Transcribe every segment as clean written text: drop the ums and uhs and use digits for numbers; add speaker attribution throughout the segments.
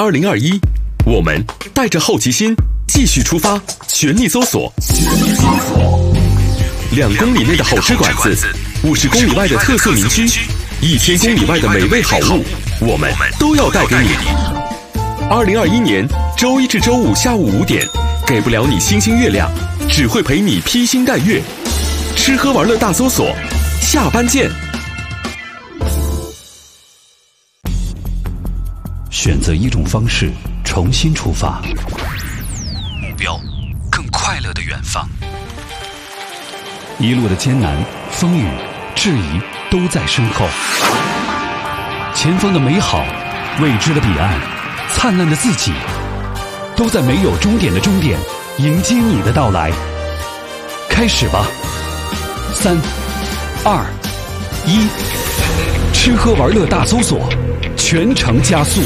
Speaker 1: 2021，我们带着好奇心继续出发，全力搜索。2公里内的好吃馆子，50公里外的特色民居，1000公里外的美味好物，我们都要带给你。2021年周一至周五下午5点，给不了你星星月亮，只会陪你披星戴月。吃喝玩乐大搜索，下班见。
Speaker 2: 选择一种方式，重新出发，目标更快乐的远方。一路的艰难、风雨、质疑都在身后，前方的美好、未知的彼岸、灿烂的自己，都在没有终点的终点迎接你的到来。开始吧，3、2、1，吃喝玩乐大搜索，全程加速。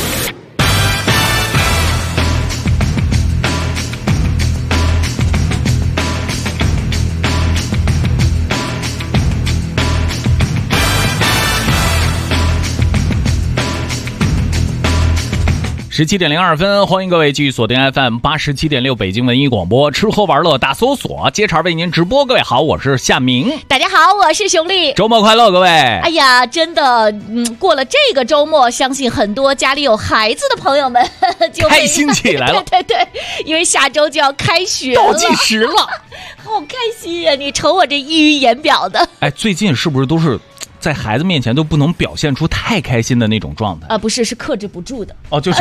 Speaker 3: 17:02，欢迎各位继续锁定 FM 87.6北京文艺广播，吃喝玩乐大搜索，接茬为您直播。各位好，我是夏明。
Speaker 4: 大家好，我是熊丽。
Speaker 3: 周末快乐，各位！
Speaker 4: 哎呀，真的，过了这个周末，相信很多家里有孩子的朋友们就
Speaker 3: 开心起来了。
Speaker 4: 对，因为下周就要开学了，
Speaker 3: 倒计时了，
Speaker 4: 好开心呀！你瞅我这溢于言表的。
Speaker 3: 哎，最近是不是都是在孩子面前都不能表现出太开心的那种状态？
Speaker 4: 不是，是克制不住的。
Speaker 3: 哦，就是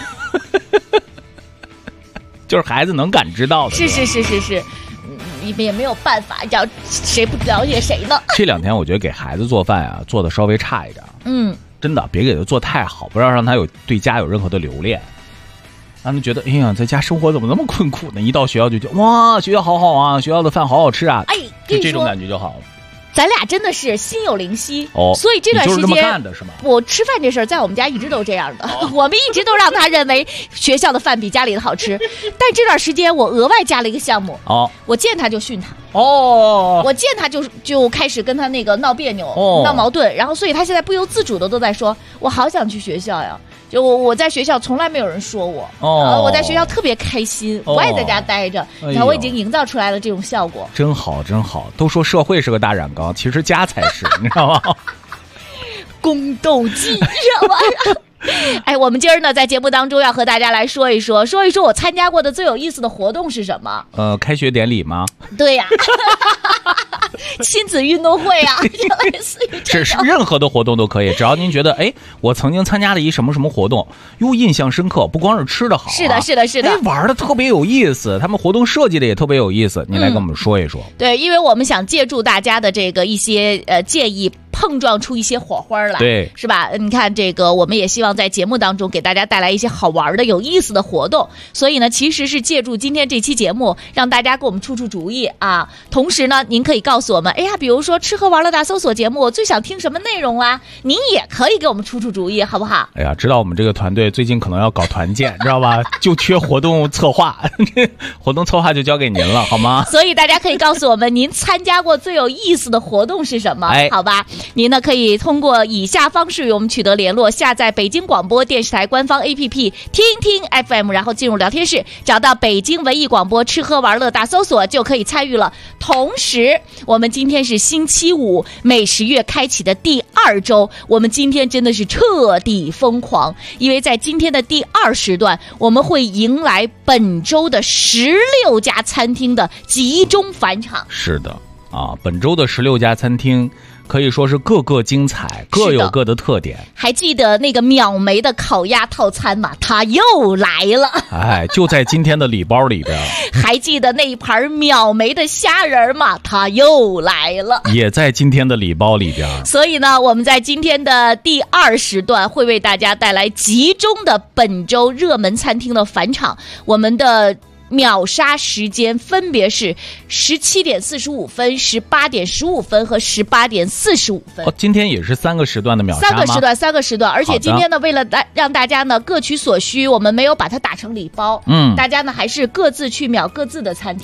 Speaker 3: 就是孩子能感知到的。
Speaker 4: 是，也没有办法，叫谁不了解谁呢？
Speaker 3: 这2天我觉得给孩子做饭啊，做的稍微差一点。真的别给他做太好，不要让他对家有任何的留恋，让他觉得哎呀，在家生活怎么那么困苦呢？一到学校就觉得哇，学校好好啊，学校的饭好好吃啊，就这种感觉就好了。
Speaker 4: 咱俩真的是心有灵犀
Speaker 3: 所
Speaker 4: 以这段时间
Speaker 3: 你就是这么干的是吗？
Speaker 4: 我吃饭这事儿在我们家一直都这样的我们一直都让他认为学校的饭比家里的好吃但这段时间我额外加了一个项目我见他就训他我见他就开始跟他那个闹别扭闹矛盾，然后所以他现在不由自主的都在说我好想去学校呀，就我在学校从来没有人说我我在学校特别开心我也在家待着然后我已经营造出来了这种效果。
Speaker 3: 真好真好，都说社会是个大染缸，其实家才是你知道吗？
Speaker 4: 宫斗剧知道吗？哎，我们今儿呢在节目当中要和大家来说一说我参加过的最有意思的活动是什么？
Speaker 3: 开学典礼吗？
Speaker 4: 对呀亲子运动会啊类似于这
Speaker 3: 是任何的活动都可以，只要您觉得哎，我曾经参加了一什么什么活动又印象深刻，不光是吃的好
Speaker 4: 是的
Speaker 3: 哎，玩的特别有意思，他们活动设计的也特别有意思，您来跟我们说一说。
Speaker 4: 对，因为我们想借助大家的这个一些建议碰撞出一些火花来，
Speaker 3: 对，
Speaker 4: 是吧？你看这个，我们也希望在节目当中给大家带来一些好玩的、有意思的活动。所以呢，其实是借助今天这期节目，让大家给我们出主意啊。同时呢，您可以告诉我们，哎呀，比如说吃喝玩乐大搜索节目，我最想听什么内容啊？您也可以给我们出主意，好不好？
Speaker 3: 哎呀，知道我们这个团队最近可能要搞团建，知道吧？就缺活动策划，活动策划就交给您了，好吗？
Speaker 4: 所以大家可以告诉我们，您参加过最有意思的活动是什么？好吧？您呢可以通过以下方式与我们取得联络：下载北京广播电视台官方 APP 听听 FM， 然后进入聊天室，找到北京文艺广播吃喝玩乐大搜索就可以参与了。同时我们今天是星期五，美食月开启的第2周，我们今天真的是彻底疯狂，因为在今天的第2时段，我们会迎来本周的16家餐厅的集中返场。
Speaker 3: 是的本周的16家餐厅可以说是各个精彩，各有各的特点。还
Speaker 4: 记得那个秒梅的烤鸭套餐吗？它又来了，
Speaker 3: 哎，就在今天的礼包里边。
Speaker 4: 还记得那一盘秒梅的虾仁吗？它又来了，
Speaker 3: 也在今天的礼包里边。
Speaker 4: 所以呢，我们在今天的第2时段会为大家带来集中的本周热门餐厅的返场。我们的秒杀时间分别是17点45分、18点15分和18点45分。
Speaker 3: 今天也是3个时段的秒杀吗
Speaker 4: ？3个时段，而且今天呢，为了让大家呢各取所需，我们没有把它打成礼包。大家呢还是各自去秒各自的餐厅。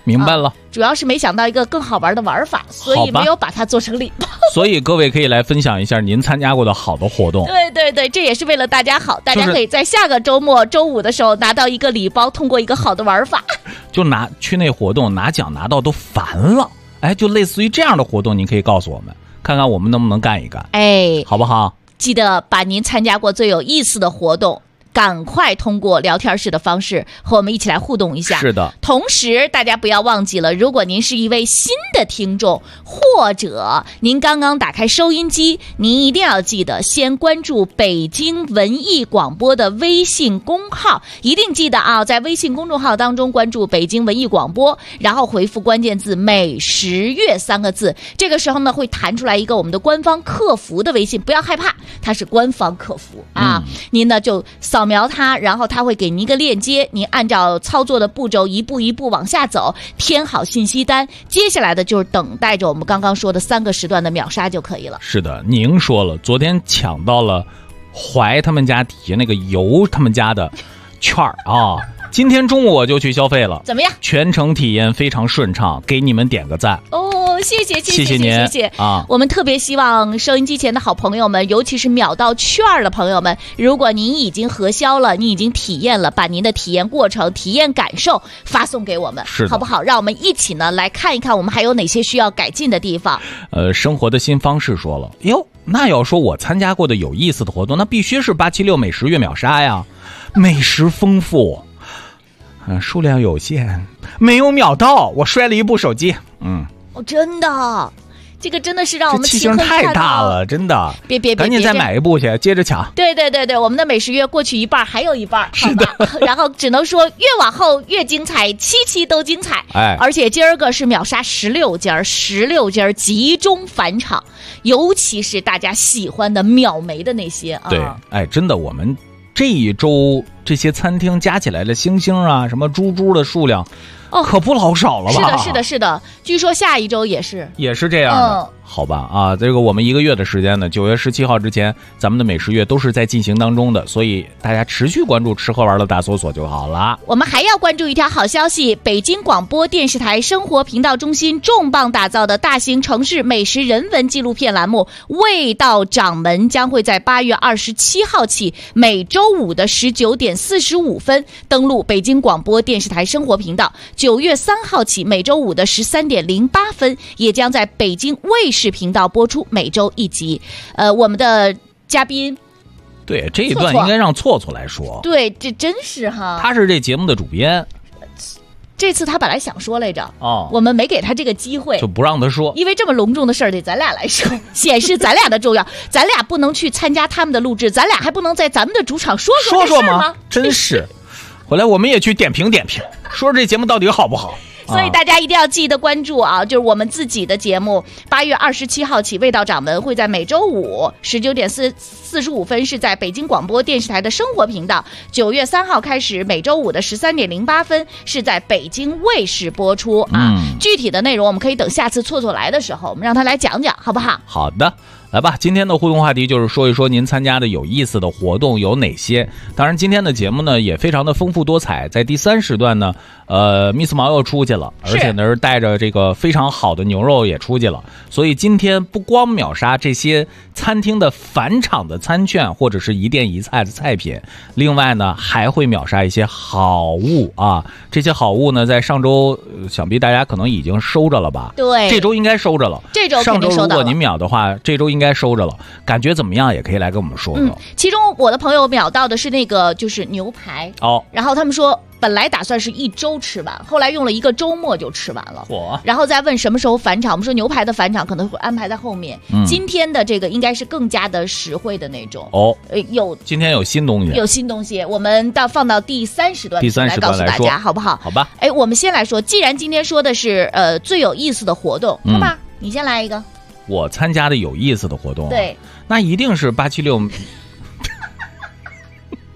Speaker 3: 明白了。
Speaker 4: 主要是没想到一个更好玩的玩法，所以没有把它做成礼包。
Speaker 3: 所以各位可以来分享一下您参加过的好的活动。
Speaker 4: 对，这也是为了大家好，大家可以在下个周末周五的时候拿到一个礼包，通过一个好的玩法。
Speaker 3: 就去那活动拿奖拿到都烦了，就类似于这样的活动，您可以告诉我们，看看我们能不能干一干，好不好？
Speaker 4: 记得把您参加过最有意思的活动赶快通过聊天室的方式和我们一起来互动一下。
Speaker 3: 是的，
Speaker 4: 同时大家不要忘记了，如果您是一位新的听众，或者您刚刚打开收音机，您一定要记得先关注北京文艺广播的微信公号，一定记得啊，在微信公众号当中关注北京文艺广播，然后回复关键字美食月3个字，这个时候呢会弹出来一个我们的官方客服的微信，不要害怕，它是官方客服啊，您呢就扫描它，然后它会给您一个链接，您按照操作的步骤一步一步往下走，填好信息单，接下来的就是等待着我们刚刚说的3个时段的秒杀就可以了。
Speaker 3: 是的，您说了，昨天抢到了怀他们家底下那个油他们家的券啊，今天中午我就去消费了，
Speaker 4: 怎么样？
Speaker 3: 全程体验非常顺畅，给你们点个赞
Speaker 4: 谢谢
Speaker 3: 您啊！
Speaker 4: 我们特别希望收音机前的好朋友们，尤其是秒到券的朋友们，如果您已经核销了，你已经体验了，把您的体验过程、体验感受发送给我们，好不好？让我们一起呢来看一看我们还有哪些需要改进的地方。
Speaker 3: 生活的新方式说了，哟，那要说我参加过的有意思的活动，那必须是876美食月秒杀呀，美食丰富，数量有限，没有秒到，我摔了一部手机。
Speaker 4: 真的，这个真的是让我们
Speaker 3: 气性太大了，真的。
Speaker 4: 别，
Speaker 3: 赶紧再买一部去，接着抢。
Speaker 4: 对，我们的美食月过去一半，还有一半，
Speaker 3: 是的。
Speaker 4: 然后只能说越往后越精彩，期期都精彩。而且今儿个是秒杀16家集中返场，尤其是大家喜欢的秒没的那些啊。
Speaker 3: 对，真的，我们这一周这些餐厅加起来的星星啊，什么猪的数量。可不老少了吧？
Speaker 4: 是的，据说下一周也是
Speaker 3: 这样的。好吧啊，这个我们1个月的时间呢，9月17号之前，咱们的美食月都是在进行当中的，所以大家持续关注吃喝玩乐大搜索就好了。
Speaker 4: 我们还要关注一条好消息，北京广播电视台生活频道中心重磅打造的大型城市美食人文纪录片栏目《味道掌门》将会在8月27号起，每周五的19点45分登陆北京广播电视台生活频道，9月3号起每周五的13点08分也将在北京卫视频道播出，每周1集。我们的嘉宾，
Speaker 3: 对这一段应该让错来说。
Speaker 4: 对，这真是哈，
Speaker 3: 他是这节目的主编。
Speaker 4: 这次他本来想说来着，我们没给他这个机会，
Speaker 3: 就不让他说，
Speaker 4: 因为这么隆重的事儿得咱俩来说，显示咱俩的重要。咱俩不能去参加他们的录制，咱俩还不能在咱们的主场说吗？
Speaker 3: 真是，回来我们也去点评，说这节目到底好不好。
Speaker 4: 所以大家一定要记得关注啊！就是我们自己的节目，8月27号起，味道掌门会在每周五19点45分是在北京广播电视台的生活频道，9月3号开始，每周五的13点08分是在北京卫视播出啊。具体的内容我们可以等下次错来的时候，我们让他来讲讲，好不好？
Speaker 3: 好的。来吧，今天的互动话题就是说一说您参加的有意思的活动有哪些。当然今天的节目呢也非常的丰富多彩，在第3时段呢Miss 毛又出去了，而且呢是带着这个非常好的牛肉也出去了，所以今天不光秒杀这些餐厅的返场的餐券或者是一店一菜的菜品，另外呢还会秒杀一些好物啊。这些好物呢在上周想必大家可能已经收着了吧？
Speaker 4: 对，
Speaker 3: 这周应该收着了，
Speaker 4: 这周肯定收到了。
Speaker 3: 上周如果您秒的话，这周应该收着了，感觉怎么样也可以来跟我们说说。
Speaker 4: 其中我的朋友秒到的是那个就是牛排然后他们说本来打算是1周吃完，后来用了1个周末就吃完了。然后再问什么时候返场，我们说牛排的返场可能会安排在后面。今天的这个应该是更加的实惠的那种
Speaker 3: 今天有新东西，
Speaker 4: 我们放到第3时段来告诉大家，好不好？
Speaker 3: 好吧。
Speaker 4: 我们先来说，既然今天说的是最有意思的活动，好吧，你先来一个。
Speaker 3: 我参加的有意思的活动，
Speaker 4: 对，
Speaker 3: 那一定是876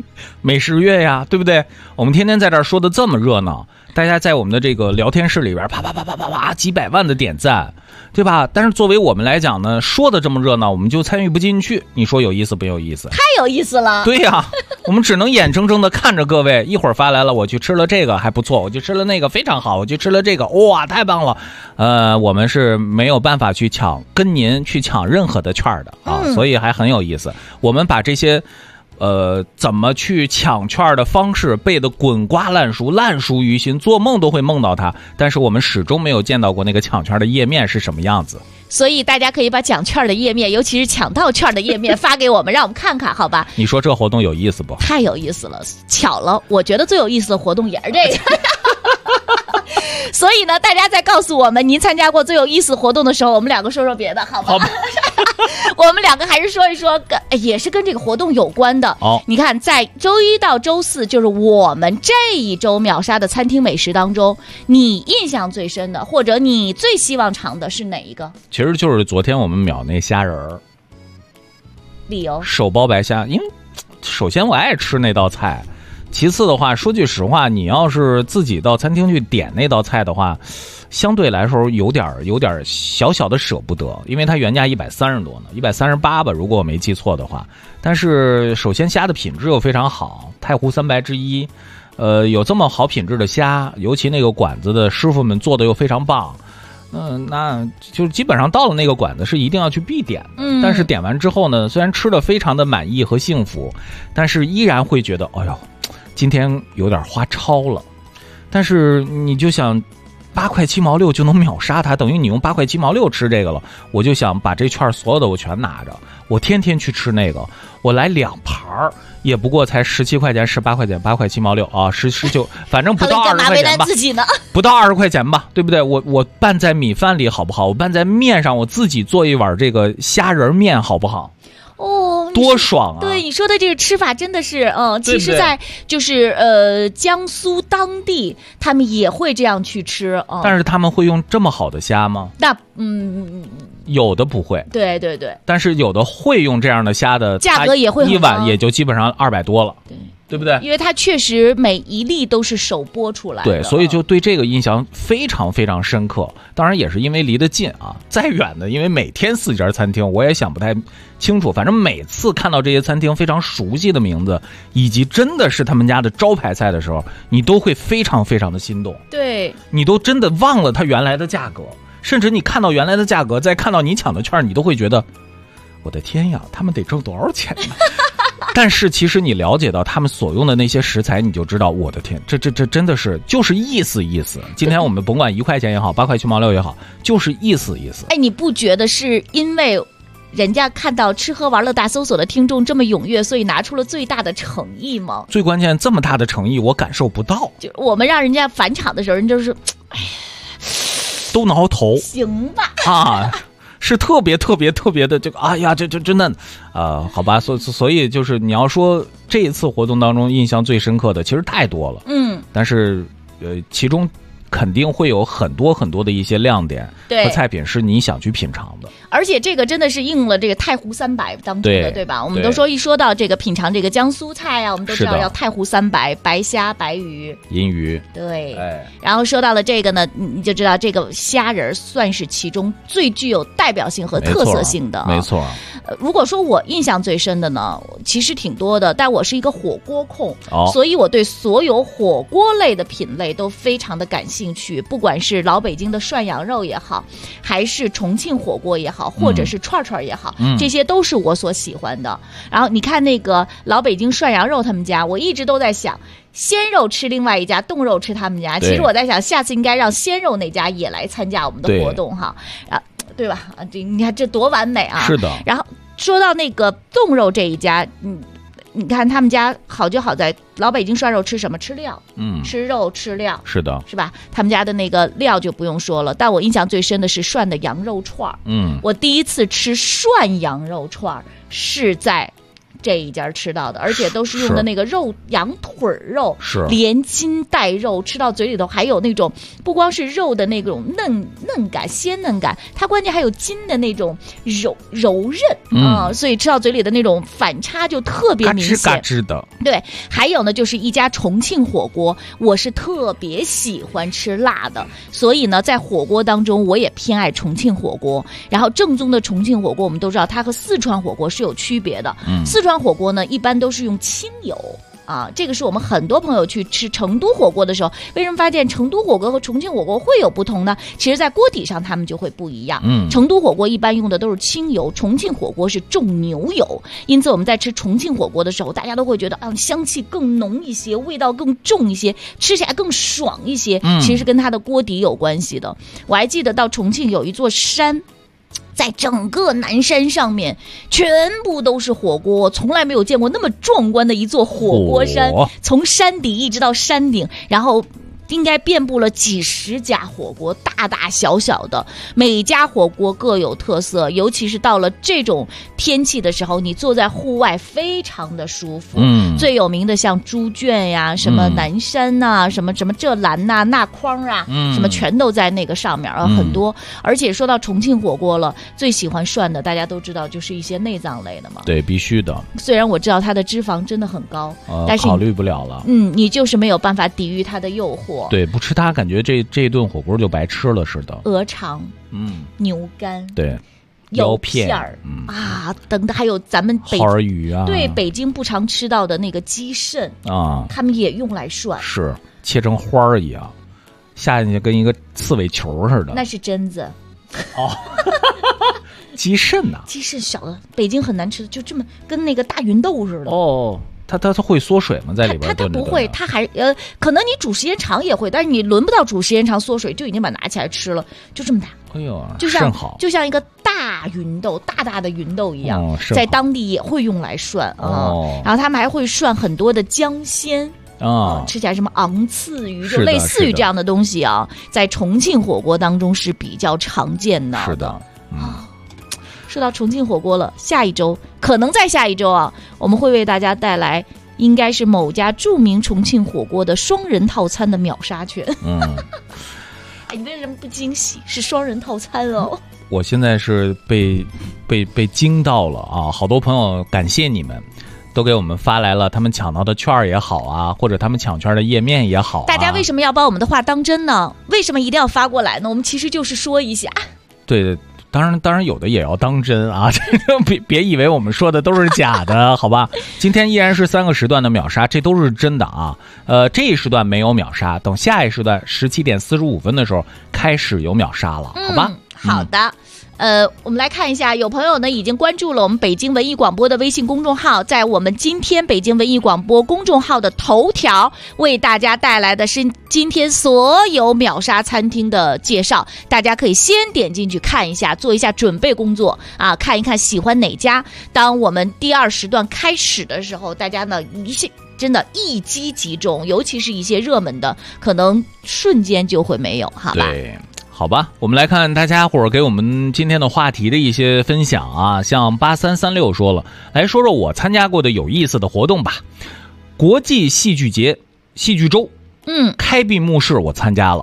Speaker 3: 美食月呀，对不对？我们天天在这儿说的这么热闹，大家在我们的这个聊天室里边啪啪啪啪啪啪几百万的点赞，对吧？但是作为我们来讲呢，说的这么热闹，我们就参与不进去，你说有意思不有意思？太
Speaker 4: 有意思了。
Speaker 3: 对呀，我们只能眼睁睁的看着各位一会儿发来了，我去吃了这个还不错，我去吃了那个非常好，我去吃了这个，哇，太棒了。我们是没有办法去跟您去抢任何的券的啊，所以还很有意思。我们把这些怎么去抢券的方式背得滚瓜烂熟，烂熟于心，做梦都会梦到它，但是我们始终没有见到过那个抢券的页面是什么样子。
Speaker 4: 所以大家可以把抢券的页面，尤其是抢到券的页面发给我们，让我们看看，好吧？
Speaker 3: 你说这活动有意思不？
Speaker 4: 太有意思了，巧了，我觉得最有意思的活动也是这个。所以呢，大家在告诉我们您参加过最有意思活动的时候，我们两个说说别的，好吧？好吧。我们两个还是说一说也是跟这个活动有关的。你看，在周一到周四，就是我们这一周秒杀的餐厅美食当中，你印象最深的，或者你最希望尝的是哪一个？
Speaker 3: 其实就是昨天我们秒那虾仁儿。
Speaker 4: 理由？
Speaker 3: 手包白虾，因为首先我爱吃那道菜。其次的话，说句实话，你要是自己到餐厅去点那道菜的话，相对来说有点小小的舍不得，因为它原价130多呢，138吧，如果我没记错的话。但是首先虾的品质又非常好，太湖3白之一，有这么好品质的虾，尤其那个馆子的师傅们做的又非常棒。那就基本上到了那个馆子是一定要去必点的。但是点完之后呢，虽然吃的非常的满意和幸福，但是依然会觉得，哎呦，今天有点花超了。但是你就想8块7毛6就能秒杀它，等于你用8块7毛6吃这个了。我就想把这券所有的我全拿着，我天天去吃那个，我来2盘也不过才17块钱18块钱8块7毛6啊，19，反正不到20块钱吧，不到20块钱吧，对不对？我拌在米饭里好不好？我拌在面上，我自己做一碗这个虾仁面好不好？
Speaker 4: 哦，
Speaker 3: 多爽啊！
Speaker 4: 对你说的这个吃法真的是，其实在就是江苏当地他们也会这样去吃，
Speaker 3: 但是他们会用这么好的虾吗？
Speaker 4: 那
Speaker 3: 有的不会，
Speaker 4: 对对对，
Speaker 3: 但是有的会用这样的虾的，
Speaker 4: 价格也会很高，
Speaker 3: 一碗也就基本上200多了，对不对？
Speaker 4: 因为它确实每一粒都是手剥出来的，
Speaker 3: 对，所以就对这个印象非常非常深刻。当然也是因为离得近啊，再远的，因为每天4家餐厅，我也想不太清楚。反正每次看到这些餐厅非常熟悉的名字，以及真的是他们家的招牌菜的时候，你都会非常非常的心动。
Speaker 4: 对，
Speaker 3: 你都真的忘了它原来的价格，甚至你看到原来的价格，再看到你抢的券，你都会觉得，我的天呀，他们得挣多少钱呢？但是其实你了解到他们所用的那些食材，你就知道，我的天，这真的是就是意思。今天我们甭管1块钱也好，8块7毛6也好，就是意思。
Speaker 4: 哎，你不觉得是因为人家看到吃喝玩乐大搜索的听众这么踊跃，所以拿出了最大的诚意吗？
Speaker 3: 最关键，这么大的诚意我感受不到。
Speaker 4: 就我们让人家返场的时候，人就是，哎呀，
Speaker 3: 都挠头，
Speaker 4: 行吧
Speaker 3: 啊。是特别的这个，哎呀，这真的，好吧，所以就是你要说这一次活动当中印象最深刻的，其实太多了，但是其中肯定会有很多的一些亮点和菜品是你想去品尝的。
Speaker 4: 而且这个真的是应了这个太湖3白当中的，对吧？我们都说一说到这个品尝这个江苏菜啊，我们都知道要太湖3白，白虾、白鱼、银
Speaker 3: 鱼。
Speaker 4: 对，然后说到了这个呢，你就知道这个虾仁算是其中最具有代表性和特色性的。
Speaker 3: 没错。
Speaker 4: 如果说我印象最深的呢，其实挺多的，但我是一个火锅控，所以我对所有火锅类的品类都非常的感兴趣，不管是老北京的涮羊肉也好，还是重庆火锅也好，或者是串串也好，这些都是我所喜欢的。然后你看那个老北京涮羊肉他们家，我一直都在想，鲜肉吃另外一家，冻肉吃他们家。其实我在想，下次应该让鲜肉那家也来参加我们的活动哈，对吧？这你看这多完美啊！
Speaker 3: 是的。
Speaker 4: 然后说到那个冻肉这一家，你看他们家好就好在老北京涮肉吃什么？吃料，吃肉吃料，
Speaker 3: 是的，
Speaker 4: 是吧？他们家的那个料就不用说了，但我印象最深的是涮的羊肉串。我第一次吃涮羊肉串是在这一家吃到的，而且都是用的那个肉，羊腿肉，
Speaker 3: 是
Speaker 4: 连筋带肉，吃到嘴里头还有那种不光是肉的那种嫩感、鲜嫩感，它关键还有筋的那种柔韧啊，所以吃到嘴里的那种反差就特别明显，
Speaker 3: 嘎吱的。
Speaker 4: 对，还有呢，就是一家重庆火锅，我是特别喜欢吃辣的，所以呢，在火锅当中我也偏爱重庆火锅。然后正宗的重庆火锅，我们都知道它和四川火锅是有区别的。四川火锅呢，一般都是用清油。这个是我们很多朋友去吃成都火锅的时候，为什么发现成都火锅和重庆火锅会有不同呢？其实在锅底上他们就会不一样。成都火锅一般用的都是清油，重庆火锅是重牛油，因此我们在吃重庆火锅的时候，大家都会觉得香气更浓一些，味道更重一些，吃起来更爽一些。其实是跟它的锅底有关系的。我还记得到重庆有一座山，在整个南山上面全部都是火锅，从来没有见过那么壮观的一座火锅山，从山底一直到山顶，然后应该遍布了几十家火锅，大大小小的，每家火锅各有特色，尤其是到了这种天气的时候，你坐在户外非常的舒服。最有名的像猪圈呀，什么南山呐，什么浙兰呐，那筐啊，什么全都在那个上面很多。而且说到重庆火锅了，最喜欢涮的大家都知道就是一些内脏类的嘛。
Speaker 3: 对，必须的。
Speaker 4: 虽然我知道它的脂肪真的很高，但是
Speaker 3: 考虑不了了。
Speaker 4: 你就是没有办法抵御它的诱惑。
Speaker 3: 对，不吃它感觉这一顿火锅就白吃了似的。
Speaker 4: 鹅肠，牛肝，
Speaker 3: 对，
Speaker 4: 腰片等等，还有咱们
Speaker 3: 耗儿鱼啊，
Speaker 4: 对，北京不常吃到的那个鸡肾啊，他们也用来涮，
Speaker 3: 是切成花儿一样，下进去跟一个刺猬球似的。
Speaker 4: 那是榛子。
Speaker 3: 鸡肾呐，
Speaker 4: 鸡肾小的，北京很难吃的，就这么跟那个大芸豆似的。
Speaker 3: 它会缩水吗？在里边
Speaker 4: 它不会，它还可能你煮时间长也会，但是你轮不到煮时间长缩水，就已经把它拿起来吃了，就这么大。
Speaker 3: 哎呦，
Speaker 4: 就像一个大芸豆，大的芸豆一样，在当地也会用来涮然后他们还会涮很多的姜鲜。吃起来什么昂刺鱼，就类似于这样的东西在重庆火锅当中是比较常见的。
Speaker 3: 是的，
Speaker 4: 说到重庆火锅了，可能在下一周我们会为大家带来应该是某家著名重庆火锅的双人套餐的秒杀券。你为什么不惊喜？是双人套餐哦。
Speaker 3: 我现在是被惊到了好多朋友感谢你们。都给我们发来了他们抢到的券也好或者他们抢券的页面也好
Speaker 4: 大家为什么要把我们的话当真呢？为什么一定要发过来呢？我们其实就是说一下。
Speaker 3: 对，当然有的也要当真别以为我们说的都是假的好吧。今天依然是3个时段的秒杀，这都是真的这一时段没有秒杀，等下一时段17点45分的时候开始有秒杀了，好吧？
Speaker 4: 好的。我们来看一下，有朋友呢已经关注了我们北京文艺广播的微信公众号，在我们今天北京文艺广播公众号的头条为大家带来的是今天所有秒杀餐厅的介绍，大家可以先点进去看一下，做一下准备工作看一看喜欢哪家。当我们第2时段开始的时候，大家呢真的一击即中，尤其是一些热门的，可能瞬间就会没有，好吧？
Speaker 3: 对。好吧，我们来看大家伙儿给我们今天的话题的一些分享像8336说了，来说说我参加过的有意思的活动吧。国际戏剧节戏剧周开闭幕式我参加了。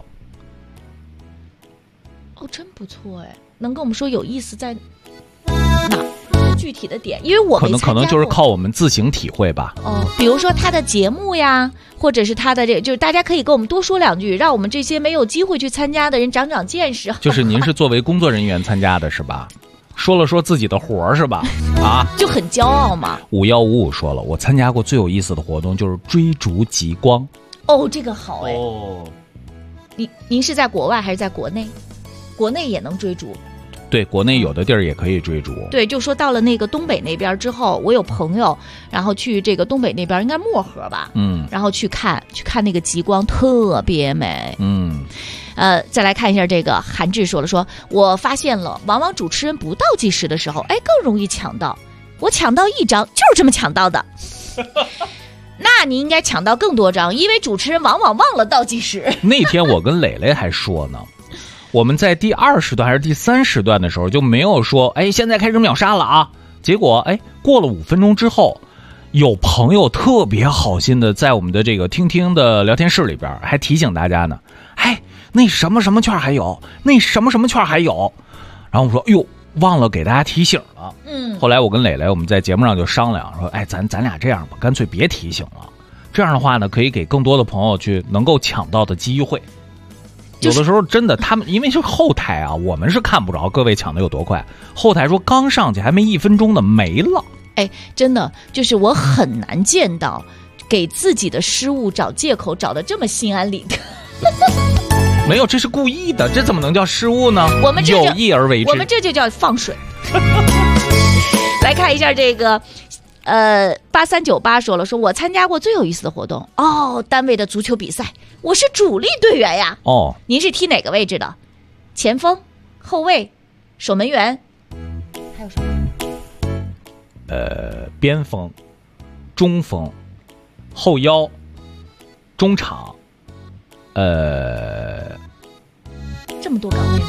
Speaker 4: 真不错能跟我们说有意思在哪具体的点？因为我没参加过，
Speaker 3: 可能就是靠我们自行体会吧。
Speaker 4: 比如说他的节目呀，或者是他的就是大家可以跟我们多说2句，让我们这些没有机会去参加的人长长见识。
Speaker 3: 就是您是作为工作人员参加的是吧？说了说自己的活儿是吧？
Speaker 4: 就很骄傲嘛。
Speaker 3: 5155说了，我参加过最有意思的活动就是追逐极光。
Speaker 4: 这个好您是在国外还是在国内？国内也能追逐。
Speaker 3: 对，国内有的地儿也可以追逐。
Speaker 4: 对，就说到了那个东北那边之后，我有朋友，然后去这个东北那边，应该漠河吧，然后去看那个极光，特别美。再来看一下这个韩志说我发现了，往往主持人不倒计时的时候，更容易抢到。我抢到1张，就是这么抢到的。那你应该抢到更多张，因为主持人往往忘了倒计时。
Speaker 3: 那天我跟磊磊还说呢。我们在第2时段还是第3时段的时候就没有说现在开始秒杀了结果过了5分钟之后有朋友特别好心的在我们的这个听听的聊天室里边还提醒大家呢，那什么什么券还有，那什么什么券还有。然后我说哟，忘了给大家提醒了。后来我跟磊磊我们在节目上就商量说，咱俩这样吧，干脆别提醒了，这样的话呢可以给更多的朋友去能够抢到的机会。有的时候真的他们因为是后台啊，我们是看不着各位抢的有多快，后台说刚上去还没1分钟呢没了。
Speaker 4: 真的就是我很难见到给自己的失误找借口找得这么心安理得。
Speaker 3: 没有，这是故意的，这怎么能叫失误呢？
Speaker 4: 我们
Speaker 3: 有意而为之，
Speaker 4: 我们这就叫放水。来看一下这个8398说了，说我参加过最有意思的活动单位的足球比赛，我是主力队员呀。您是踢哪个位置的？前锋、后卫、守门员，还有什么？
Speaker 3: 边锋、中锋、后腰、中场，
Speaker 4: 这么多岗位呢？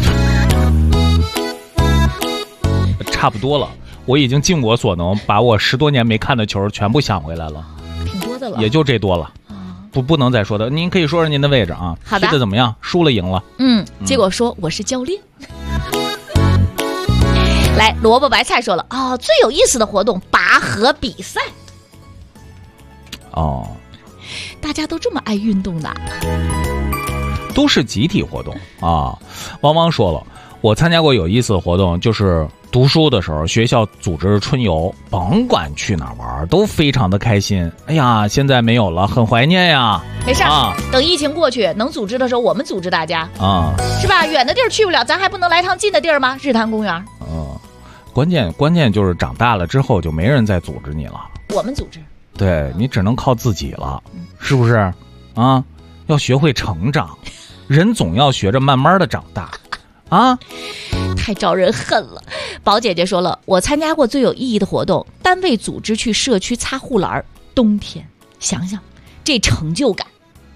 Speaker 3: 差不多了，我已经尽我所能把我10多年没看的球全部想回来了，
Speaker 4: 挺多的了，
Speaker 3: 也就这多了。不能再说的，您可以说说您的位置啊。
Speaker 4: 好的，
Speaker 3: 踢得怎么样？输了赢了？
Speaker 4: 结果说我是教练。来，萝卜白菜说了最有意思的活动拔河比赛。大家都这么爱运动的，
Speaker 3: 都是集体活动啊。汪汪说了，我参加过有意思的活动，就是读书的时候学校组织春游，甭管去哪玩都非常的开心。现在没有了，很怀念呀。
Speaker 4: 没事等疫情过去能组织的时候我们组织大家是吧？远的地儿去不了，咱还不能来趟近的地儿吗？日坛公园。
Speaker 3: 关键就是长大了之后就没人再组织你了，
Speaker 4: 我们组织，
Speaker 3: 对，你只能靠自己了，是不是要学会成长，人总要学着慢慢的长大
Speaker 4: 太招人恨了。宝姐姐说了，我参加过最有意义的活动，单位组织去社区擦护栏，冬天，想想这成就感。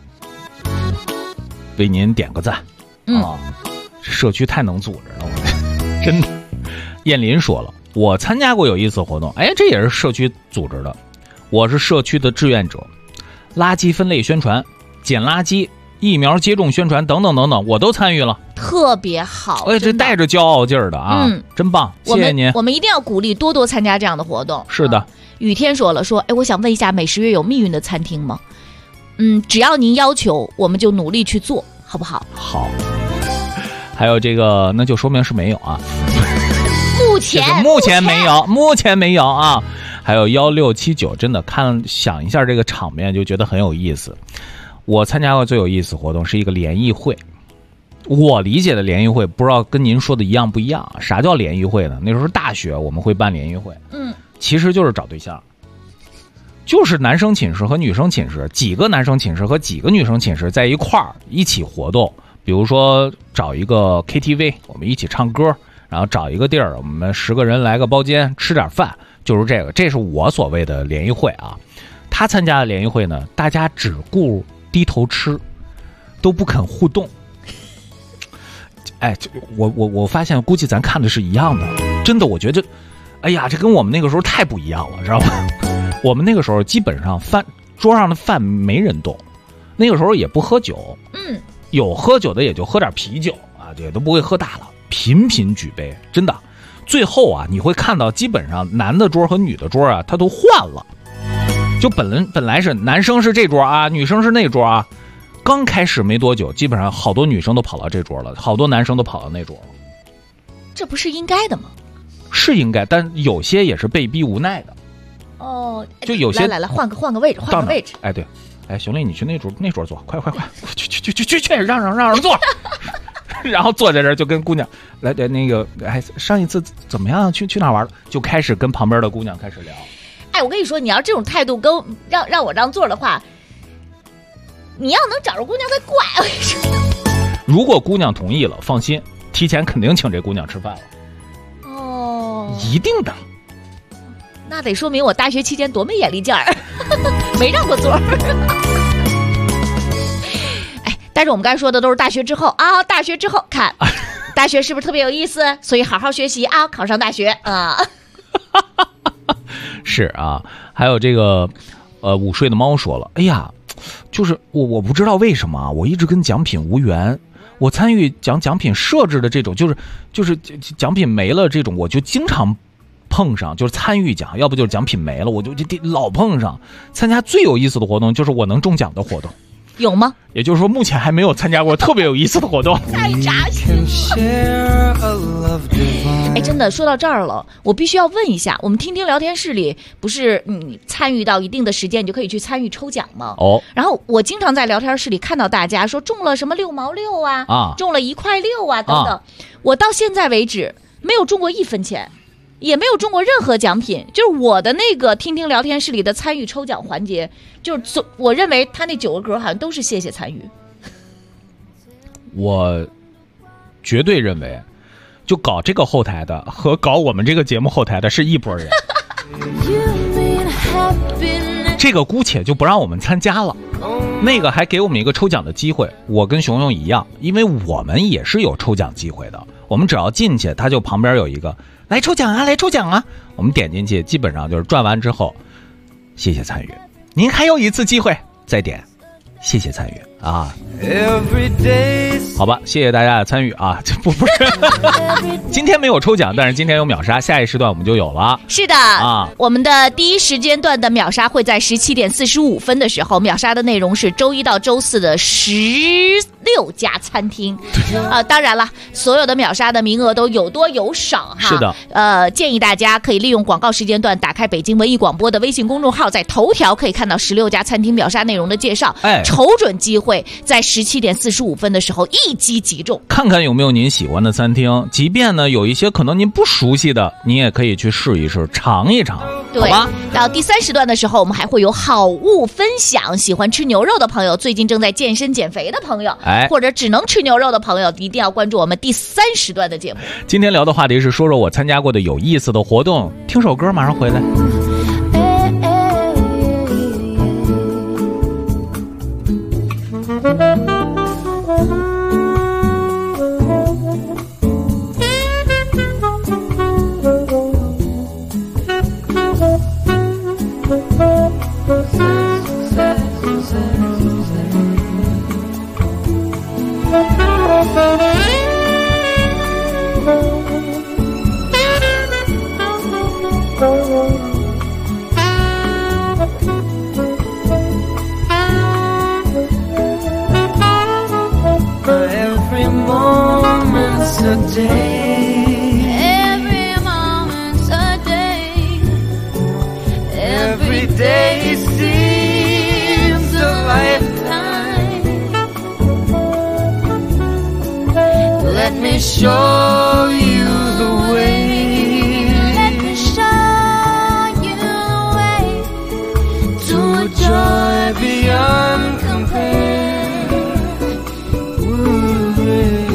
Speaker 3: 为您点个赞社区太能组织了，我真的。燕林说了，我参加过有意思的活动，这也是社区组织的，我是社区的志愿者，垃圾分类宣传、捡垃圾、疫苗接种宣传等等等等，我都参与了，
Speaker 4: 特别好。
Speaker 3: 这带着骄傲劲儿的真棒，谢谢您。
Speaker 4: 我们一定要鼓励多多参加这样的活动。
Speaker 3: 是的。
Speaker 4: 雨天说了，说我想问一下，美食月有密云的餐厅吗？只要您要求，我们就努力去做，好不好？
Speaker 3: 好。还有这个，那就说明是没有啊。目前没有啊。还有1679，真的想一下这个场面就觉得很有意思。我参加过最有意思活动是一个联谊会，我理解的联谊会不知道跟您说的一样不一样。啥叫联谊会呢？那时候大学我们会办联谊会，其实就是找对象，就是男生寝室和女生寝室，几个男生寝室和几个女生寝室在一块儿一起活动。比如说找一个 KTV， 我们一起唱歌，然后找一个地儿，我们10个人来个包间吃点饭，就是这个，这是我所谓的联谊会啊。他参加的联谊会呢，大家只顾低头吃，都不肯互动。我发现估计咱看的是一样的，真的，我觉得这跟我们那个时候太不一样了，知道吧？我们那个时候基本上桌上的饭没人动，那个时候也不喝酒，有喝酒的也就喝点啤酒也都不会喝大了，频频举杯，真的。最后你会看到基本上男的桌和女的桌他都换了，就本来是男生是这桌女生是那桌刚开始没多久，基本上好多女生都跑到这桌了，好多男生都跑到那桌了。
Speaker 4: 这不是应该的吗？
Speaker 3: 是应该，但有些也是被逼无奈的。就有些
Speaker 4: 来换个位置，换个位置。
Speaker 3: 对，熊丽，你去那桌坐，快，去，让人坐。然后坐在这儿就跟姑娘来那个，上一次怎么样？去哪玩了？就开始跟旁边的姑娘开始聊。
Speaker 4: 我跟你说，你要这种态度跟让我让座的话，你要能找着姑娘才怪。我跟你说，
Speaker 3: 如果姑娘同意了，放心，提前肯定请这姑娘吃饭了。一定的。
Speaker 4: 那得说明我大学期间多没眼力劲儿，没让过座。但是我们刚才说的都是大学之后大学之后看，大学是不是特别有意思？所以好好学习考上大学
Speaker 3: 是啊，还有这个午睡的猫说了，哎呀，就是我不知道为什么啊，我一直跟奖品无缘。我参与奖品设置的这种，就是奖品没了这种，我就经常碰上，就是参与奖，要不就是奖品没了，我就老碰上。参加最有意思的活动就是我能中奖的活动，
Speaker 4: 有吗？
Speaker 3: 也就是说，目前还没有参加过特别有意思的活动。
Speaker 4: 太扎心了！哎，真的说到这儿了，我必须要问一下，我们听听聊天室里不是你参与到一定的时间，你就可以去参与抽奖吗？
Speaker 3: 哦。
Speaker 4: 然后我经常在聊天室里看到大家说中了什么6毛6啊，中了1块6啊等等。我到现在为止没有中过1分钱。也没有中过任何奖品，就是我的那个听听聊天室里的参与抽奖环节，就是我认为他那9个格好像都是谢谢参与。
Speaker 3: 我绝对认为，就搞这个后台的和搞我们这个节目后台的是一拨人。这个姑且就不让我们参加了，那个还给我们一个抽奖的机会。我跟熊熊一样，因为我们也是有抽奖机会的，我们只要进去，他就旁边有一个来抽奖啊，来抽奖啊！我们点进去，基本上就是转完之后，谢谢参与，您还有一次机会再点，谢谢参与啊！好吧，谢谢大家的参与啊！不是，今天没有抽奖，但是今天有秒杀，下一时段我们就有了。
Speaker 4: 是的啊，我们的第一时间段的秒杀会在17点45分的时候，秒杀的内容是周一到周四的16家餐厅。当然了，所有的秒杀的名额都有多有少哈。
Speaker 3: 是的，
Speaker 4: 建议大家可以利用广告时间段打开北京文艺广播的微信公众号，在头条可以看到16家餐厅秒杀内容的介绍。瞅准机会，在17点45分的时候一击即中，
Speaker 3: 看看有没有您喜欢的餐厅，即便呢有一些可能您不熟悉的，您也可以去试一试，尝一尝。
Speaker 4: 对，好吧。到第3时段的时候，我们还会有好物分享。喜欢吃牛肉的朋友，最近正在健身减肥的朋友，或者只能吃牛肉的朋友，一定要关注我们第3时段的节目。
Speaker 3: 今天聊的话题是说说我参加过的有意思的活动。听首歌，马上回来。
Speaker 5: Show you the way. Let me show you the way to a joy beyond compare. Ooh,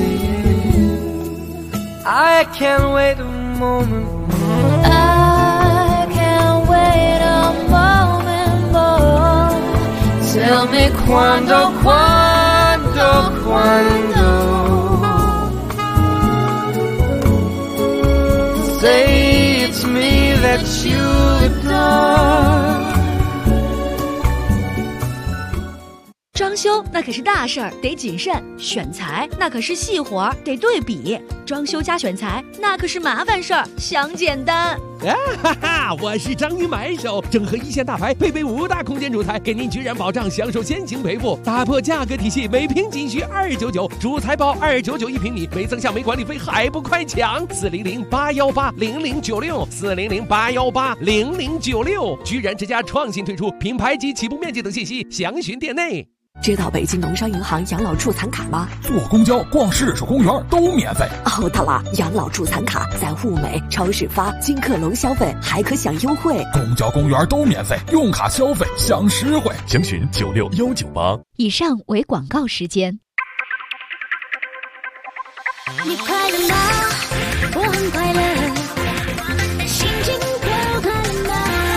Speaker 5: yeah. I can't wait a moment more. I can't wait a moment more. Tell me quando, quando, quando.Say it's me that you adore.
Speaker 6: 装修那可是大事儿，得谨慎；选材那可是细活儿，得对比。装修加选材那可是麻烦事儿，想简单。
Speaker 7: 哈哈！我是章鱼买手，整合一线大牌，配备5大空间主材，给您居然保障享受先行赔付，打破价格体系，每平仅需299，主材包299一平米，没增项没管理费，还不快抢！400-818-0096，400-818-0096，居然之家创新推出品牌及起步面积等信息，详询店内。
Speaker 8: 知道北京农商银行养老助残卡吗？
Speaker 9: 坐公交、逛市属公园都免费。
Speaker 8: 哦，对了，养老助残卡在物美、超市发，金客隆消费还可享优惠。
Speaker 9: 公交、公园都免费，用卡消费享实惠。详询96198。
Speaker 6: 以上为广告时间。
Speaker 5: 你快乐吗？我很快乐。心情快乐吗？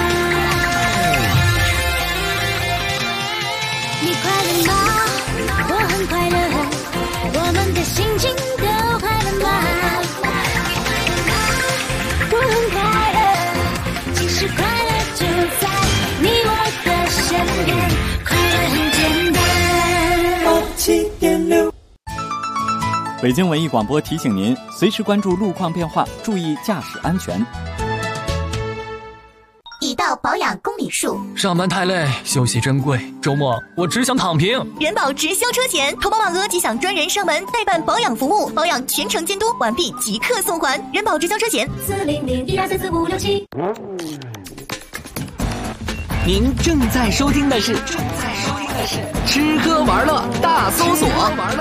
Speaker 5: 你快乐吗？我很快乐。我们的心情都快乐吗？我很快乐。其实快乐
Speaker 10: 87.6。北京文艺广播提醒您，随时关注路况变化，注意驾驶安全。
Speaker 11: 已到保养公里数，
Speaker 12: 上班太累，休息珍贵，周末我只想躺平。
Speaker 11: 人保直销车险，投保满额即享专人上门代办保养服务，保养全程监督，完毕即刻送还。人保直销车险40012344567。
Speaker 13: 您正在收听的是吃喝玩乐大搜索。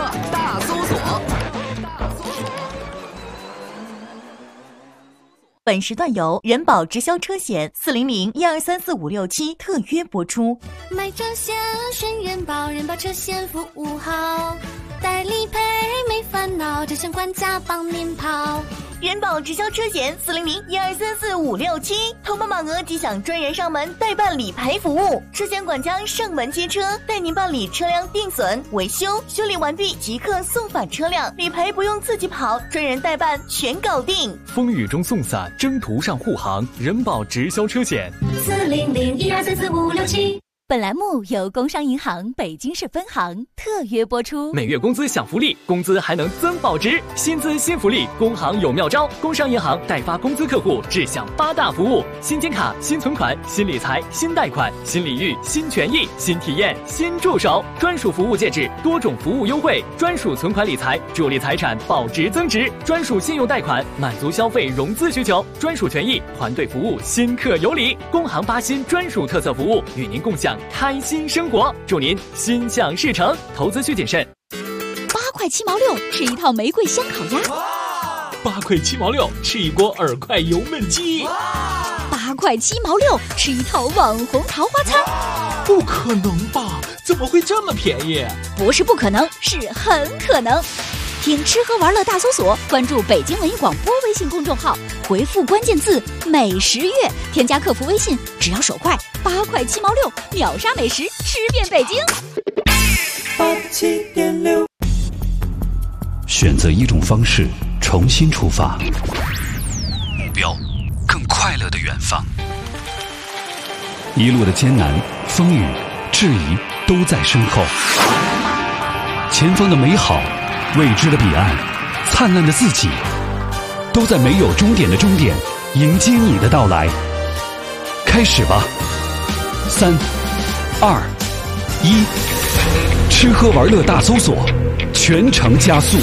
Speaker 11: 本时段由人保直销车险40012344567特约播出。
Speaker 5: 买车险选人保，人保车险服务好，代理赔没烦恼，车险管家帮您跑。
Speaker 11: 人保直销车险40012344567，投保满额即享专人上门代办理赔服务，车险管家上门接车，带您办理车辆定损、维修，修理完毕即刻送返车辆，理赔不用自己跑，专人代办全搞定。
Speaker 12: 风雨中送伞，征途上护航，人保直销车险
Speaker 5: 40012344567。
Speaker 11: 本栏目由工商银行北京市分行特约播出。
Speaker 12: 每月工资享福利，工资还能增保值，薪资新福利，工行有妙招。工商银行代发工资客户只享8大服务：新金卡、新存款、新理财、新贷款、新礼遇、新权益、新体验、新助手，专属服务介质，多种服务优惠，专属存款理财，助力财产保值增值，专属信用贷款，满足消费融资需求，专属权益，团队服务，新客有礼。工行8新专属特色服务，与您共享开心生活，祝您心想事成。投资需谨慎。
Speaker 6: 8块7毛6吃一套玫瑰香烤鸭
Speaker 14: ，8块7毛6吃一锅耳块油焖鸡
Speaker 6: ，8块7毛6吃一套网红桃花餐。
Speaker 14: 不可能吧？怎么会这么便宜？
Speaker 6: 不是不可能，是很可能。听吃喝玩乐大搜索，关注北京文艺广播微信公众号，回复关键字美食月，添加客服微信，只要手快，8块7毛6秒杀美食，吃遍北京。
Speaker 10: 87.6。
Speaker 2: 选择一种方式，重新出发，目标更快乐的远方。一路的艰难、风雨、质疑都在身后，前方的美好，未知的彼岸，灿烂的自己，都在没有终点的终点迎接你的到来。开始吧，3、2、1，吃喝玩乐大搜索，全程加速。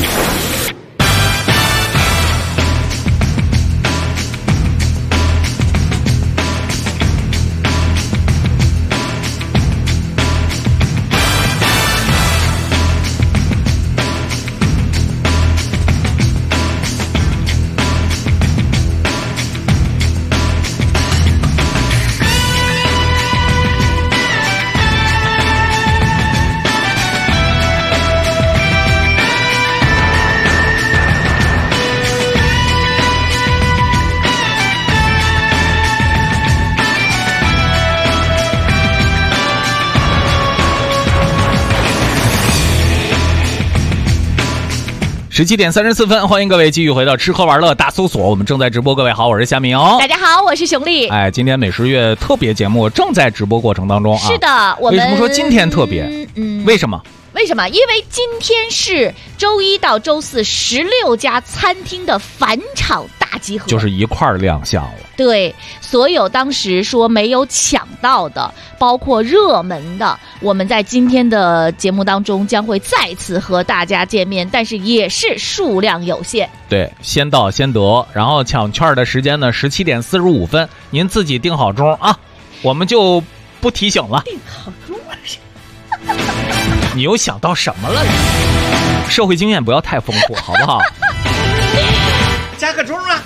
Speaker 3: 17点34分，欢迎各位继续回到吃喝玩乐大搜索，我们正在直播。各位好，我是夏明。
Speaker 4: 大家好，我是熊丽。
Speaker 3: 哎，今天美食月特别节目正在直播过程当中啊。
Speaker 4: 是的，我们
Speaker 3: 为什么说今天特别？为什么？
Speaker 4: 因为今天是周一到周四16家餐厅的返场大集合，
Speaker 3: 就是一块亮相了。
Speaker 4: 对，所有当时说没有抢到的，包括热门的，我们在今天的节目当中将会再次和大家见面，但是也是数量有限。
Speaker 3: 对，先到先得。然后抢券的时间呢，17点45分，您自己定好钟啊，我们就不提醒了。
Speaker 4: 定好钟
Speaker 3: 你又想到什么了？社会经验不要太丰富，好不好？
Speaker 14: 加个钟啊！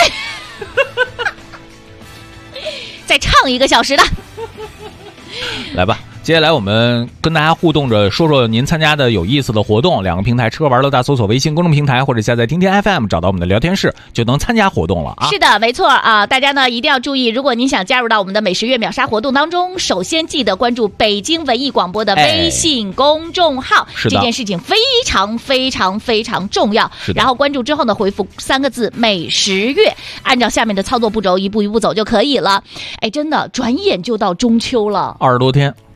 Speaker 4: 再唱1个小时的，
Speaker 3: 来吧。接下来我们跟大家互动着，说说您参加的有意思的活动。2个平台：吃喝玩乐大搜索微信公众平台，或者下载听听 FM， 找到我们的聊天室就能参加活动了啊。
Speaker 4: 是的，没错啊，大家呢一定要注意，如果您想加入到我们的美食月秒杀活动当中，首先记得关注北京文艺广播的微信公众号，这件事情非常非常非常重要。然后关注之后呢，回复3个字美食月，按照下面的操作步骤一步一步走就可以了。哎，真的转眼就到中秋了，
Speaker 3: 20多天。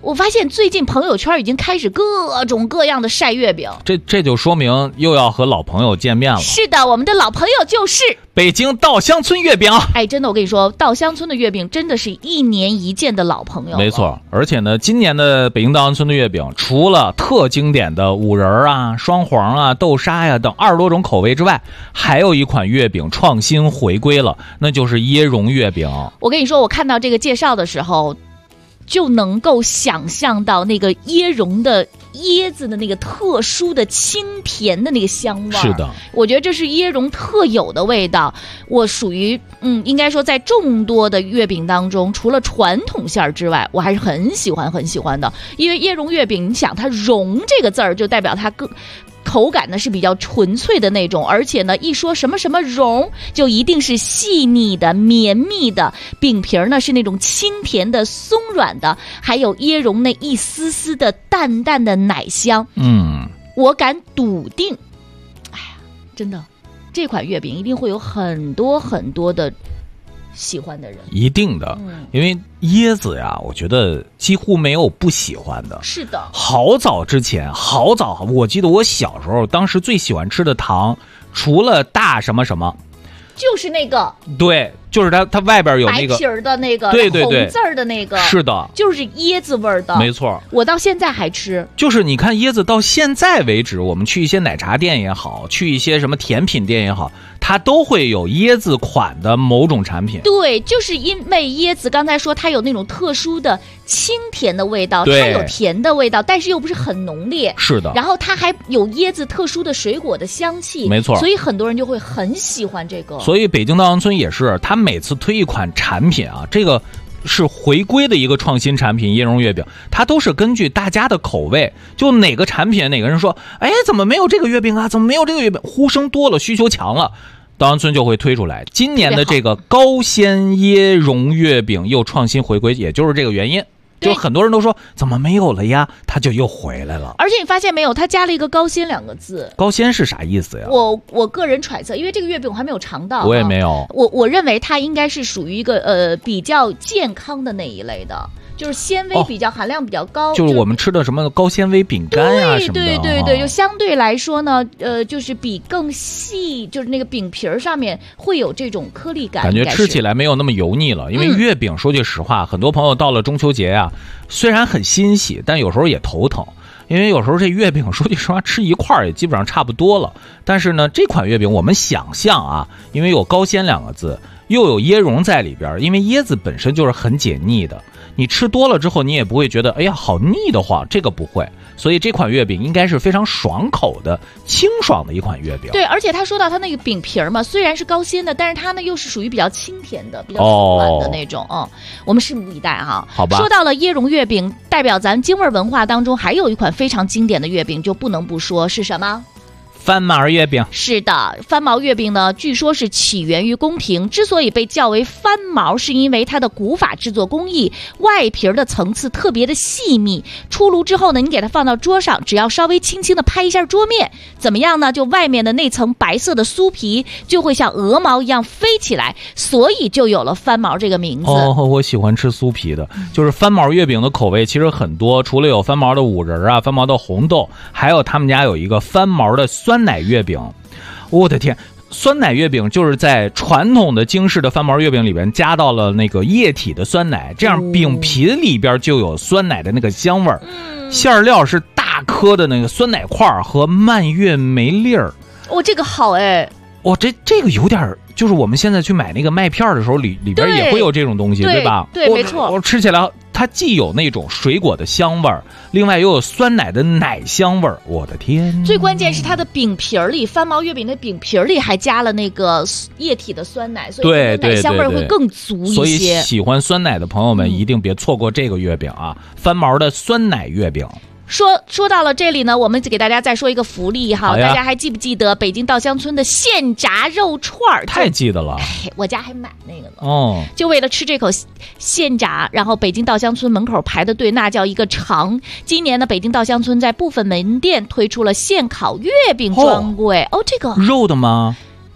Speaker 4: 我发现最近朋友圈已经开始各种各样的晒月饼，
Speaker 3: 这就说明又要和老朋友见面了。
Speaker 4: 是的，我们的老朋友就是
Speaker 3: 北京稻香村月饼。
Speaker 4: 哎，真的，我跟你说，稻香村的月饼真的是1年一见的老朋友。
Speaker 3: 没错，而且呢，今年的北京稻香村的月饼，除了特经典的五仁啊、双黄啊、豆沙呀等20多种口味之外，还有一款月饼创新回归了，那就是椰蓉月饼。
Speaker 4: 我跟你说，我看到这个介绍的时候，就能够想象到那个椰蓉的椰子的那个特殊的清甜的那个香味。
Speaker 3: 是的，
Speaker 4: 我觉得这是椰蓉特有的味道。我属于应该说在众多的月饼当中，除了传统馅之外，我还是很喜欢的。因为椰蓉月饼，你想它蓉这个字儿就代表它口感呢是比较纯粹的那种，而且呢一说什么什么蓉，就一定是细腻的、绵密的，饼皮呢是那种清甜的、松软的，还有椰蓉那一丝丝的淡淡的奶香。我敢笃定，哎呀，真的，这款月饼一定会有很多很多的喜欢的人，
Speaker 3: 一定的，因为椰子呀，我觉得几乎没有不喜欢的。
Speaker 4: 是的，
Speaker 3: 好早，我记得我小时候，当时最喜欢吃的糖，除了大什么什么，
Speaker 4: 就是那个，
Speaker 3: 对，就是它外边有那个
Speaker 4: 白皮儿的那个，
Speaker 3: 对，
Speaker 4: 红字儿的那个，
Speaker 3: 是的，
Speaker 4: 就是椰子味儿的，
Speaker 3: 没错。
Speaker 4: 我到现在还吃。
Speaker 3: 就是你看椰子到现在为止，我们去一些奶茶店也好，去一些什么甜品店也好，它都会有椰子款的某种产品。
Speaker 4: 对，就是因为椰子刚才说它有那种特殊的清甜的味道，它有甜的味道，但是又不是很浓烈。
Speaker 3: 是的。
Speaker 4: 然后它还有椰子特殊的水果的香气，
Speaker 3: 没错。
Speaker 4: 所以很多人就会很喜欢这个。
Speaker 3: 所以北京稻香村也是，它每次推一款产品啊，这个是回归的一个创新产品椰蓉月饼，它都是根据大家的口味，就哪个产品哪个人说，哎，怎么没有这个月饼啊？怎么没有这个月饼？呼声多了，需求强了，稻香村就会推出来。今年的这个高纤椰蓉月饼又创新回归，也就是这个原因。就很多人都说怎么没有了呀，它就又回来了。
Speaker 4: 而且你发现没有，它加了一个高纤2个字。
Speaker 3: 高纤是啥意思呀？
Speaker 4: 我个人揣测，因为这个月饼我还没有尝到，
Speaker 3: 我也没有。
Speaker 4: 我认为它应该是属于一个比较健康的那一类的。就是纤维比较含量比较高，
Speaker 3: 就是我们吃的什么高纤维饼干呀什么的。
Speaker 4: 对，就相对来说呢，就是比更细，就是那个饼皮上面会有这种颗粒感，
Speaker 3: 感觉吃起来没有那么油腻了。因为月饼说句实话，很多朋友到了中秋节呀，虽然很欣喜，但有时候也头疼。因为有时候这月饼说句实话吃一块也基本上差不多了，但是呢这款月饼我们想象啊，因为有高纤2个字，又有椰蓉在里边，因为椰子本身就是很解腻的，你吃多了之后你也不会觉得哎呀好腻的慌，这个不会。所以这款月饼应该是非常爽口的、清爽的一款月饼。
Speaker 4: 对，而且他说到他那个饼皮嘛，虽然是高纤的，但是它呢又是属于比较清甜的、比较松软的那种。我们拭目以待哈。
Speaker 3: 好吧。
Speaker 4: 说到了椰蓉月饼，代表咱京味文化当中还有一款非常经典的月饼，就不能不说是什么？
Speaker 3: 翻毛月饼。
Speaker 4: 是的，翻毛月饼呢，据说是起源于宫廷，之所以被叫为翻毛，是因为它的古法制作工艺，外皮的层次特别的细密。出炉之后呢，你给它放到桌上，只要稍微轻轻的拍一下桌面，怎么样呢？就外面的那层白色的酥皮就会像鹅毛一样飞起来，所以就有了翻毛这个名字。
Speaker 3: 我喜欢吃酥皮的，就是翻毛月饼的口味其实很多，除了有翻毛的五仁啊、翻毛的红豆，还有他们家有一个翻毛的酸奶月饼。我的天，酸奶月饼就是在传统的京式的翻毛月饼里边加到了那个液体的酸奶，这样饼皮里边就有酸奶的那个香味儿。馅料是大颗的那个酸奶块和蔓越莓粒儿。
Speaker 4: 这个好哎。
Speaker 3: 这个有点，就是我们现在去买那个麦片的时候，里边也会有这种东西，对吧？
Speaker 4: 对，没错。
Speaker 3: 我吃起来，它既有那种水果的香味儿，另外又有酸奶的奶香味儿。我的天！
Speaker 4: 最关键是它的饼皮里，翻毛月饼的饼皮里还加了那个液体的酸奶，所以奶香味会更足一些。
Speaker 3: 所以喜欢酸奶的朋友们一定别错过这个月饼啊！翻毛的酸奶月饼。
Speaker 4: 说到了这里呢，我们给大家再说一个福利哈，大家还记不记得北京稻香村的现炸肉串？
Speaker 3: 太记得了，
Speaker 4: 我家还买那个呢。就为了吃这口现炸，然后北京稻香村门口排的队那叫一个长。今年呢，北京稻香村在部分门店推出了现烤月饼专柜。这个
Speaker 3: 肉的吗？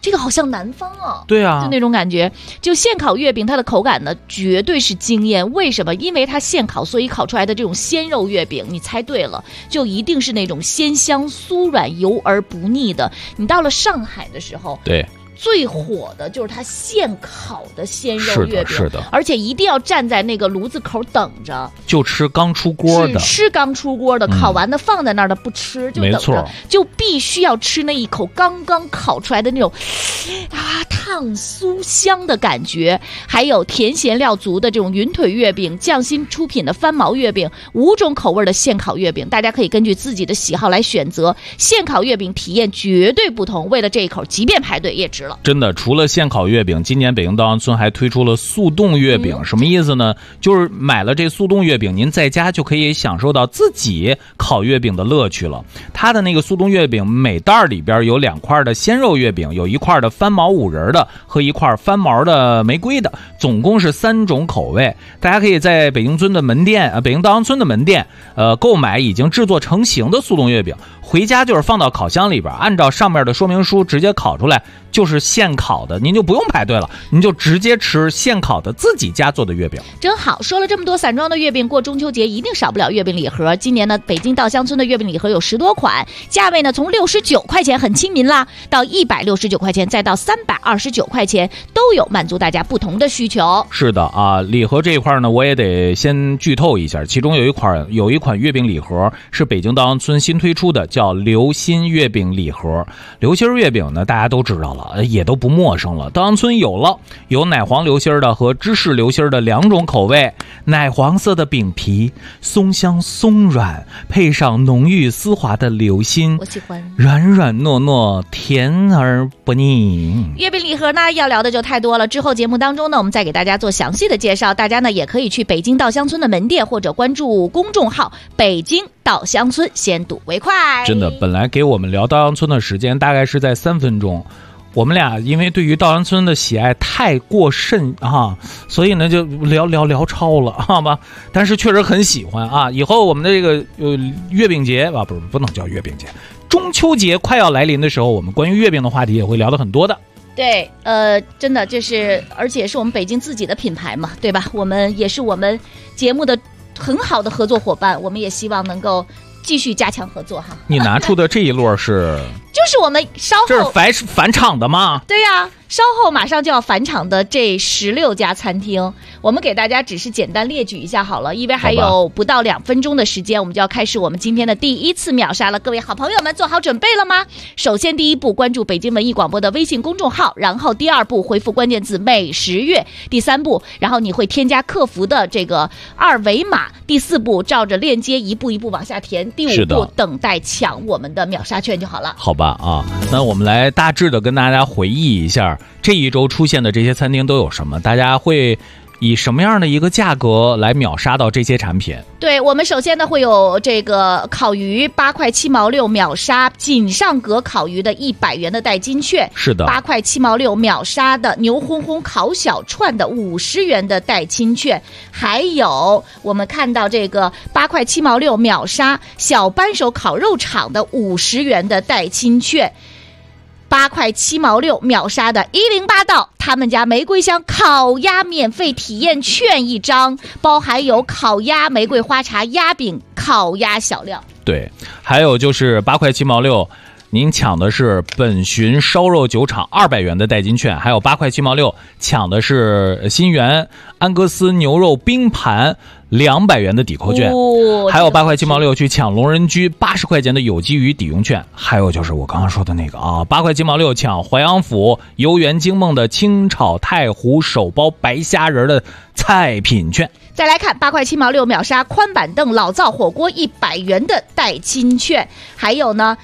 Speaker 4: 这个好像南方哦。
Speaker 3: 对啊，
Speaker 4: 就那种感觉。就现烤月饼，它的口感呢绝对是惊艳。为什么？因为它现烤，所以烤出来的这种鲜肉月饼，你猜对了，就一定是那种鲜香酥软、油而不腻的。你到了上海的时候，
Speaker 3: 对。
Speaker 4: 最火的就是它现烤的鲜肉月饼，
Speaker 3: 是的，
Speaker 4: 而且一定要站在那个炉子口等着，
Speaker 3: 就吃刚出锅的，
Speaker 4: 吃刚出锅的，烤完的放在那儿的不吃，就等着，就必须要吃那一口刚刚烤出来的那种烫酥香的感觉。还有甜咸料足的这种云腿月饼，匠心出品的翻毛月饼，5种口味的现烤月饼，大家可以根据自己的喜好来选择。现烤月饼体验绝对不同，为了这一口，即便排队也值。
Speaker 3: 真的，除了现烤月饼，今年北京稻香村还推出了速冻月饼。什么意思呢？就是买了这速冻月饼，您在家就可以享受到自己烤月饼的乐趣了。它的那个速冻月饼每袋里边有2块的鲜肉月饼，有1块的翻毛5仁的和1块翻毛的玫瑰的，总共是3种口味。大家可以在北京村的门店，北京稻香村的门店，购买已经制作成型的速冻月饼，回家就是放到烤箱里边，按照上面的说明书直接烤出来，就是现烤的，您就不用排队了，您就直接吃现烤的自己家做的月饼，
Speaker 4: 真好。说了这么多散装的月饼，过中秋节一定少不了月饼礼盒。今年呢，北京稻香村的月饼礼盒有10多款，价位呢从69块钱很亲民啦，到169块钱，再到329块钱，都有满足大家不同的需求。
Speaker 3: 是的啊，礼盒这一块呢，我也得先剧透一下，其中有一款月饼礼盒是北京稻香村新推出的，叫流心月饼礼盒。流心月饼呢，大家都知道了，也都不陌生了。稻香村有奶黄流心的和芝士流心的2种口味，奶黄色的饼皮松香松软，配上浓郁丝滑的流心，
Speaker 4: 我喜欢
Speaker 3: 软软糯糯，甜而不腻。
Speaker 4: 月饼礼盒呢，要聊的就太多了，之后节目当中呢，我们再给大家做详细的介绍。大家呢也可以去北京稻香村的门店，或者关注公众号北京稻香村，先睹为快。
Speaker 3: 真的，本来给我们聊稻香村的时间大概是在3分钟，我们俩因为对于稻香村的喜爱太过甚啊，所以呢就聊超了，好吧？但是确实很喜欢啊。以后我们的这个月饼节啊，不能叫月饼节，中秋节快要来临的时候，我们关于月饼的话题也会聊得很多的。
Speaker 4: 对，真的这是，而且是我们北京自己的品牌嘛，对吧？我们也是我们节目的很好的合作伙伴，我们也希望能够继续加强合作哈。
Speaker 3: 你拿出的这一摞是？
Speaker 4: 就是我们稍后
Speaker 3: 这是返场的吗？
Speaker 4: 对呀，稍后马上就要返场的这16家餐厅，我们给大家只是简单列举一下好了，因为还有不到2分钟的时间，我们就要开始我们今天的第1次秒杀了。各位好朋友们做好准备了吗？首先第一步，关注北京文艺广播的微信公众号，然后第2步回复关键字美食月，第3步，然后你会添加客服的这个2维码，第4步照着链接一步一步往下填，第5步等待抢我们的秒杀券就好了。
Speaker 3: 好吧啊，那我们来大致的跟大家回忆一下这一周出现的这些餐厅都有什么，大家会以什么样的一个价格来秒杀到这些产品？
Speaker 4: 对，我们首先呢会有这个烤鱼8块7毛6秒杀锦上阁烤鱼的100元的代金券，
Speaker 3: 是的
Speaker 4: ，8块7毛6秒杀的牛轰轰烤小串的50元的代金券，还有我们看到这个8块7毛6秒杀小扳手烤肉场的50元的代金券。8块7毛6秒杀的108道他们家玫瑰香烤鸭免费体验券1张，包含有烤鸭、玫瑰花茶、鸭饼、烤鸭小料。
Speaker 3: 对，还有就是8块7毛6，您抢的是本巡烧肉酒厂200元的代金券，还有8块7毛6抢的是新源安格斯牛肉冰盘200元的抵扣券，还有8块7毛6去抢龙人居80块钱的有机鱼抵用券，还有就是我刚刚说的那个啊，8块7毛6抢淮阳府游园惊梦的清炒太湖手包白虾仁的菜品券。
Speaker 4: 再来看8块7毛6秒杀宽板凳老灶火锅100元的代金券，还有呢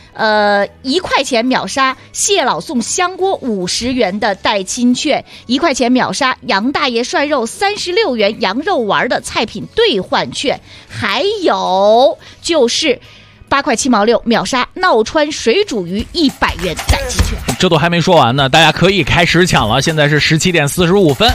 Speaker 4: 1块钱秒杀谢老宋香锅50元的代金券，1块钱秒杀杨大爷涮肉36元羊肉丸的菜品兑换券，还有就是8块7毛6秒杀闹川水煮鱼100元代金券。
Speaker 3: 这都还没说完呢，大家可以开始抢了，现在是17点45分。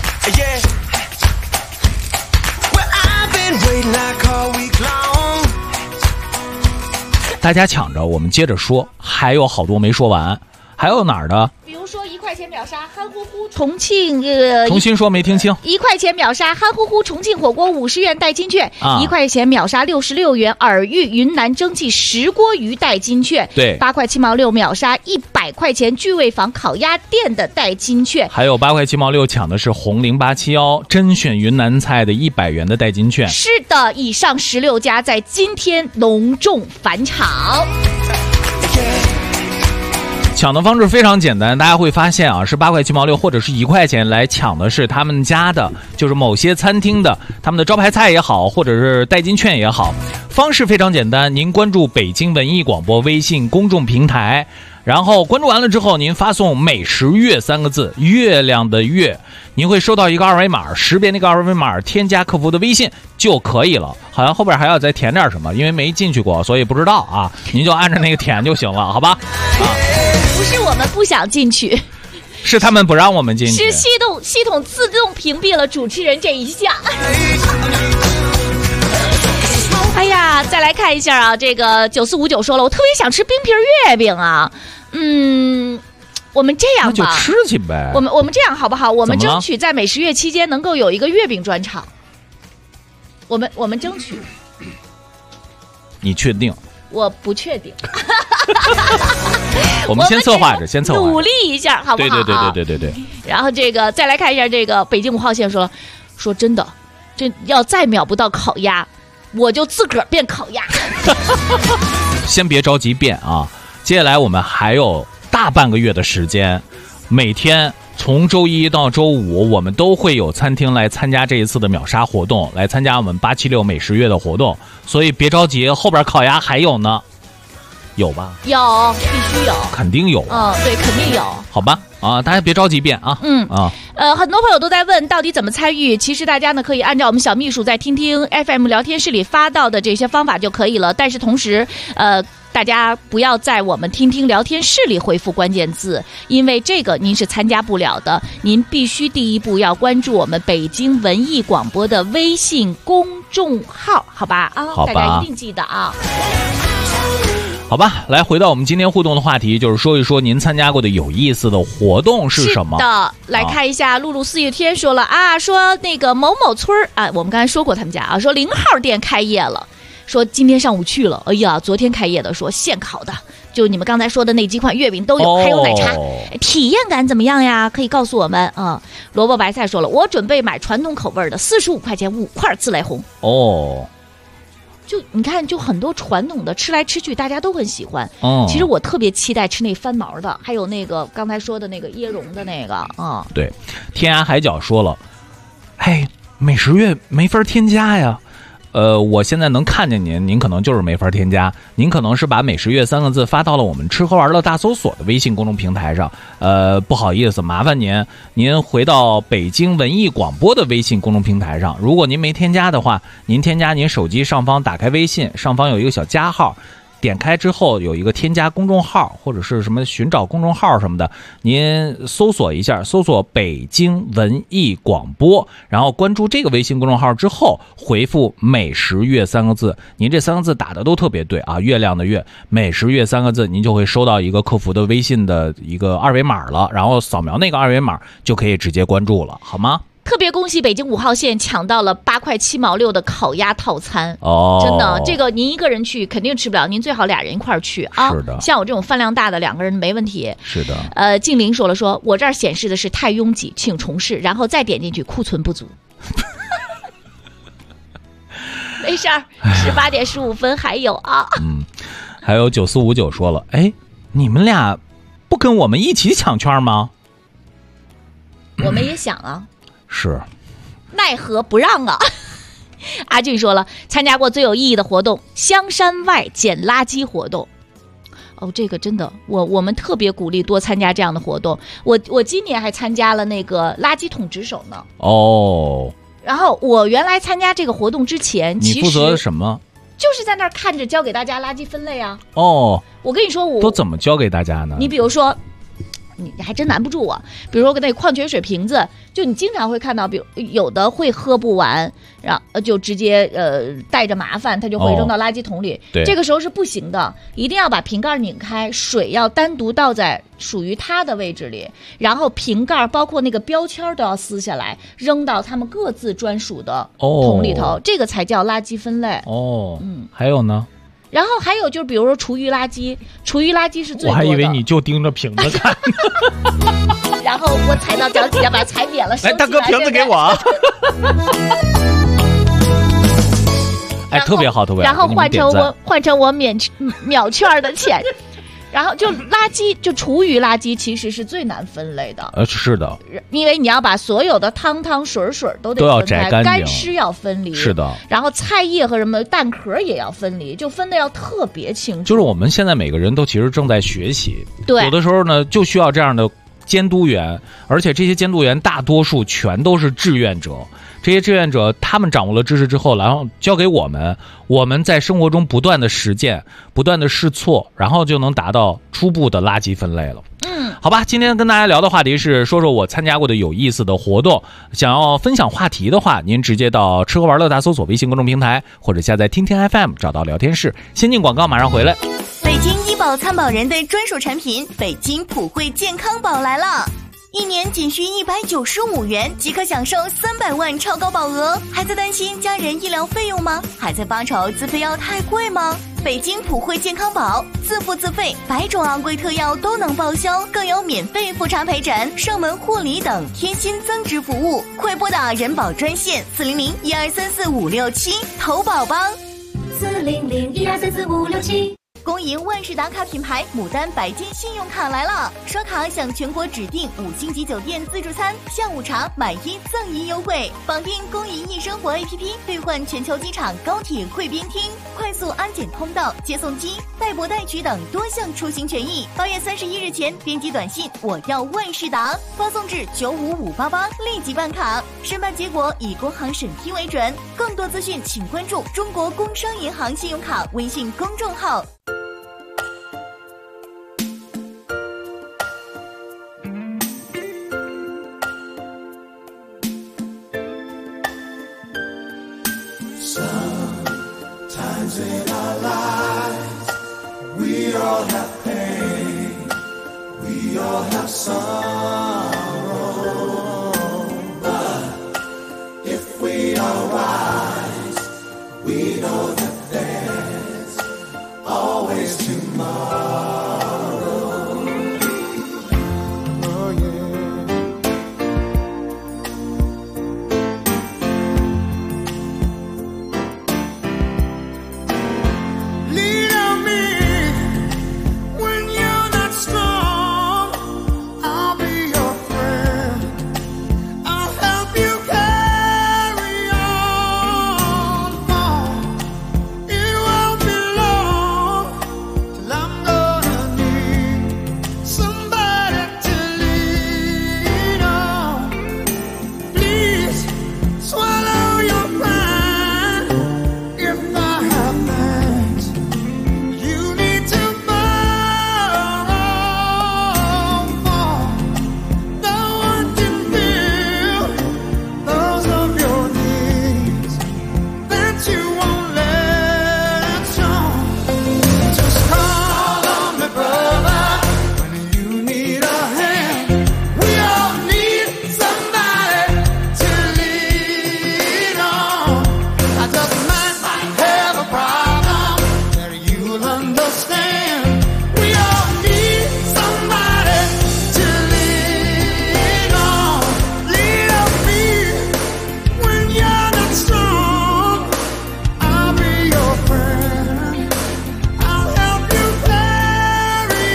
Speaker 3: 大家抢着，我们接着说，还有好多没说完。还有哪儿的？
Speaker 4: 比如说1块钱秒杀，憨乎乎重庆
Speaker 3: 重新说没听清。
Speaker 4: 1块钱秒杀，憨乎乎重庆火锅50元代金券，1块钱秒杀66元尔豫云南蒸汽石锅鱼代金券，
Speaker 3: 对
Speaker 4: ，8块7毛6秒杀100块钱聚味坊烤鸭店的代金券，
Speaker 3: 还有8块7毛6抢的是红0871甄选云南菜的100元的代金券。
Speaker 4: 是的，以上16家在今天隆重返场。
Speaker 3: 抢的方式非常简单，大家会发现啊，是8块7毛6或者是1块钱来抢的是他们家的，就是某些餐厅的他们的招牌菜也好，或者是代金券也好。方式非常简单，您关注北京文艺广播微信公众平台，然后关注完了之后，您发送美食月3个字，月亮的月，您会收到一个二维码，识别那个二维码，添加客服的微信就可以了。好像后边还要再填点什么，因为没进去过，所以不知道啊，您就按照那个填就行了，好吧？
Speaker 4: 不是我们不想进去，
Speaker 3: 是他们不让我们进去，
Speaker 4: 是系统自动屏蔽了主持人这一项。哎呀，再来看一下啊，这个9459说了，我特别想吃冰皮月饼啊，我们这样吧，
Speaker 3: 那就吃去呗。
Speaker 4: 我们这样好不好？我们争取在美食月期间能够有一个月饼专场。我们争取。
Speaker 3: 你确定？
Speaker 4: 我不确定。
Speaker 3: 我们先策划着，先策划着，
Speaker 4: 努力一下，好不好？
Speaker 3: 对。
Speaker 4: 然后这个再来看一下这个北京5号线说真的，这要再秒不到烤鸭，我就自个儿变烤鸭。
Speaker 3: 先别着急变啊，接下来我们还有大半个月的时间，每天从周一到周五，我们都会有餐厅来参加这一次的秒杀活动，来参加我们876美食月的活动，所以别着急，后边烤鸭还有呢，有吧？
Speaker 4: 有，必须有，
Speaker 3: 肯定有。
Speaker 4: 对，肯定有。
Speaker 3: 好吧，大家别着急变啊。
Speaker 4: 很多朋友都在问到底怎么参与，其实大家呢可以按照我们小秘书在听听 FM 聊天室里发到的这些方法就可以了，但是同时大家不要在我们听听聊天室里回复关键字，因为这个您是参加不了的，您必须第一步要关注我们北京文艺广播的微信公众号，好吧？
Speaker 3: 好吧，
Speaker 4: 大家一定记得啊。
Speaker 3: 好吧，来回到我们今天互动的话题，就是说一说您参加过的有意思的活动是什么？
Speaker 4: 是的，来看一下，露露4月天说了啊，说那个某某村啊，我们刚才说过他们家啊，说0号店开业了，说今天上午去了，哎呀，昨天开业的，说现烤的，就你们刚才说的那几款月饼都有，还有奶茶，体验感怎么样呀？可以告诉我们啊。萝卜白菜说了，我准备买传统口味的，45块钱5块自来红。就你看，就很多传统的吃来吃去，大家都很喜欢。其实我特别期待吃那翻毛的，还有那个刚才说的那个椰蓉的那个。
Speaker 3: 对，天涯海角说了，美食月没法添加呀。我现在能看见您可能就是没法添加，您可能是把美食月3个字发到了我们吃喝玩乐大搜索的微信公众平台上，不好意思，麻烦您回到北京文艺广播的微信公众平台上，如果您没添加的话，您添加，您手机上方打开微信，上方有一个小加号，点开之后有一个添加公众号或者是什么寻找公众号什么的，您搜索一下，搜索北京文艺广播，然后关注这个微信公众号之后回复美食月3个字，您这3个字打的都特别对啊，月亮的月，美食月3个字，您就会收到一个客服的微信的一个二维码了，然后扫描那个二维码就可以直接关注了，好吗？
Speaker 4: 特别恭喜北京5号线抢到了8块7毛6的烤鸭套餐真的，这个您一个人去肯定吃不了，您最好俩人一块儿去啊。
Speaker 3: 是的，
Speaker 4: 像我这种饭量大的2个人没问题。
Speaker 3: 是的。
Speaker 4: 静玲说了，说我这儿显示的是太拥挤，请重试，然后再点进去库存不足。没事儿，18点15分还有啊。
Speaker 3: 还有9459说了，你们俩不跟我们一起抢券吗？
Speaker 4: 我们也想啊。
Speaker 3: 是，
Speaker 4: 奈何不让啊。阿俊说了，参加过最有意义的活动，香山外捡垃圾活动。这个真的，我们特别鼓励多参加这样的活动。我今年还参加了那个垃圾桶值守呢。然后我原来参加这个活动之前，
Speaker 3: 你负责什么？
Speaker 4: 就是在那儿看着教给大家垃圾分类啊。
Speaker 3: 我
Speaker 4: 跟你说，
Speaker 3: 都怎么教给大家呢？
Speaker 4: 你比如说， 你还真难不住我。比如说那矿泉水瓶子，就你经常会看到，比如有的会喝不完，然后就直接带着麻烦，他就会扔到垃圾桶里。这个时候是不行的，一定要把瓶盖拧开，水要单独倒在属于它的位置里，然后瓶盖包括那个标签都要撕下来，扔到他们各自专属的桶里头，这个才叫垃圾分类。
Speaker 3: 还有呢？
Speaker 4: 然后还有就是，比如说厨余垃圾是最多的。
Speaker 3: 我还以为你就盯着瓶子看。
Speaker 4: 然后我踩到脚底下把它踩扁了。
Speaker 3: 来，大哥，瓶子给我。哎，特别好，特别好。
Speaker 4: 然后换成我秒券的钱。然后就垃圾，就厨余垃圾其实是最难分类的。
Speaker 3: 是的，
Speaker 4: 因为你要把所有的汤水都得
Speaker 3: 要摘干净，
Speaker 4: 干湿要分离。
Speaker 3: 是的，
Speaker 4: 然后菜叶和什么蛋壳也要分离，就分的要特别清楚。
Speaker 3: 就是我们现在每个人都其实正在学习，
Speaker 4: 对，
Speaker 3: 有的时候呢就需要这样的监督员，而且这些监督员大多数全都是志愿者。这些志愿者他们掌握了知识之后，然后交给我们在生活中不断的实践，不断的试错，然后就能达到初步的垃圾分类了。好吧，今天跟大家聊的话题是说说我参加过的有意思的活动。想要分享话题的话，您直接到吃喝玩乐大搜索微信公众平台，或者下载听听 FM 找到聊天室。先进广告，马上回来。
Speaker 11: 北京医保参保人的专属产品北京普惠健康宝来了。1年仅需195元即可享受300万超高保额，还在担心家人医疗费用吗？还在发愁自费药太贵吗？北京普惠健康宝自付自费100种昂贵特药都能报销，更有免费复查陪诊、上门护理等贴心增值服务。快拨打人保专线400-1234567投保吧。
Speaker 5: 400-1234567。
Speaker 11: 恭迎万事达卡品牌牡丹白金信用卡来了，刷卡享全国指定5星级酒店自助餐、下午茶买1赠1优惠，绑定公银易生活 APP 兑换全球机场高铁贵宾厅、快速安检通道、接送机、代博代取等多项出行权益。8月31日前编辑短信我要万事达，发送至95588立即办卡，申办结果以工行审批为准。更多资讯请关注中国工商银行信用卡微信公众号。
Speaker 15: Sometimes in our lives, we all have pain, we all have sorrow, but if we are wise, we know that there's always tomorrow. Oh yeah. Lean on me when you're not strong. I'll be your friend. I'll help you carry on. It won't be long till I'm gonna need somebody to lean on. Please swallow your pride if I have things you need to borrow for. No one can fill those of your needs that you won't let show. Just call on me, brother, when you need a hand. We all need somebody to lean on. I just might have a problem that you'll understand. We all need somebody to lean on. Lean on me when you're not strong. I'll be your friend. I'll help you carry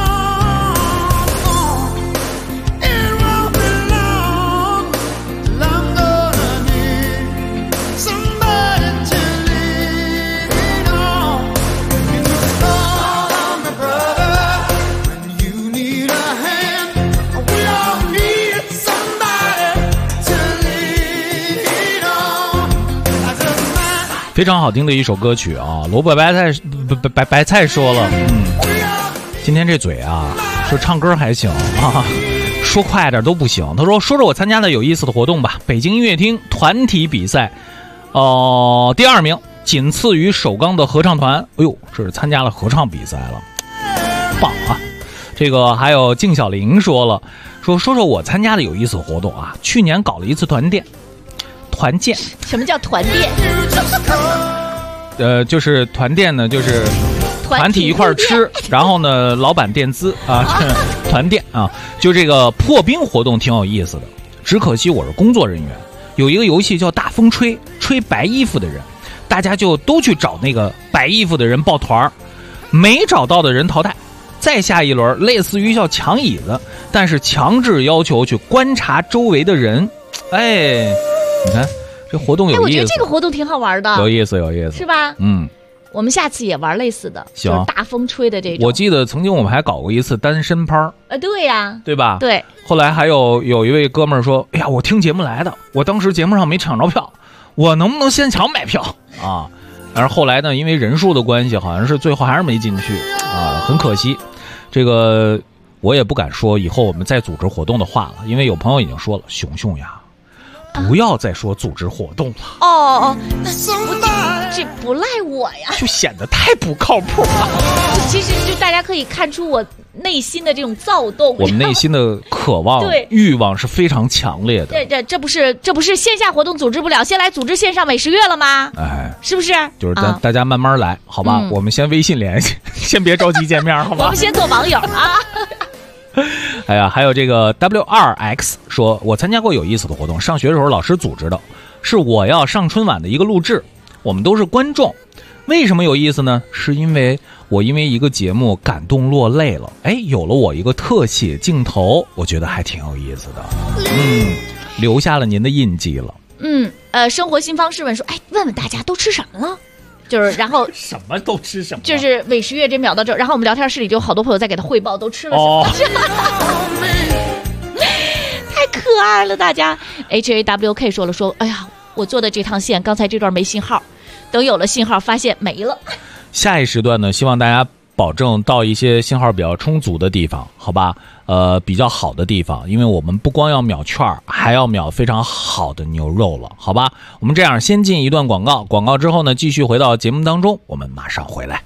Speaker 15: on. It won't be long till I'm gonna need somebody to lean on. You just call on me, brother, when you need a hand. We all need somebody to lean on. I just might
Speaker 3: 非常好听的一首歌曲啊！萝卜白菜说了，今天这嘴啊， 说唱歌还行啊，说快点都不行。他说说我参加的有意思的活动吧。北京音乐厅团体比赛，第2名，仅次于首钢的合唱团。哎呦，这是参加了合唱比赛了，棒啊！这个还有静小玲说了，说我参加的有意思的活动啊，去年搞了一次团建。
Speaker 4: 什么叫团建？
Speaker 3: 就是团建呢，就是团体一块吃，然后呢，老板垫资啊，团建啊，就这个破冰活动挺有意思的。只可惜我是工作人员，有一个游戏叫大风吹白衣服的人，大家就都去找那个白衣服的人抱团，没找到的人淘汰。再下一轮，类似于叫抢椅子，但是强制要求去观察周围的人。哎，你看这活动有意思。
Speaker 4: 我觉得这个活动挺好玩的，
Speaker 3: 有意思，
Speaker 4: 是吧？我们下次也玩类似的，
Speaker 3: 行，
Speaker 4: 就是大风吹的这种。
Speaker 3: 我记得曾经我们还搞过一次单身趴。
Speaker 4: 对呀，
Speaker 3: 对吧？
Speaker 4: 对。
Speaker 3: 后来还有一位哥们儿说：“哎呀，我听节目来的，我当时节目上没抢着票，我能不能现场买票啊？”但是后来呢，因为人数的关系，好像是最后还是没进去啊，很可惜。这个我也不敢说以后我们再组织活动的话了，因为有朋友已经说了，熊呀，不要再说组织活动了。
Speaker 4: 这不赖我呀，
Speaker 3: 就显得太不靠谱了。
Speaker 4: 其实就大家可以看出我内心的这种躁动，
Speaker 3: 我们内心的渴望、欲望是非常强烈的。
Speaker 4: 这不是线下活动组织不了，先来组织线上美食月了吗？哎，是不是？
Speaker 3: 就是大家慢慢来，好吧？我们先微信联系，先别着急见面，好吧？
Speaker 4: 我们先做网友啊。
Speaker 3: 哎呀，还有这个 W2X 说，我参加过有意思的活动，上学的时候老师组织的，是我要上春晚的一个录制，我们都是观众。为什么有意思呢？是因为一个节目感动落泪了，有了我一个特写镜头，我觉得还挺有意思的，留下了您的印记了。
Speaker 4: 生活新方式问说，问问大家都吃什么了？就是然后
Speaker 3: 什么都吃什么，
Speaker 4: 就是美食月这秒到这，然后我们聊天室里就有好多朋友在给他汇报都吃了什么。太可爱了，大家。HAWK 说了说，哎呀，我坐的这趟线刚才这段没信号，等有了信号发现没了。
Speaker 3: 下一时段呢，希望大家保证到一些信号比较充足的地方，好吧？比较好的地方，因为我们不光要秒券，还要秒非常好的牛肉了，好吧？我们这样先进一段广告，广告之后呢，继续回到节目当中，我们马上回来。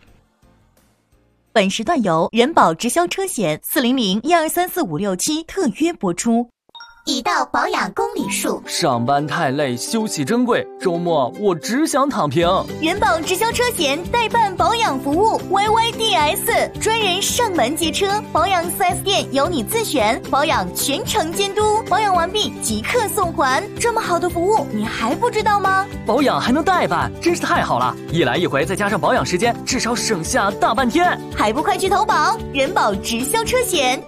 Speaker 11: 本时段由人保直销车险400-1234567特约播出。
Speaker 5: 已到保养公里数，
Speaker 12: 上班太累，休息珍贵，周末我只想躺平。
Speaker 11: 人保直销车险代办保养服务 YYDS， 专人上门接车，保养 4S 店由你自选，保养全程监督，保养完毕即刻送还。这么好的服务你还不知道吗？
Speaker 12: 保养还能代办，真是太好了，一来一回再加上保养时间，至少省下大半天。
Speaker 11: 还不快去投保人保直销车险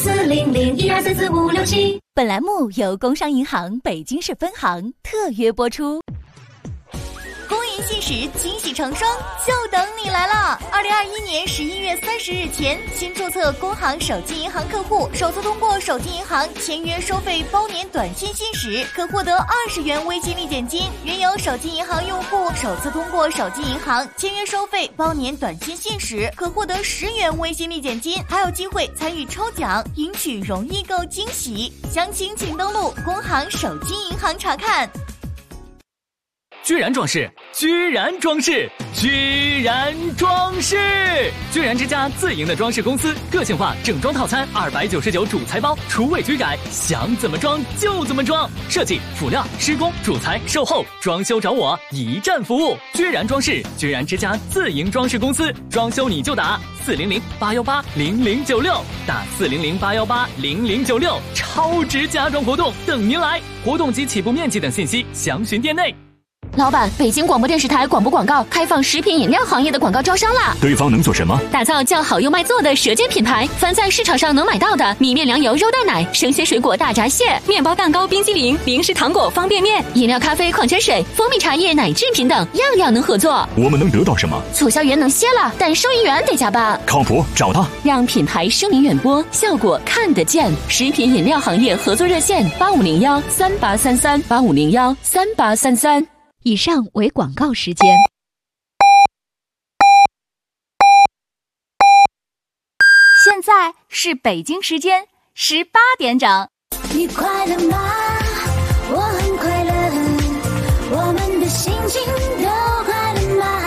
Speaker 5: 400-1234567。
Speaker 6: 本栏目由工商银行北京市分行特约播出。
Speaker 11: 公银信使惊喜成双，就等你来了！2021年11月30日前，新注册工行手机银行客户首次通过手机银行签约收费包年短信信使，可获得20元微激励奖金。原有手机银行用户首次通过手机银行签约收费包年短信信使，可获得10元微激励奖金，还有机会参与抽奖，赢取容易购惊喜。详情请登录工行手机银行查看。
Speaker 12: 居然装饰，居然装饰，居然装饰！居然之家自营的装饰公司，个性化整装套餐299主材包，厨卫居改，想怎么装就怎么装。设计、辅料、施工、主材、售后、装修找我，一站服务。居然装饰，居然之家自营装饰公司，装修你就打400-818-0096，打400-818-0096，超值家装活动等您来，活动及起步面积等信息详询店内。
Speaker 6: 老板，北京广播电视台广播广告开放食品饮料行业的广告招商啦！
Speaker 9: 对方能做什么？
Speaker 6: 打造叫好又卖座的舌尖品牌，凡在市场上能买到的米面粮油肉蛋奶、生鲜水果大闸蟹、面包蛋糕、冰激凌、零食糖果、方便面、饮料、咖啡、矿泉水、蜂蜜茶叶、奶制品等，样样能合作。
Speaker 9: 我们能得到什么？
Speaker 6: 促销员能歇了，但收银员得加班。
Speaker 9: 靠谱，找他，
Speaker 6: 让品牌声名远播，效果看得见。食品饮料行业合作热线8501-3833，8501-3833。以上为广告时间。
Speaker 11: 现
Speaker 6: 在是北京时间18点整。
Speaker 5: 你快乐吗？我很快乐，我们的心情都快乐吗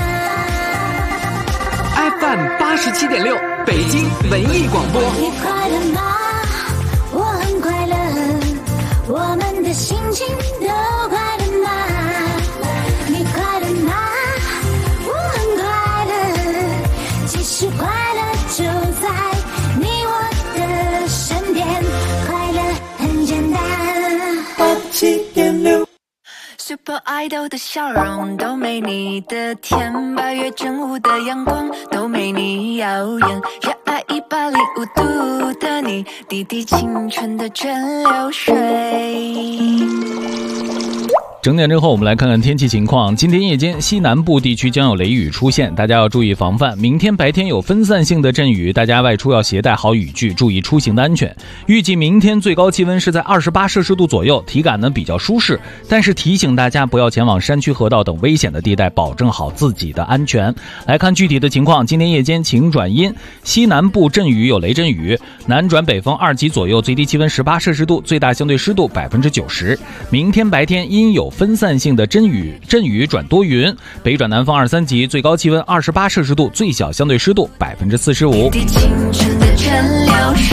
Speaker 13: ？FM 87.6，北京文艺广播。
Speaker 5: 你快乐吗？我很快乐，我们的心情都快乐吗？你快乐吗？我很快乐，其实快乐就在你我的身边，快乐很简单。87.6
Speaker 16: Super Idol 的笑容都没你的甜，8月正午的阳光都没你耀眼，热爱105度的你，滴滴青春的蒸馏水。
Speaker 3: 整点之后，我们来看看天气情况。今天夜间西南部地区将有雷雨出现，大家要注意防范。明天白天有分散性的阵雨，大家外出要携带好雨具，注意出行的安全。预计明天最高气温是在28摄氏度左右，体感呢比较舒适，但是提醒大家不要前往山区、河道等危险的地带，保证好自己的安全。来看具体的情况，今天夜间晴转阴，西南部阵雨有雷阵雨，南转北风2级左右，最低气温18摄氏度，最大相对湿度90%。明天白天阴有分散性的阵雨转多云，北转南风2、3级，最高气温28摄氏度，最小相对湿度45%。
Speaker 16: 青春的蒸馏水，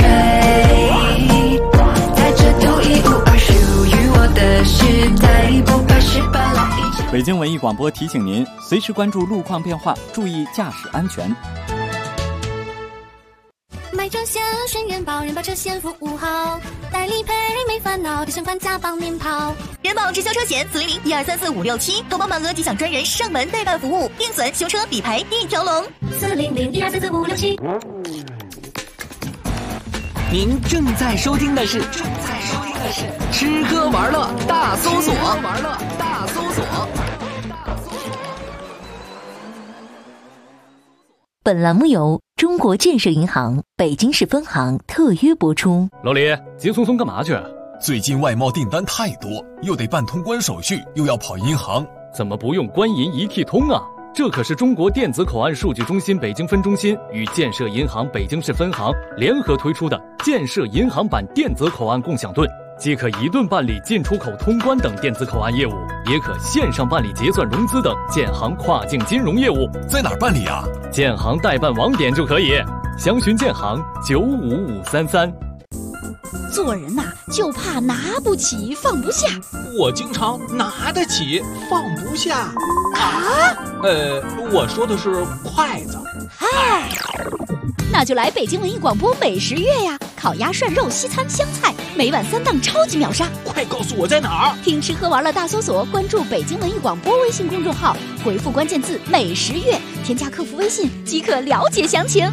Speaker 16: 在这独一无二属于我的时代，不怕失败了一切。
Speaker 10: 北京文艺广播提醒您，随时关注路况变化，注意驾驶安全。
Speaker 5: 买车险选元宝，人保车险服务好，代理赔没烦恼，提升官家帮您跑。
Speaker 11: 人保直销车险400-1234567，投保满额即享专人上门代办服务，定损、修车、理赔一条龙。
Speaker 5: 400-1234567。
Speaker 13: 您正在收听的是吃喝玩乐大搜索。
Speaker 17: 本栏目由中国建设银行北京市分行特约播出。
Speaker 14: 老李，急匆匆干嘛去？
Speaker 9: 最近外贸订单太多，又得办通关手续，又要跑银行，
Speaker 14: 怎么不用官银一体通啊？这可是中国电子口岸数据中心北京分中心与建设银行北京市分行联合推出的建设银行版电子口岸共享盾，既可一盾办理进出口通关等电子口岸业务，也可线上办理结算融资等建行跨境金融业务。
Speaker 9: 在哪儿办理啊？
Speaker 14: 建行代办网点就可以，详询建行95533。
Speaker 6: 做人呐，就怕拿不起放不下。
Speaker 18: 我经常拿得起放不下
Speaker 6: 啊。
Speaker 18: 我说的是筷子。
Speaker 6: 嗨，那就来北京文艺广播美食月呀！烤鸭、涮肉、西餐、湘菜，每晚3档超级秒杀。
Speaker 18: 快告诉我在哪儿？
Speaker 6: 听吃喝玩乐大搜索，关注北京文艺广播微信公众号，回复关键字美食月，添加客服微信即可了解详情。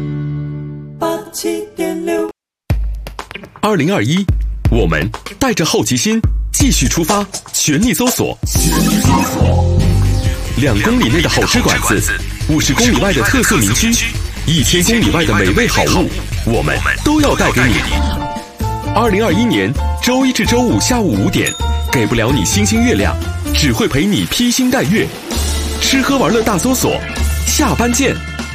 Speaker 15: 87.6
Speaker 1: 2021，我们带着好奇心继续出发，全力搜索。2公里内的好吃馆子，50公里外的特色名区，1000公里外的美味好物，我们都要带给你。2021年周一至周五下午5点，给不了你星星月亮，只会陪你披星戴月。吃喝玩乐大搜索，下班见。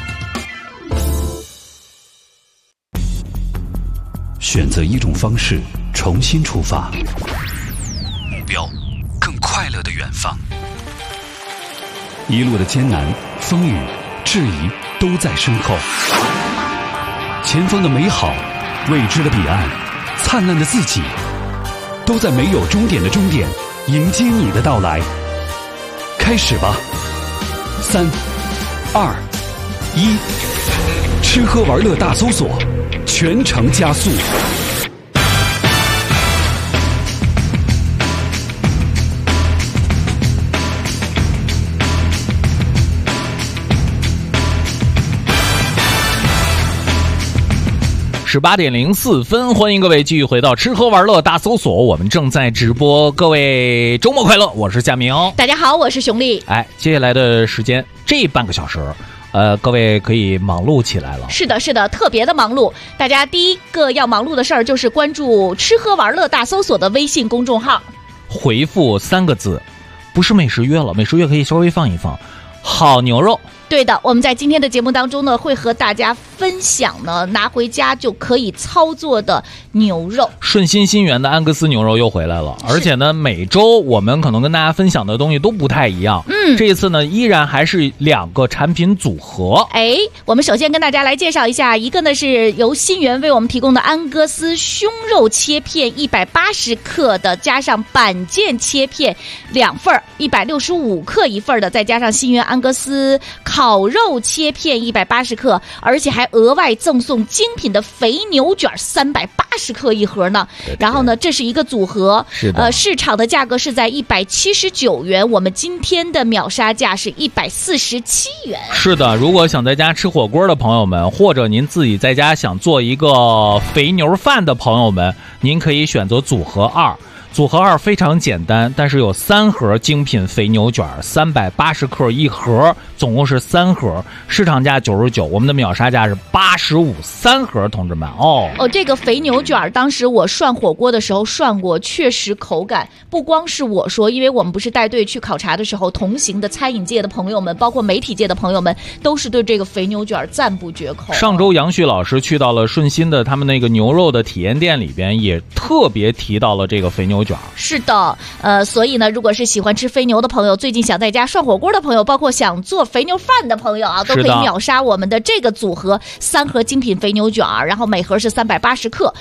Speaker 2: 选择一种方式，重新出发，目标更快乐的远方。一路的艰难、风雨、质疑都在身后，前方的美好、未知的彼岸、灿烂的自己，都在没有终点的终点迎接你的到来。开始吧，3、2、1，吃喝玩乐大搜索，全程加速。
Speaker 3: 18点04分，欢迎各位继续回到吃喝玩乐大搜索，我们正在直播，各位周末快乐，我是夏明。
Speaker 4: 大家好，我是熊丽。
Speaker 3: 接下来的时间这半个小时，各位可以忙碌起来了。
Speaker 4: 是的，是的，特别的忙碌。大家第一个要忙碌的事儿就是关注吃喝玩乐大搜索的微信公众号，
Speaker 3: 回复3个字，不是美食月了，美食月可以稍微放一放，好牛肉
Speaker 4: 对的，我们在今天的节目当中呢，会和大家分享呢拿回家就可以操作的牛肉。
Speaker 3: 顺心新源的安格斯牛肉又回来了，而且呢，每周我们可能跟大家分享的东西都不太一样。这一次呢，依然还是2个产品组合。
Speaker 4: 我们首先跟大家来介绍一下，一个呢是由新源为我们提供的安格斯胸肉切片180克的，加上板腱切片2份，165克1份的，再加上新源安格斯烤肉切片180克，而且还额外赠送精品的肥牛卷380克1盒呢。然后呢，这是一个组合，
Speaker 3: 是的，
Speaker 4: 市场的价格是在179元，我们今天的秒杀价是147元。
Speaker 3: 是的，如果想在家吃火锅的朋友们，或者您自己在家想做一个肥牛饭的朋友们，您可以选择组合2。组合2非常简单，但是有3盒精品肥牛卷，380克1盒，总共是3盒，市场价99，我们的秒杀价是85，3盒，同志们
Speaker 4: 这个肥牛卷当时我涮火锅的时候涮过，确实口感不光是我说，因为我们不是带队去考察的时候，同行的餐饮界的朋友们，包括媒体界的朋友们，都是对这个肥牛卷赞不绝口。
Speaker 3: 上周杨旭老师去到了顺心的他们那个牛肉的体验店里边，也特别提到了这个肥牛卷。
Speaker 4: 是的，所以呢，如果是喜欢吃肥牛的朋友，最近想在家涮火锅的朋友，包括想做肥牛饭的朋友啊，都可以秒杀我们的这个组合，3盒精品肥牛卷，然后每盒是380克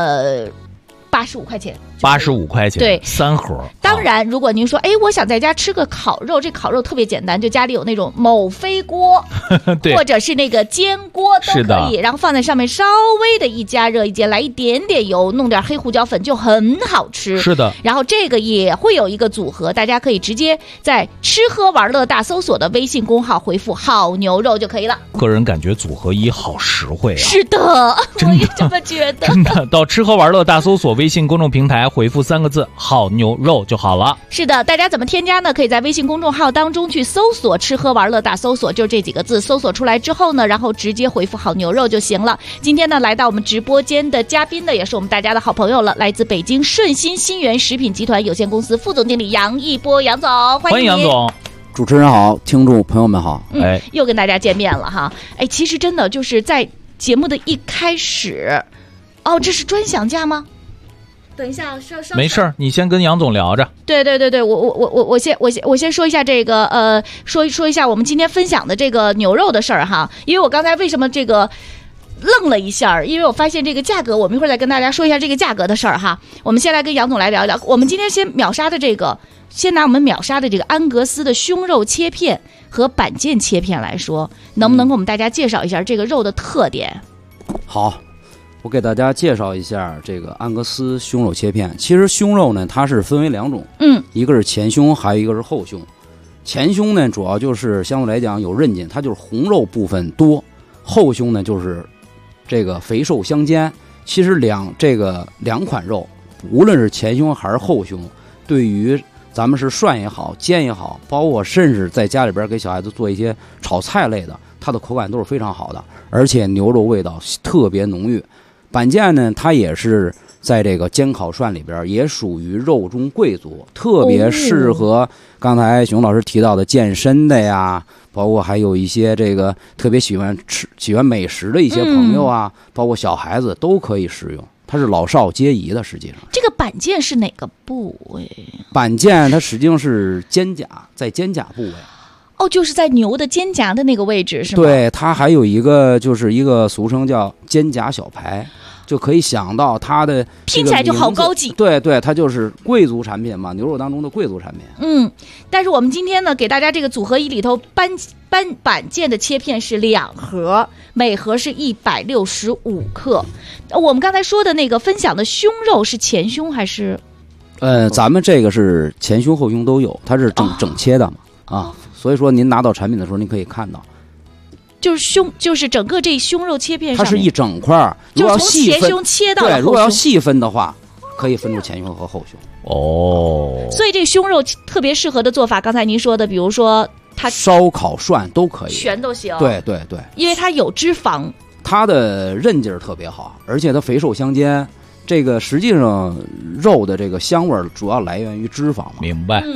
Speaker 4: ，85块钱。
Speaker 3: 85块钱，
Speaker 4: 对
Speaker 3: ，3盒。
Speaker 4: 当然，如果您说，我想在家吃个烤肉，这烤肉特别简单，就家里有那种某飞锅，或者是那个煎锅都可以，然后放在上面稍微的一加热一煎，来一点点油，弄点黑胡椒粉就很好吃。
Speaker 3: 是的。
Speaker 4: 然后这个也会有一个组合，大家可以直接在吃喝玩乐大搜索的微信公号回复好牛肉就可以了。
Speaker 3: 个人感觉组合1好实惠啊。
Speaker 4: 是的，我也这么觉得。
Speaker 3: 真的，到吃喝玩乐大搜索微信公众平台回复3个字好牛肉就好了。
Speaker 4: 是的，大家怎么添加呢？可以在微信公众号当中去搜索吃喝玩乐大搜索，就这几个字，搜索出来之后呢，然后直接回复好牛肉就行了。今天呢，来到我们直播间的嘉宾呢，也是我们大家的好朋友了，来自北京顺心新源食品集团有限公司副总经理杨一波，杨总，欢迎
Speaker 3: 杨总。
Speaker 19: 主持人好，听众朋友们好。
Speaker 4: 又跟大家见面了哈。其实真的就是在节目的一开始，这是专享价吗？等一下，
Speaker 3: 没事儿，你先跟杨总聊着。
Speaker 4: 对，我先说一下这个说一下我们今天分享的这个牛肉的事儿哈，因为我刚才为什么这个愣了一下，因为我发现这个价格，我们一会儿再跟大家说一下这个价格的事儿哈。我们先来跟杨总来聊一聊，我们今天先拿我们秒杀的这个安格斯的胸肉切片和板腱切片来说，能不能给我们大家介绍一下这个肉的特点？
Speaker 19: 好。我给大家介绍一下这个安格斯胸肉切片。其实胸肉呢，它是分为2种，一个是前胸，还有一个是后胸。前胸呢，主要就是相对来讲有韧劲，它就是红肉部分多；后胸呢，就是这个肥瘦相间。其实两款肉，无论是前胸还是后胸，对于咱们是涮也好、煎也好，包括甚至在家里边给小孩子做一些炒菜类的，它的口感都是非常好的，而且牛肉味道特别浓郁。板腱呢，它也是在这个煎烤涮里边，也属于肉中贵族，特别适合刚才熊老师提到的健身的呀，包括还有一些这个特别喜欢美食的一些朋友啊，包括小孩子都可以使用，它是老少皆宜的。实际上，
Speaker 4: 这个板腱是哪个部位？
Speaker 19: 板腱它实际上是肩胛，在肩胛部位。
Speaker 4: 就是在牛的肩胛的那个位置是吗？
Speaker 19: 对，它还有一个就是一个俗称叫肩胛小排，就可以想到它的
Speaker 4: 听起来就好高级。
Speaker 19: 对，它就是贵族产品嘛，牛肉当中的贵族产品。
Speaker 4: 但是我们今天呢，给大家这个组合1里头板腱的切片是2盒，每盒是165克。我们刚才说的那个分享的胸肉是前胸还是？
Speaker 19: 咱们这个是前胸后胸都有，它是整切的嘛所以说您拿到产品的时候，您可以看到，
Speaker 4: 就是整个这胸肉切片上面，
Speaker 19: 它是一整块，
Speaker 4: 就从前胸切到了后胸。
Speaker 19: 对，如果要细分的话，可以分出前胸和后胸。
Speaker 4: 所以这胸肉特别适合的做法，刚才您说的，比如说它
Speaker 19: 烧烤涮都可以，
Speaker 4: 全都行。
Speaker 19: 对，
Speaker 4: 因为它有脂肪，
Speaker 19: 它的韧劲儿特别好，而且它肥瘦相间。这个实际上肉的这个香味主要来源于脂肪嘛。
Speaker 3: 明白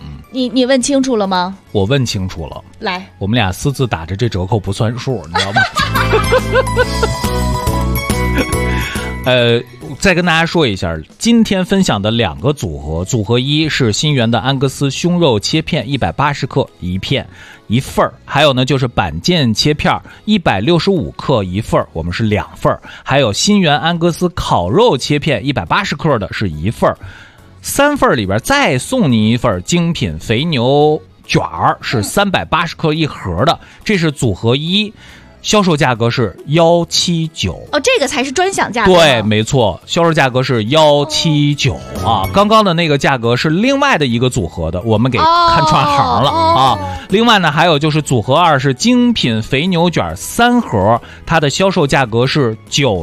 Speaker 4: 你问清楚了吗？
Speaker 3: 我问清楚了。
Speaker 4: 来，
Speaker 3: 我们俩私自打着这折扣不算数，你知道吗？再跟大家说一下，今天分享的2个组合，组合1是新源的安格斯胸肉切片180克一片一份儿，还有呢就是板腱切片165克一份儿，我们是2份儿，还有新源安格斯烤肉切片180克的是一份儿，3份里边再送你一份精品肥牛卷儿，是380克一盒的，这是组合1。销售价格是179
Speaker 4: 哦，这个才是专享价格。
Speaker 3: 对，没错，销售价格是179啊。刚刚的那个价格是另外的一个组合的，我们给看串行了啊。另外呢，还有就是组合2是精品肥牛卷3盒，它的销售价格是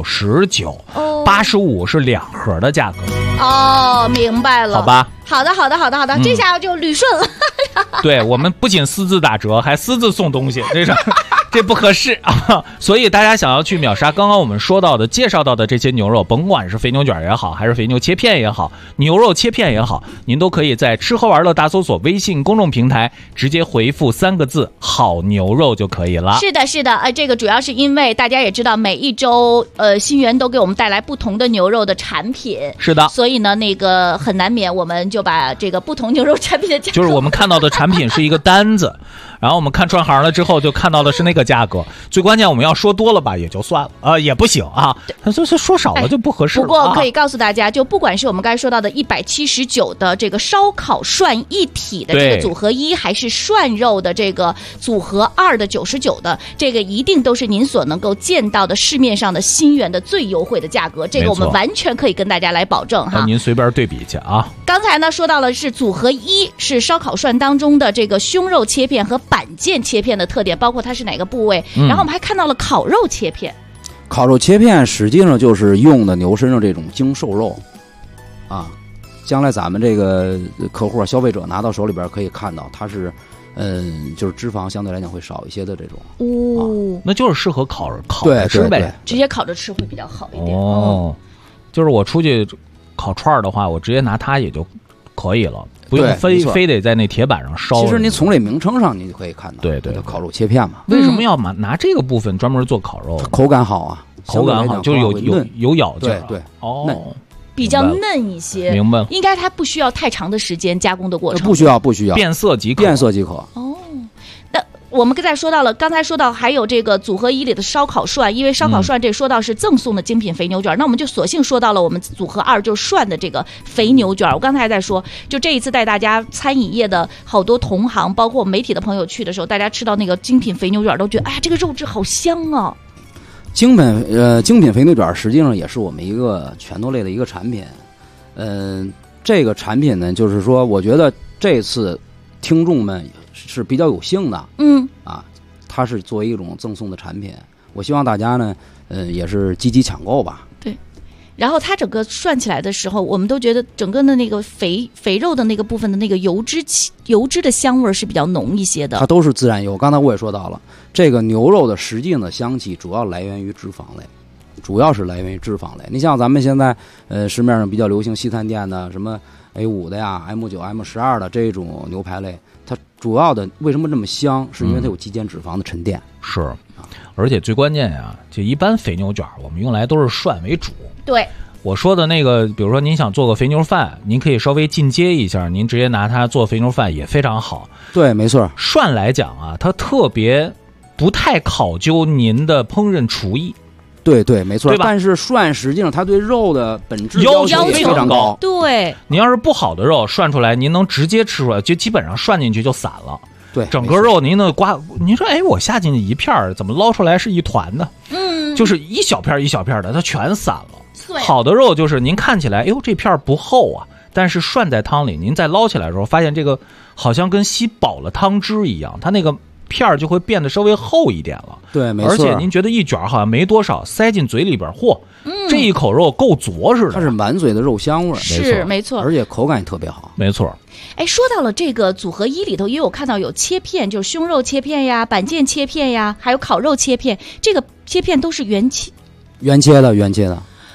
Speaker 3: 99，85是2盒的价格。
Speaker 4: 哦，明白了。
Speaker 3: 好吧。
Speaker 4: 好的，这下就捋顺了。
Speaker 3: 对，我们不仅私自打折，还私自送东西，这不合适啊！所以大家想要去秒杀刚刚我们说到的、介绍到的这些牛肉，甭管是肥牛卷也好，还是肥牛切片也好，牛肉切片也好，您都可以在吃喝玩乐大搜索微信公众平台直接回复3个字"好牛肉"就可以了。
Speaker 4: 是的，这个主要是因为大家也知道，每一周新源都给我们带来不同的牛肉的产品。
Speaker 3: 是的，
Speaker 4: 所以呢，那个很难免我们就把这个不同牛肉产品的价格，
Speaker 3: 就是我们看到的产品是一个单子，然后我们看串行了之后就看到的是那个价格。最关键我们要说多了吧也就算了也不行啊，说少了就不合适了。
Speaker 4: 不过可以告诉大家，就不管是我们刚才说到的179的这个烧烤涮一体的这个组合1，还是涮肉的这个组合2的99的，这个一定都是您所能够见到的市面上的新源的最优惠的价格，这个我们完全可以跟大家来保证哈。
Speaker 3: 您随便对比去啊。
Speaker 4: 刚才呢说到了是组合1是烧烤涮当中的这个胸肉切片和板腱切片的特点，包括它是哪个部位，然后我们还看到了烤肉切片。
Speaker 19: 烤肉切片实际上就是用的牛身上这种精瘦肉啊，将来咱们这个客户消费者拿到手里边可以看到它是就是脂肪相对来讲会少一些的这种
Speaker 3: 那就是适合烤着吃呗，
Speaker 4: 直接烤着吃会比较好一点
Speaker 3: 就是我出去烤串的话，我直接拿它也就可以了，不用非得在那铁板上烧。
Speaker 19: 其实您从这名称上你就可以看到，对，烤肉切片嘛。
Speaker 3: 为什么要拿这个部分专门做烤肉？
Speaker 19: 口感好啊，
Speaker 3: 口感好，就是有咬劲。
Speaker 19: 对，
Speaker 3: 嫩，
Speaker 4: 比较嫩一些。
Speaker 3: 明白了，
Speaker 4: 应该它不需要太长的时间加工的过程。
Speaker 19: 不需要，
Speaker 3: 变色即可。
Speaker 4: 哦，那我们刚才说到还有这个组合1里的烧烤涮，因为烧烤涮这说到是赠送的精品肥牛卷，那我们就索性说到了我们组合2就是涮的这个肥牛卷。我刚才还在说，就这一次带大家餐饮业的好多同行，包括媒体的朋友去的时候，大家吃到那个精品肥牛卷都觉得，哎呀，这个肉质好香啊！
Speaker 19: 精品肥牛卷实际上也是我们一个拳头类的一个产品。这个产品呢，就是说，我觉得这次听众们是比较有幸的，它是作为一种赠送的产品，我希望大家呢，也是积极抢购吧。
Speaker 4: 对，然后它整个涮起来的时候，我们都觉得整个的那个肥肉的那个部分的那个油脂的香味是比较浓一些的。
Speaker 19: 它都是自然油，刚才我也说到了，这个牛肉的实际的香气主要来源于脂肪类。你像咱们现在市面上比较流行西餐店的什么 A5 的呀 M9、M12 的这种牛排类，它主要的为什么这么香，是因为它有肌间脂肪的沉淀。
Speaker 3: 是，而且最关键呀，就一般肥牛卷我们用来都是涮为主。
Speaker 4: 对，
Speaker 3: 我说的那个，比如说您想做个肥牛饭，您可以稍微进阶一下，您直接拿它做肥牛饭也非常好。
Speaker 19: 对，没错。
Speaker 3: 涮来讲啊，它特别不太考究您的烹饪厨艺。
Speaker 19: 对，没错。但是涮实际上它对肉的本质
Speaker 3: 要
Speaker 19: 求非常高。
Speaker 4: 对，
Speaker 3: 您要是不好的肉涮出来，您能直接吃出来，就基本上涮进去就散了。
Speaker 19: 对，
Speaker 3: 整个肉您的您说，我下进去一片怎么捞出来是一团的？就是一小片一小片的，它全散了。好的肉就是您看起来，这片不厚啊，但是涮在汤里，您再捞起来的时候，发现这个好像跟吸饱了汤汁一样，它那个片儿就会变得稍微厚一点了。
Speaker 19: 对，没错。
Speaker 3: 而且您觉得一卷好像没多少，塞进嘴里边，这一口肉够着实的，
Speaker 19: 它是满嘴的肉香味。
Speaker 4: 是，没错。
Speaker 19: 而且口感也特别好。
Speaker 3: 没错。
Speaker 4: 说到了这个组合1里头，因为我看到有切片，就是胸肉切片呀、板腱切片呀，还有烤肉切片，这个切片都是原切的。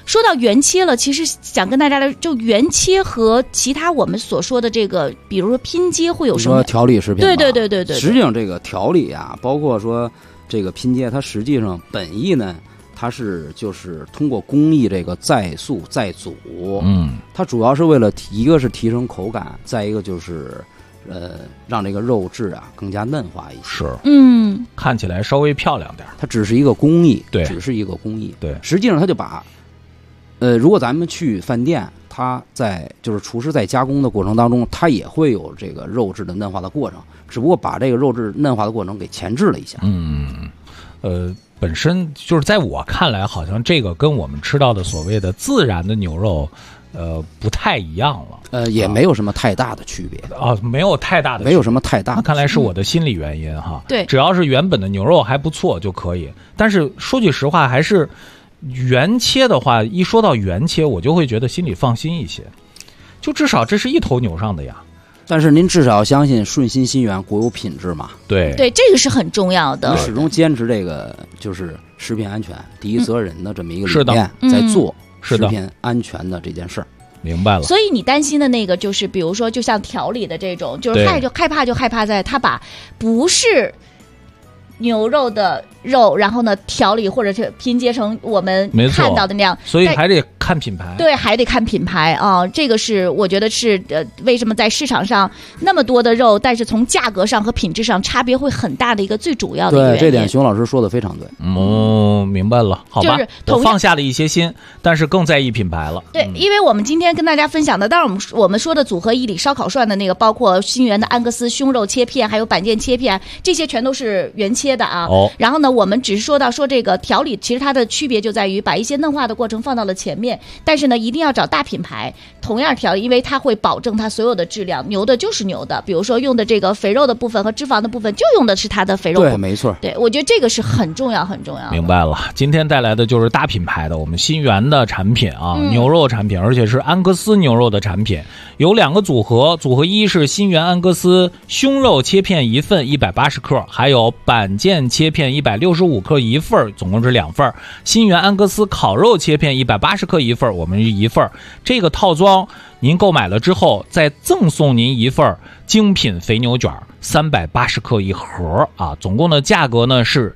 Speaker 4: 说到原切了，其实想跟大家来，就原切和其他我们所说的这个，比如说拼接会有什么？
Speaker 19: 说调理食品，
Speaker 4: 对。
Speaker 19: 实际上这个调理啊，包括说这个拼接，它实际上本意呢，它就是通过工艺这个再塑再组，它主要是为了一个是提升口感，再一个就是让这个肉质啊更加嫩滑一些，
Speaker 3: 是，看起来稍微漂亮点。
Speaker 19: 它只是一个工艺，
Speaker 3: 对，
Speaker 19: 只是一个工艺，
Speaker 3: 对。
Speaker 19: 实际上，它就把，如果咱们去饭店，它在就是厨师在加工的过程当中，它也会有这个肉质的嫩化的过程，只不过把这个肉质嫩化的过程给前置了一下。
Speaker 3: 本身就是在我看来，好像这个跟我们吃到的所谓的自然的牛肉。不太一样了，
Speaker 19: 也没有什么太大的区别
Speaker 3: 没有太大的区别，
Speaker 19: 没有什么太大的。
Speaker 3: 看来是我的心理原因哈。
Speaker 4: 对，
Speaker 3: 只要是原本的牛肉还不错就可以。但是说句实话，还是原切的话，一说到原切，我就会觉得心里放心一些，就至少这是一头牛上的呀。
Speaker 19: 但是您至少相信顺心心源国有品质嘛？
Speaker 3: 对，
Speaker 4: 这个是很重要的。
Speaker 19: 始终坚持这个就是食品安全第一责任的这么一个理念，在做食品安全的这件事儿。
Speaker 3: 明白了。
Speaker 4: 所以你担心的那个就是，比如说就像调理的这种，就是害怕在它把不是牛肉的肉，然后呢调理或者是拼接成我们看到的那样，
Speaker 3: 所以还得看品牌。
Speaker 4: 对，还得看品牌啊，这个是我觉得是为什么在市场上那么多的肉，但是从价格上和品质上差别会很大的一个最主要的一个原因。
Speaker 19: 对，这点熊老师说的非常对。
Speaker 3: 明白了，好吧，我放下了一些心，但是更在意品牌了。
Speaker 4: 对，因为我们今天跟大家分享的，当然我们说的组合一里烧烤涮的那个，包括新源的安格斯胸肉切片，还有板腱切片，这些全都是原切的啊。然后呢，我们只是说这个调理，其实它的区别就在于把一些嫩化的过程放到了前面，但是呢，一定要找大品牌同样调理，因为它会保证它所有的质量。牛的就是牛的，比如说用的这个肥肉的部分和脂肪的部分，就用的是它的肥肉。
Speaker 19: 对，没错。
Speaker 4: 对，我觉得这个是很重要，很重要。
Speaker 3: 明白了，今天带来的就是大品牌的我们新源的产品啊，牛肉产品，而且是安格斯牛肉的产品，有2个组合，组合一是新源安格斯胸肉切片1份180克，还有板腱切片165克1份，总共是2份。新源安格斯烤肉切片180克1份，我们是1份。这个套装您购买了之后，再赠送您1份精品肥牛卷380克1盒啊，总共的价格呢是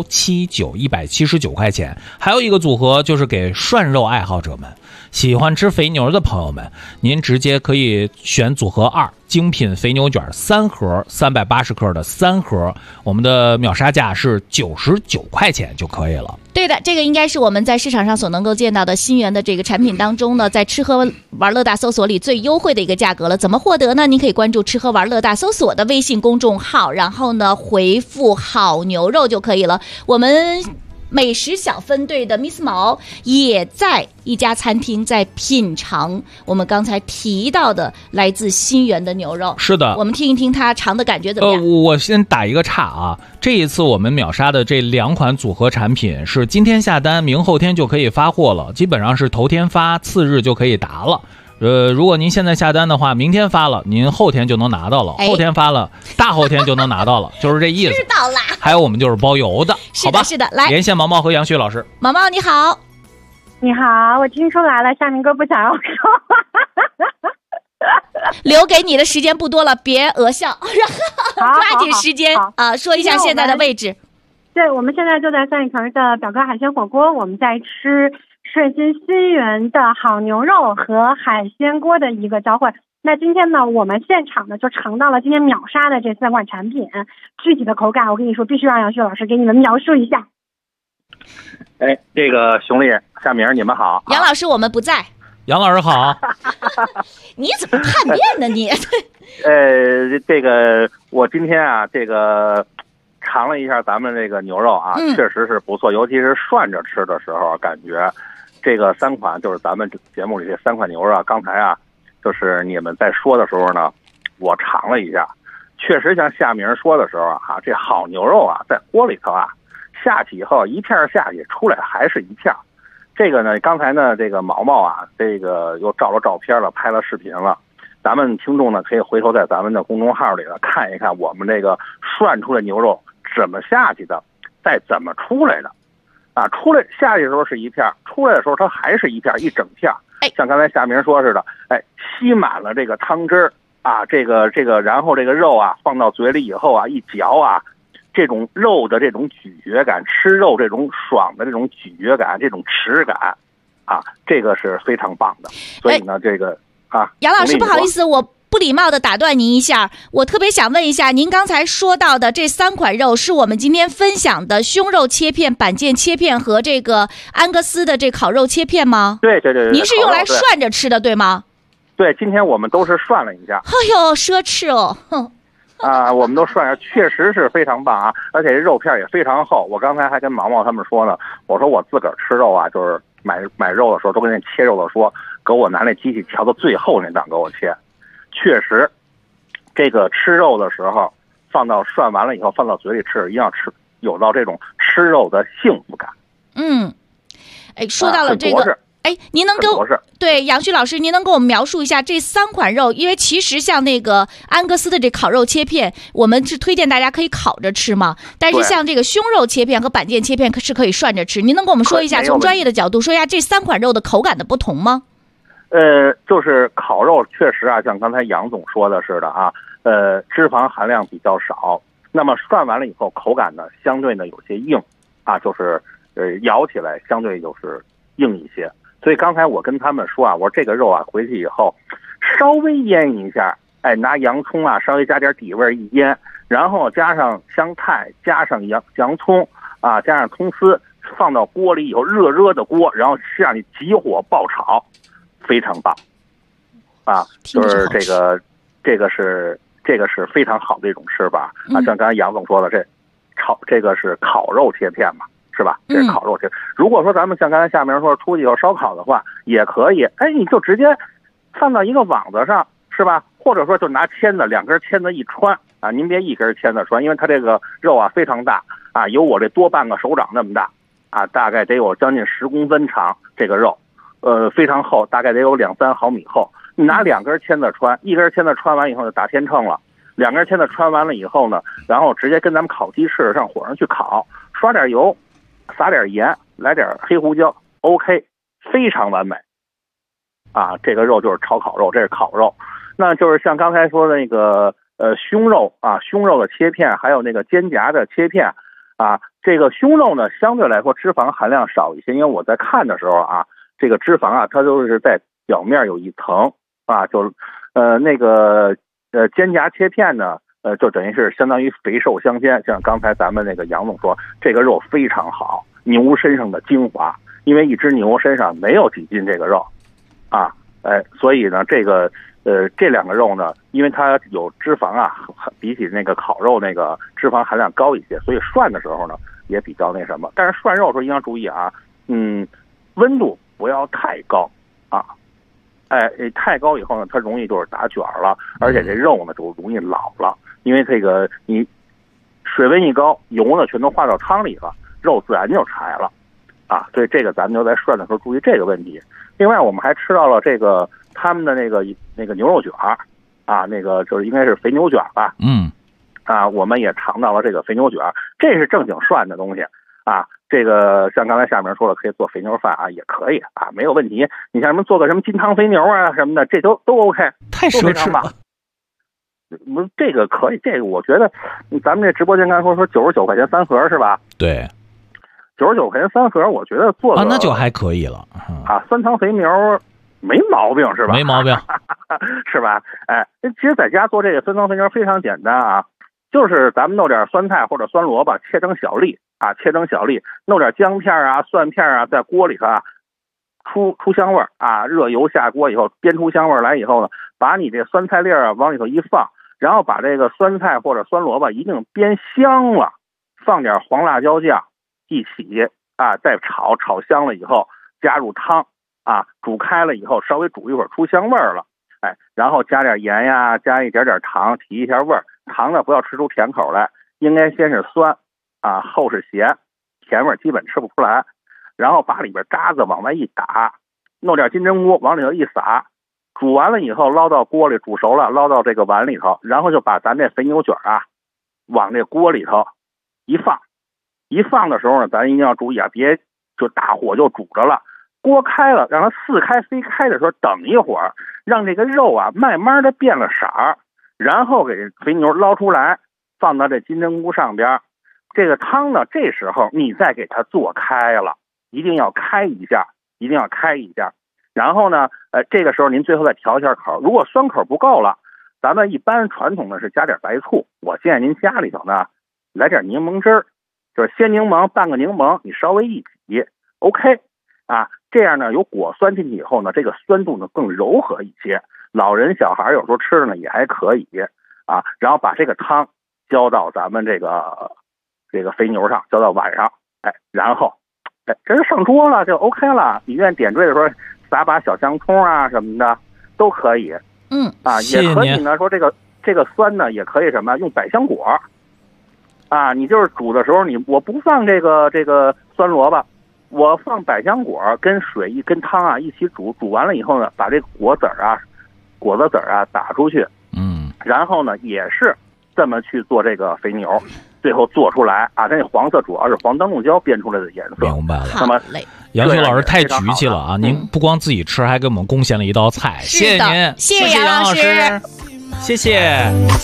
Speaker 3: 179块钱。还有一个组合就是给涮肉爱好者们，喜欢吃肥牛的朋友们，您直接可以选组合2，精品肥牛卷3盒，380克的3盒，我们的秒杀价是99块钱就可以了。
Speaker 4: 对的，这个应该是我们在市场上所能够见到的新源的这个产品当中呢，在吃喝玩乐大搜索里最优惠的一个价格了。怎么获得呢？您可以关注吃喝玩乐大搜索的微信公众号，然后呢回复好牛肉就可以了。我们美食小分队的 Miss 毛也在一家餐厅在品尝我们刚才提到的来自新源的牛肉。
Speaker 3: 是的，
Speaker 4: 我们听一听他尝的感觉怎么样。
Speaker 3: 我先打一个岔啊，这一次我们秒杀的这2款组合产品是今天下单，明后天就可以发货了，基本上是头天发，次日就可以达了。如果您现在下单的话，明天发了，您后天就能拿到了；后天发了，大后天就能拿到了，就是这意思。
Speaker 4: 知道啦。
Speaker 3: 还有我们就是包邮的，
Speaker 4: 好吧？是的，来
Speaker 3: 连线毛毛和杨旭老师。
Speaker 4: 毛毛你好。
Speaker 20: 你好，我听出来了，夏明哥不想要说。
Speaker 4: 留给你的时间不多了，别讹笑，抓紧时间啊！说一下现在的位置。
Speaker 20: 对，我们现在就在三里屯的表哥海鲜火锅，我们在吃顺心新源的好牛肉和海鲜锅的一个交汇。那今天呢，我们现场呢就尝到了今天秒杀的这3款产品，具体的口感我跟你说，必须让杨旭老师给你们描述一下。
Speaker 21: 哎，这个熊丽、夏明，你们好。
Speaker 4: 杨老师，我们不在。
Speaker 3: 杨老师好。
Speaker 4: 你怎么叛变呢你？
Speaker 21: 这个我今天啊，这个尝了一下咱们这个牛肉啊，确实是不错，尤其是涮着吃的时候，感觉这个3款就是咱们节目里这3款牛肉啊，刚才啊，就是你们在说的时候呢，我尝了一下，确实像夏明说的时候啊，这好牛肉啊，在锅里头啊下去以后，一片下去出来还是一片。这个呢，刚才呢，这个毛毛啊，这个又照了照片了，拍了视频了。咱们听众呢，可以回头在咱们的公众号里头看一看我们这个涮出来牛肉怎么下去的，再怎么出来的。 啊，出来下去的时候是一片，出来的时候它还是一片，一整片。像刚才夏明说似的，吸满了这个汤汁儿啊，这个，然后这个肉啊放到嘴里以后啊，一嚼啊，这种肉的这种咀嚼感，吃肉这种爽的这种咀嚼感，这种齿感啊，这个是非常棒的。所以呢，这个啊，
Speaker 4: 杨老师不好意思，我不礼貌的打断您一下，我特别想问一下，您刚才说到的这3款肉是我们今天分享的胸肉切片、板腱切片和这个安格斯的这烤肉切片吗？
Speaker 21: 对。
Speaker 4: 您是用来涮着吃的，对吗？
Speaker 21: 对，今天我们都是涮了一下。
Speaker 4: 哎呦，奢侈哦！
Speaker 21: 啊，我们都涮着，确实是非常棒啊，而且这肉片也非常厚。我刚才还跟毛毛他们说呢，我说我自个儿吃肉啊，就是买肉的时候都跟那切肉的说，给我拿那机器调到最后那档给我切。确实，这个吃肉的时候，放到涮完了以后放到嘴里吃，一定要有到这种吃肉的幸福感。
Speaker 4: 说到了这个，您能对杨旭老师，您能给我们描述一下这3款肉？因为其实像那个安格斯的这烤肉切片，我们是推荐大家可以烤着吃嘛。但是像这个胸肉切片和板腱切片是可以涮着吃。您能给我们说一下，从专业的角度说一下这3款肉的口感的不同吗？
Speaker 21: 就是烤肉确实啊，像刚才杨总说的似的啊，脂肪含量比较少。那么涮完了以后，口感呢相对呢有些硬啊，就是咬起来相对就是硬一些。所以刚才我跟他们说啊，我说这个肉啊回去以后稍微腌一下，拿洋葱啊稍微加点底味一腌，然后加上香菜，加上洋葱啊，加上葱丝，放到锅里以后热的锅，然后让你急火爆炒。非常棒，啊，就是这个是非常好的一种吃法啊。像刚才杨总说的，这个是烤肉切片嘛，是吧？这是烤肉切。如果说咱们像刚才夏明说出去以后烧烤的话，也可以，你就直接放到一个网子上，是吧？或者说就拿签子2根签子一穿啊，您别1根签子穿，因为它这个肉啊非常大啊，有我这多半个手掌那么大啊，大概得有将近10公分长这个肉。非常厚，大概得有2-3毫米厚。你拿2根签子穿，1根签子穿完以后就打天秤了，2根签子穿完了以后呢，然后直接跟咱们烤鸡翅上火上去烤，刷点油，撒点盐，来点黑胡椒 ，OK， 非常完美。啊，这个肉就是炒烤肉，这是烤肉。那就是像刚才说的那个胸肉啊，胸肉的切片，还有那个肩胛的切片啊，这个胸肉呢相对来说脂肪含量少一些，因为我在看的时候啊。这个脂肪啊，它都是在表面有一层啊，就那个肩胛切片呢，就等于是相当于肥瘦相间。像刚才咱们那个杨总说，这个肉非常好，牛身上的精华，因为一只牛身上没有几斤这个肉啊，所以呢，这个这2个肉呢，因为它有脂肪啊，比起那个烤肉那个脂肪含量高一些，所以涮的时候呢也比较那什么。但是涮肉的时候一定要注意啊，温度不要太高啊，太高以后呢，它容易就是打卷了，而且这肉呢就容易老了，因为这个你水温一高，油呢全都化到汤里了，肉自然就柴了啊，所以这个咱们就在涮的时候注意这个问题。另外，我们还吃到了这个他们的那个牛肉卷啊，那个就是应该是肥牛卷吧，我们也尝到了这个肥牛卷，这是正经涮的东西啊。这个像刚才夏明说了，可以做肥牛饭啊，也可以啊，没有问题。你像什么做个什么金汤肥牛啊什么的，这都 OK，
Speaker 3: 太奢侈了。
Speaker 21: 这个可以，这个我觉得咱们这直播间刚才说99块钱3盒是吧？
Speaker 3: 对
Speaker 21: ，99块钱3盒，我觉得做
Speaker 3: 那就还可以了
Speaker 21: 啊。3汤肥牛没毛病是吧？
Speaker 3: 没毛病，
Speaker 21: 是吧？其实在家做这个3汤肥牛非常简单啊，就是咱们弄点酸菜或者酸萝卜切成小粒。切成小粒，弄点姜片啊、蒜片啊，在锅里头啊，出香味啊。热油下锅以后，煸出香味来以后呢，把你这酸菜粒啊往里头一放，然后把这个酸菜或者酸萝卜一定煸香了，放点黄辣椒酱一起啊，再炒香了以后，加入汤啊，煮开了以后稍微煮一会儿出香味了，然后加点盐呀，加一点糖提一下味儿。糖呢不要吃出甜口来，应该先是酸。后是咸，甜味基本吃不出来，然后把里边渣子往外一打，弄点金针菇往里头一撒，煮完了以后捞到锅里煮熟了，捞到这个碗里头，然后就把咱这肥牛卷啊往这锅里头一放， 一放的时候呢，咱一定要注意啊，别就大火就煮着了，锅开了，让它似开非开的时候，等一会儿，让这个肉啊慢慢的变了色儿，然后给肥牛捞出来，放到这金针菇上边。这个汤呢，这时候你再给它做开了，一定要开一下，一定要开一下。然后呢，这个时候您最后再调一下口，如果酸口不够了，咱们一般传统的是加点白醋，我建议您家里头呢来点柠檬汁儿，就是鲜柠檬半个柠檬，你稍微一挤 ，OK 啊，这样呢有果酸进去以后呢，这个酸度呢更柔和一些，老人小孩有时候吃的呢也还可以啊。然后把这个汤浇到咱们这个肥牛上，浇到碗上，然后这就上桌了，就 OK 了。你愿意点缀的时候撒把小香葱啊什么的都可以。也可以呢。说这个酸呢，也可以什么用百香果啊。你就是煮的时候，我不放这个酸萝卜，我放百香果跟水跟汤啊一起煮，煮完了以后呢，把这果子籽啊打出去，然后呢也是这么去做这个肥牛，最后做出来啊，这黄色主要是黄灯笼椒变出来的颜色。
Speaker 3: 明白了。
Speaker 21: 那么
Speaker 3: 杨旭老师太局气了啊！您不光自己吃，还给我们贡献了一道菜，谢谢您，
Speaker 4: 谢谢杨老师，
Speaker 3: 谢谢。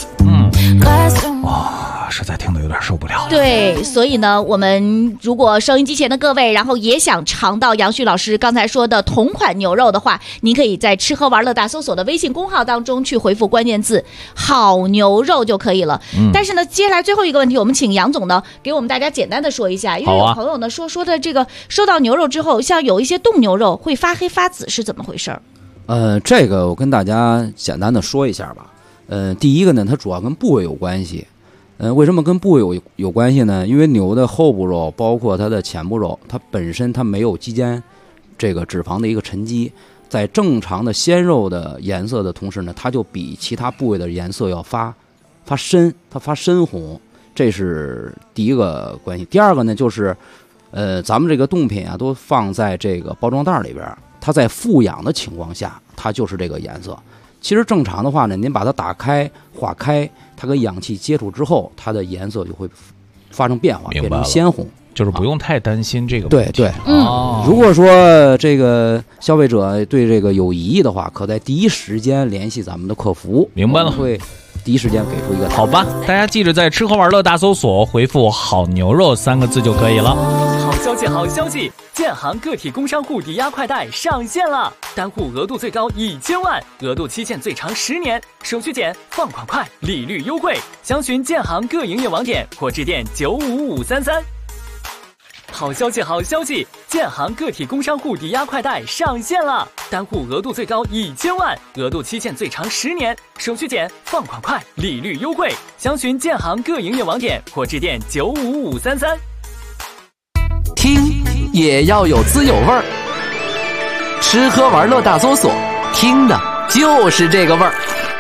Speaker 3: 哇，实在听得有点受不了了。
Speaker 4: 对，所以呢，我们如果收音机前的各位，然后也想尝到杨旭老师刚才说的同款牛肉的话，您可以在吃喝玩乐大搜索的微信公号当中去回复关键字好牛肉就可以了。但是呢，接下来最后一个问题，我们请杨总呢给我们大家简单的说一下，因为有朋友呢说的这个收到牛肉之后，像有一些冻牛肉会发黑发紫，是怎么回事？
Speaker 19: 这个我跟大家简单的说一下吧。第一个呢，它主要跟部位有关系。为什么跟部位有关系呢？因为牛的后部肉，包括它的前部肉，它本身它没有肌间这个脂肪的一个沉积，在正常的鲜肉的颜色的同时呢，它就比其他部位的颜色要发深，它发深红，这是第一个关系。第二个呢，就是咱们这个冻品啊，都放在这个包装袋里边，它在富氧的情况下，它就是这个颜色。其实正常的话呢，您把它打开化开，它跟氧气接触之后，它的颜色就会发生变化，变成鲜红。
Speaker 3: 就是不用太担心这个
Speaker 19: 问题。对，如果说这个消费者对这个有疑义的话，可在第一时间联系咱们的客服。
Speaker 3: 明白了，
Speaker 19: 会第一时间给出一个
Speaker 3: 好吧。大家记着，在吃喝玩乐大搜索回复好牛肉3个字就可以了。
Speaker 12: 好消息，好消息！建行个体工商户抵押快贷上线了，单户额度最高1000万，额度期限最长10年，手续简，放款快，利率优惠。详询建行各营业网点或致电95533。好消息，好消息！建行个体工商户抵押快贷上线了，单户额度最高1000万，额度期限最长10年，手续简，放款快，利率优惠。详询建行各营业网点或致电95533。
Speaker 13: 听也要有滋有味儿，吃喝玩乐大搜索，听的就是这个味儿。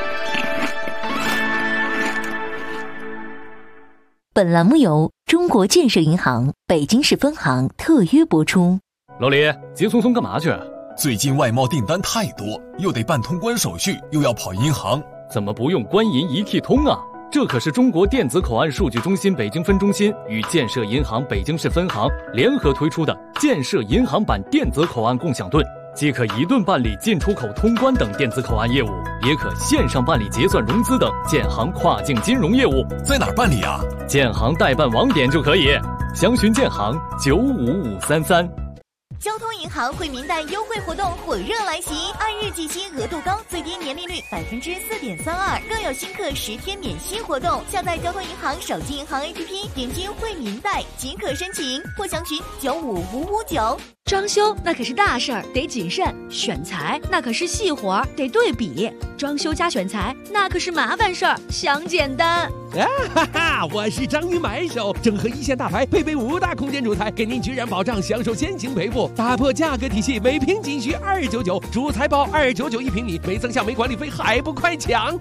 Speaker 17: 本栏目由中国建设银行北京市分行特约播出。
Speaker 14: 老李，急匆匆干嘛去？
Speaker 9: 最近外贸订单太多，又得办通关手续，又要跑银行，
Speaker 14: 怎么不用官银一体通啊？这可是中国电子口岸数据中心北京分中心与建设银行北京市分行联合推出的建设银行版电子口岸共享盾，既可一盾办理进出口通关等电子口岸业务，也可线上办理结算融资等建行跨境金融业务。
Speaker 9: 在哪儿办理啊？
Speaker 14: 建行代办网点就可以，详询建行95533。
Speaker 11: 交通银行惠民贷优惠活动火热来袭，按日计息额度高，最低年利率4.32%，更有新客10天免息活动。下载交通银行手机银行 APP， 点击惠民贷即可申请，或详询95559。
Speaker 6: 装修那可是大事儿，得谨慎；选材那可是细活，得对比。装修加选材那可是麻烦事儿，想简单。
Speaker 18: 哈哈，我是章鱼买手，整合一线大牌，配备5大空间主材，给您居然保障，享受先行赔付，打破价格体系，每平仅需299，主材包299一平米，没增项没管理费，还不快抢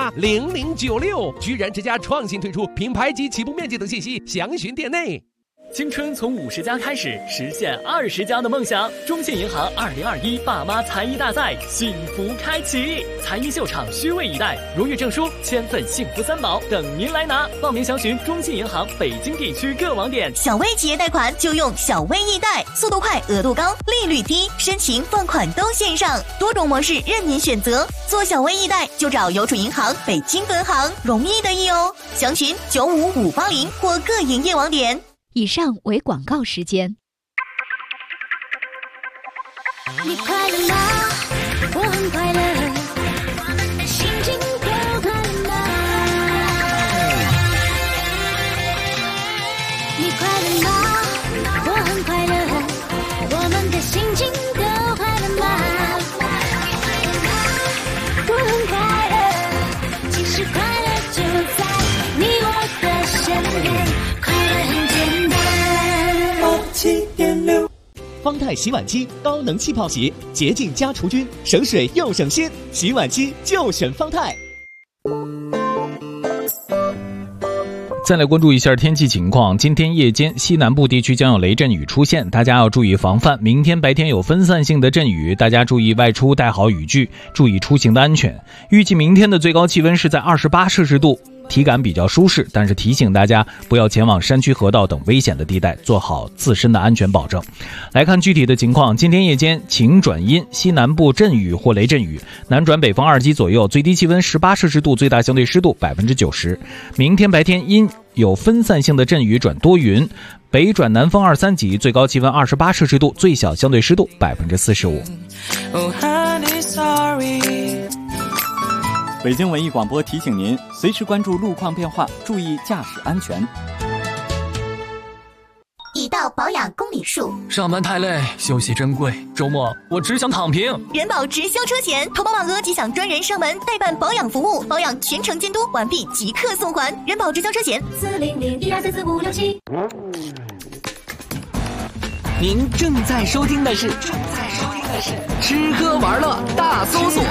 Speaker 18: ！400-818-0096，400-818-0096，居然之家创新推出品牌及起步面积等信息，详询店内。
Speaker 12: 青春从50加开始，实现20加的梦想。中信银行2021爸妈才艺大赛幸福开启，才艺秀场虚位以待，荣誉证书、千份幸福3宝等您来拿。报名详询中信银行北京地区各网点。
Speaker 11: 小微企业贷款就用小微易贷，速度快，额度高，利率低，申请放款都线上，多种模式任您选择。做小微易贷就找邮储银行北京分行，容易得意哦。详询95580或各营业网点。
Speaker 6: 以上为广告时间。
Speaker 5: 你快乐吗？我很快乐，心情都快乐吗？你快乐吗？我很快乐，我们的心情都快乐吗？我很快乐，其实快乐就在你我的身边，快乐很简单。7.6
Speaker 7: 方太洗碗机高能气泡洗，洁净加除菌，省水又省心，洗碗机就选方太。
Speaker 3: 再来关注一下天气情况，今天夜间西南部地区将有雷阵雨出现，大家要注意防范。明天白天有分散性的阵雨，大家注意外出带好雨具，注意出行的安全。预计明天的最高气温是在28摄氏度，体感比较舒适，但是提醒大家不要前往山区河道等危险的地带，做好自身的安全保证。来看具体的情况，今天夜间晴转阴，西南部阵雨或雷阵雨，南转北风2级左右，最低气温18摄氏度，最大相对湿度90%。明天白天阴有分散性的阵雨转多云，北转南风2、3级，最高气温28摄氏度，最小相对湿度45%。
Speaker 10: 北京文艺广播提醒您，随时关注路况变化，注意驾驶安全。
Speaker 11: 已到保养公里数，
Speaker 12: 上班太累，休息珍贵，周末我只想躺平。
Speaker 11: 人保直销车险，投保满额即享专人上门代办保养服务，保养全程监督，完毕即刻送还。人保直销车险40012344567。
Speaker 13: 您正在收听的是吃喝玩乐大搜索。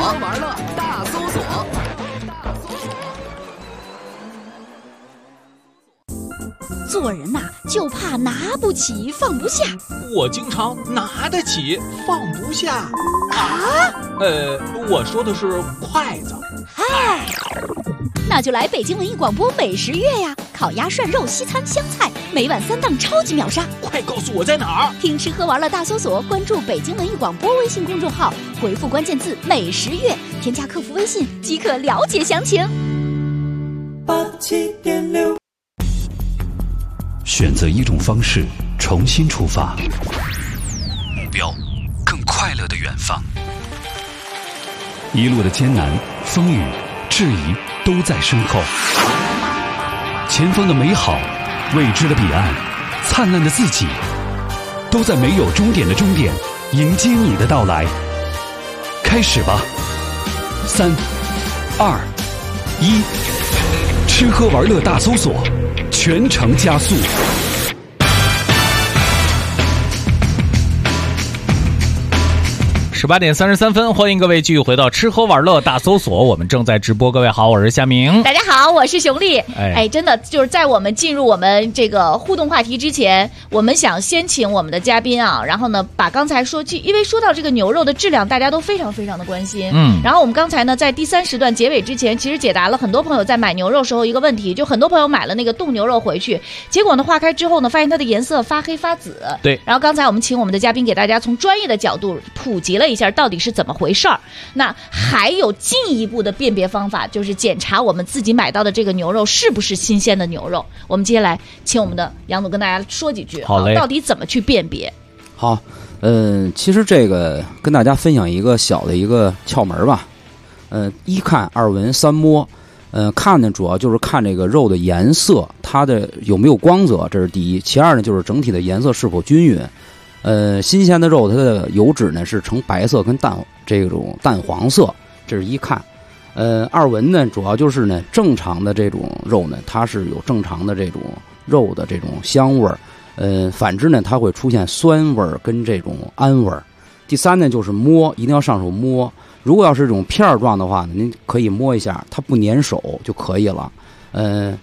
Speaker 6: 做人呐，就怕拿不起放不下。
Speaker 3: 我经常拿得起放不下
Speaker 6: 啊。
Speaker 3: 我说的是筷子。
Speaker 6: 嗨，那就来北京文艺广播美食月呀！烤鸭、涮肉、西餐、湘菜，每晚3档超级秒杀。
Speaker 3: 快告诉我在哪儿？
Speaker 6: 听吃喝玩乐大搜索，关注北京文艺广播微信公众号，回复关键字美食月，添加客服微信即可了解详情。
Speaker 2: 87.6选择一种方式，重新出发，目标更快乐的远方。一路的艰难、风雨、质疑都在身后，前方的美好、未知的彼岸、灿烂的自己，都在没有终点的终点迎接你的到来。开始吧，3、2、1，吃喝玩乐大搜索，全程加速。
Speaker 3: 18点33分，欢迎各位继续回到吃喝玩乐大搜索，我们正在直播。各位好，我是夏明。
Speaker 4: 大家好，我是熊丽。真的就是在我们进入我们这个互动话题之前，我们想先请我们的嘉宾啊，然后呢把刚才说，因为说到这个牛肉的质量，大家都非常非常的关心。然后我们刚才呢在第3时段结尾之前，其实解答了很多朋友在买牛肉时候一个问题，就很多朋友买了那个冻牛肉回去，结果呢化开之后呢，发现它的颜色发黑发紫。
Speaker 3: 对。
Speaker 4: 然后刚才我们请我们的嘉宾给大家从专业的角度普及了一下到底是怎么回事儿。那还有进一步的辨别方法，就是检查我们自己买到的这个牛肉是不是新鲜的牛肉。我们接下来请我们的杨总跟大家说几句，
Speaker 3: 好嘞，
Speaker 4: 到底怎么去辨别？
Speaker 19: 好，其实这个跟大家分享一个小的一个窍门吧。1看2闻3摸。看呢主要就是看这个肉的颜色，它的有没有光泽，这是第一。其二呢就是整体的颜色是否均匀。新鲜的肉它的油脂呢是呈白色跟这种淡黄色，这是1看。2闻呢主要就是呢正常的这种肉呢，它是有正常的这种肉的这种香味儿。反之呢它会出现酸味儿跟这种氨味儿。第3呢就是摸，一定要上手摸。如果要是这种片儿状的话呢，您可以摸一下，它不粘手就可以了。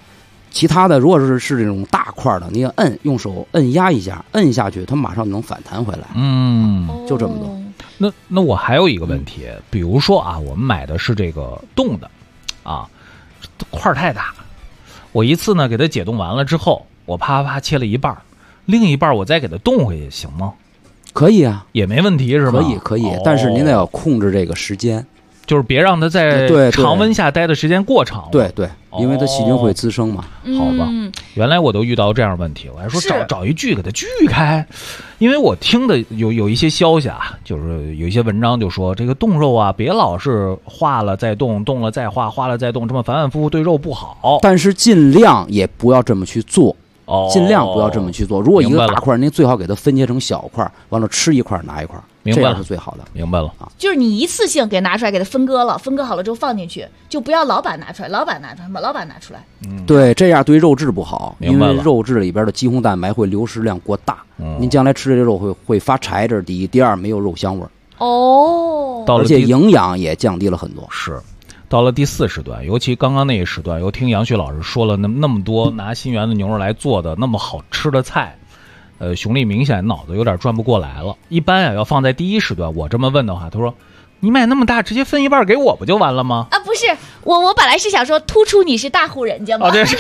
Speaker 19: 其他的如果是这种大块的，你要用手摁压一下，摁下去，它马上能反弹回来。
Speaker 3: 嗯，
Speaker 19: 就这么多。
Speaker 3: 那我还有一个问题，比如说啊，我们买的是这个冻的，啊，块太大，我一次呢给它解冻完了之后，我啪啪啪切了一半，另一半我再给它冻回去，行吗？
Speaker 19: 可以啊，
Speaker 3: 也没问题是吧？
Speaker 19: 可以，但是您得要控制这个时间。
Speaker 3: 就是别让它在常温下待的时间过长。
Speaker 19: 对，因为它细菌会滋生嘛。
Speaker 3: 好吧，原来我都遇到这样的问题，我还说找一锯给它锯开，因为我听的有一些消息啊，就是有一些文章就说这个冻肉啊，别老是化了再冻，冻了再化，化了再冻，这么反反复复对肉不好。
Speaker 19: 但是尽量也不要这么去做。尽量不要这么去做。如果一个大块，您最好给它分解成小块，完了吃一块拿一块，这样是最好的。
Speaker 3: 明白了
Speaker 4: 啊，就是你一次性给拿出来，给它分割了，分割好了之后放进去，就不要老板拿出来，老板拿出来。
Speaker 19: 对，这样对肉质不好，因为肉质里边的肌红蛋白会流失量过大，您将来吃这肉会发柴，这是第一，第二没有肉香味儿。而且营养也降低了很多。
Speaker 3: 是。到了第4时段，尤其刚刚那一时段，又听杨旭老师说了那么多拿新源的牛肉来做的那么好吃的菜，熊丽明显脑子有点转不过来了。一般啊，要放在第1时段，我这么问的话，他说：“你买那么大，直接分一半给我不就完了吗？”
Speaker 4: 啊，不是，我本来是想说突出你是大户人家嘛。
Speaker 3: 这是。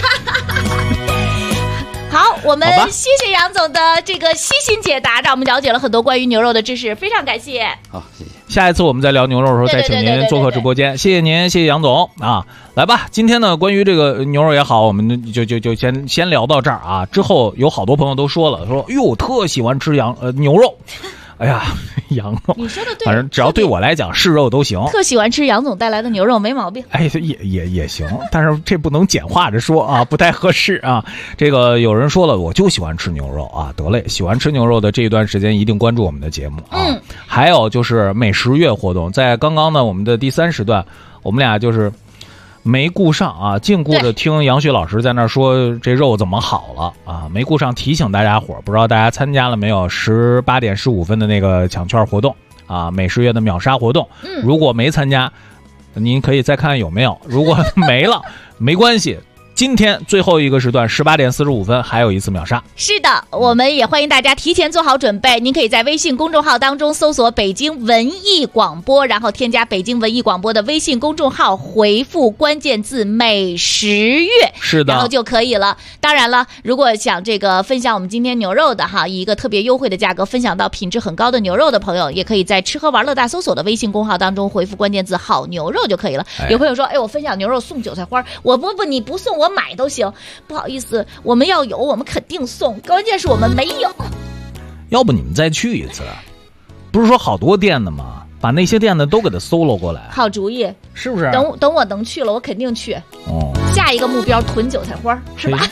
Speaker 4: 好，我们谢谢杨总的这个悉心解答，让我们了解了很多关于牛肉的知识，非常感谢。
Speaker 19: 好，谢谢。
Speaker 3: 下一次我们再聊牛肉的时候，再请您做客直播间。谢谢您，谢谢杨总啊！来吧，今天呢，关于这个牛肉也好，我们就先聊到这儿啊。之后有好多朋友都说了，说哟，特喜欢吃牛肉。哎呀，羊肉，
Speaker 4: 你说的对，
Speaker 3: 反正只要对我来讲是肉都行。
Speaker 4: 特喜欢吃杨总带来的牛肉，没毛病。
Speaker 3: 哎，也行，但是这不能简化着说啊，不太合适啊。这个有人说了，我就喜欢吃牛肉啊，得嘞，喜欢吃牛肉的这一段时间一定关注我们的节目啊。还有就是美食月活动，在刚刚呢我们的第3时段，我们俩就是没顾上啊，净顾着听杨旭老师在那说这肉怎么好了啊，没顾上提醒大家伙，不知道大家参加了没有？18点15分的那个抢券活动啊，美食月的秒杀活动。如果没参加，您可以再看看有没有。如果没了，没关系。今天最后一个时段18点45分还有一次秒杀。
Speaker 4: 是的，我们也欢迎大家提前做好准备。您可以在微信公众号当中搜索北京文艺广播，然后添加北京文艺广播的微信公众号，回复关键字美食月，
Speaker 3: 是的，
Speaker 4: 然后就可以了。当然了，如果想这个分享我们今天牛肉的哈，以一个特别优惠的价格分享到品质很高的牛肉的朋友，也可以在吃喝玩乐大搜索的微信公号当中回复关键字好牛肉就可以了。有朋友说，哎，我分享牛肉送韭菜花，我不，你不送我买都行，不好意思，我们要有，我们肯定送，关键是我们没有。
Speaker 3: 要不你们再去一次，不是说好多店的吗？把那些店的都给它搜罗过来。
Speaker 4: 好主意，
Speaker 3: 是不是？
Speaker 4: 等我能去了，我肯定去。
Speaker 3: 哦，
Speaker 4: 下一个目标囤韭菜花，是吧？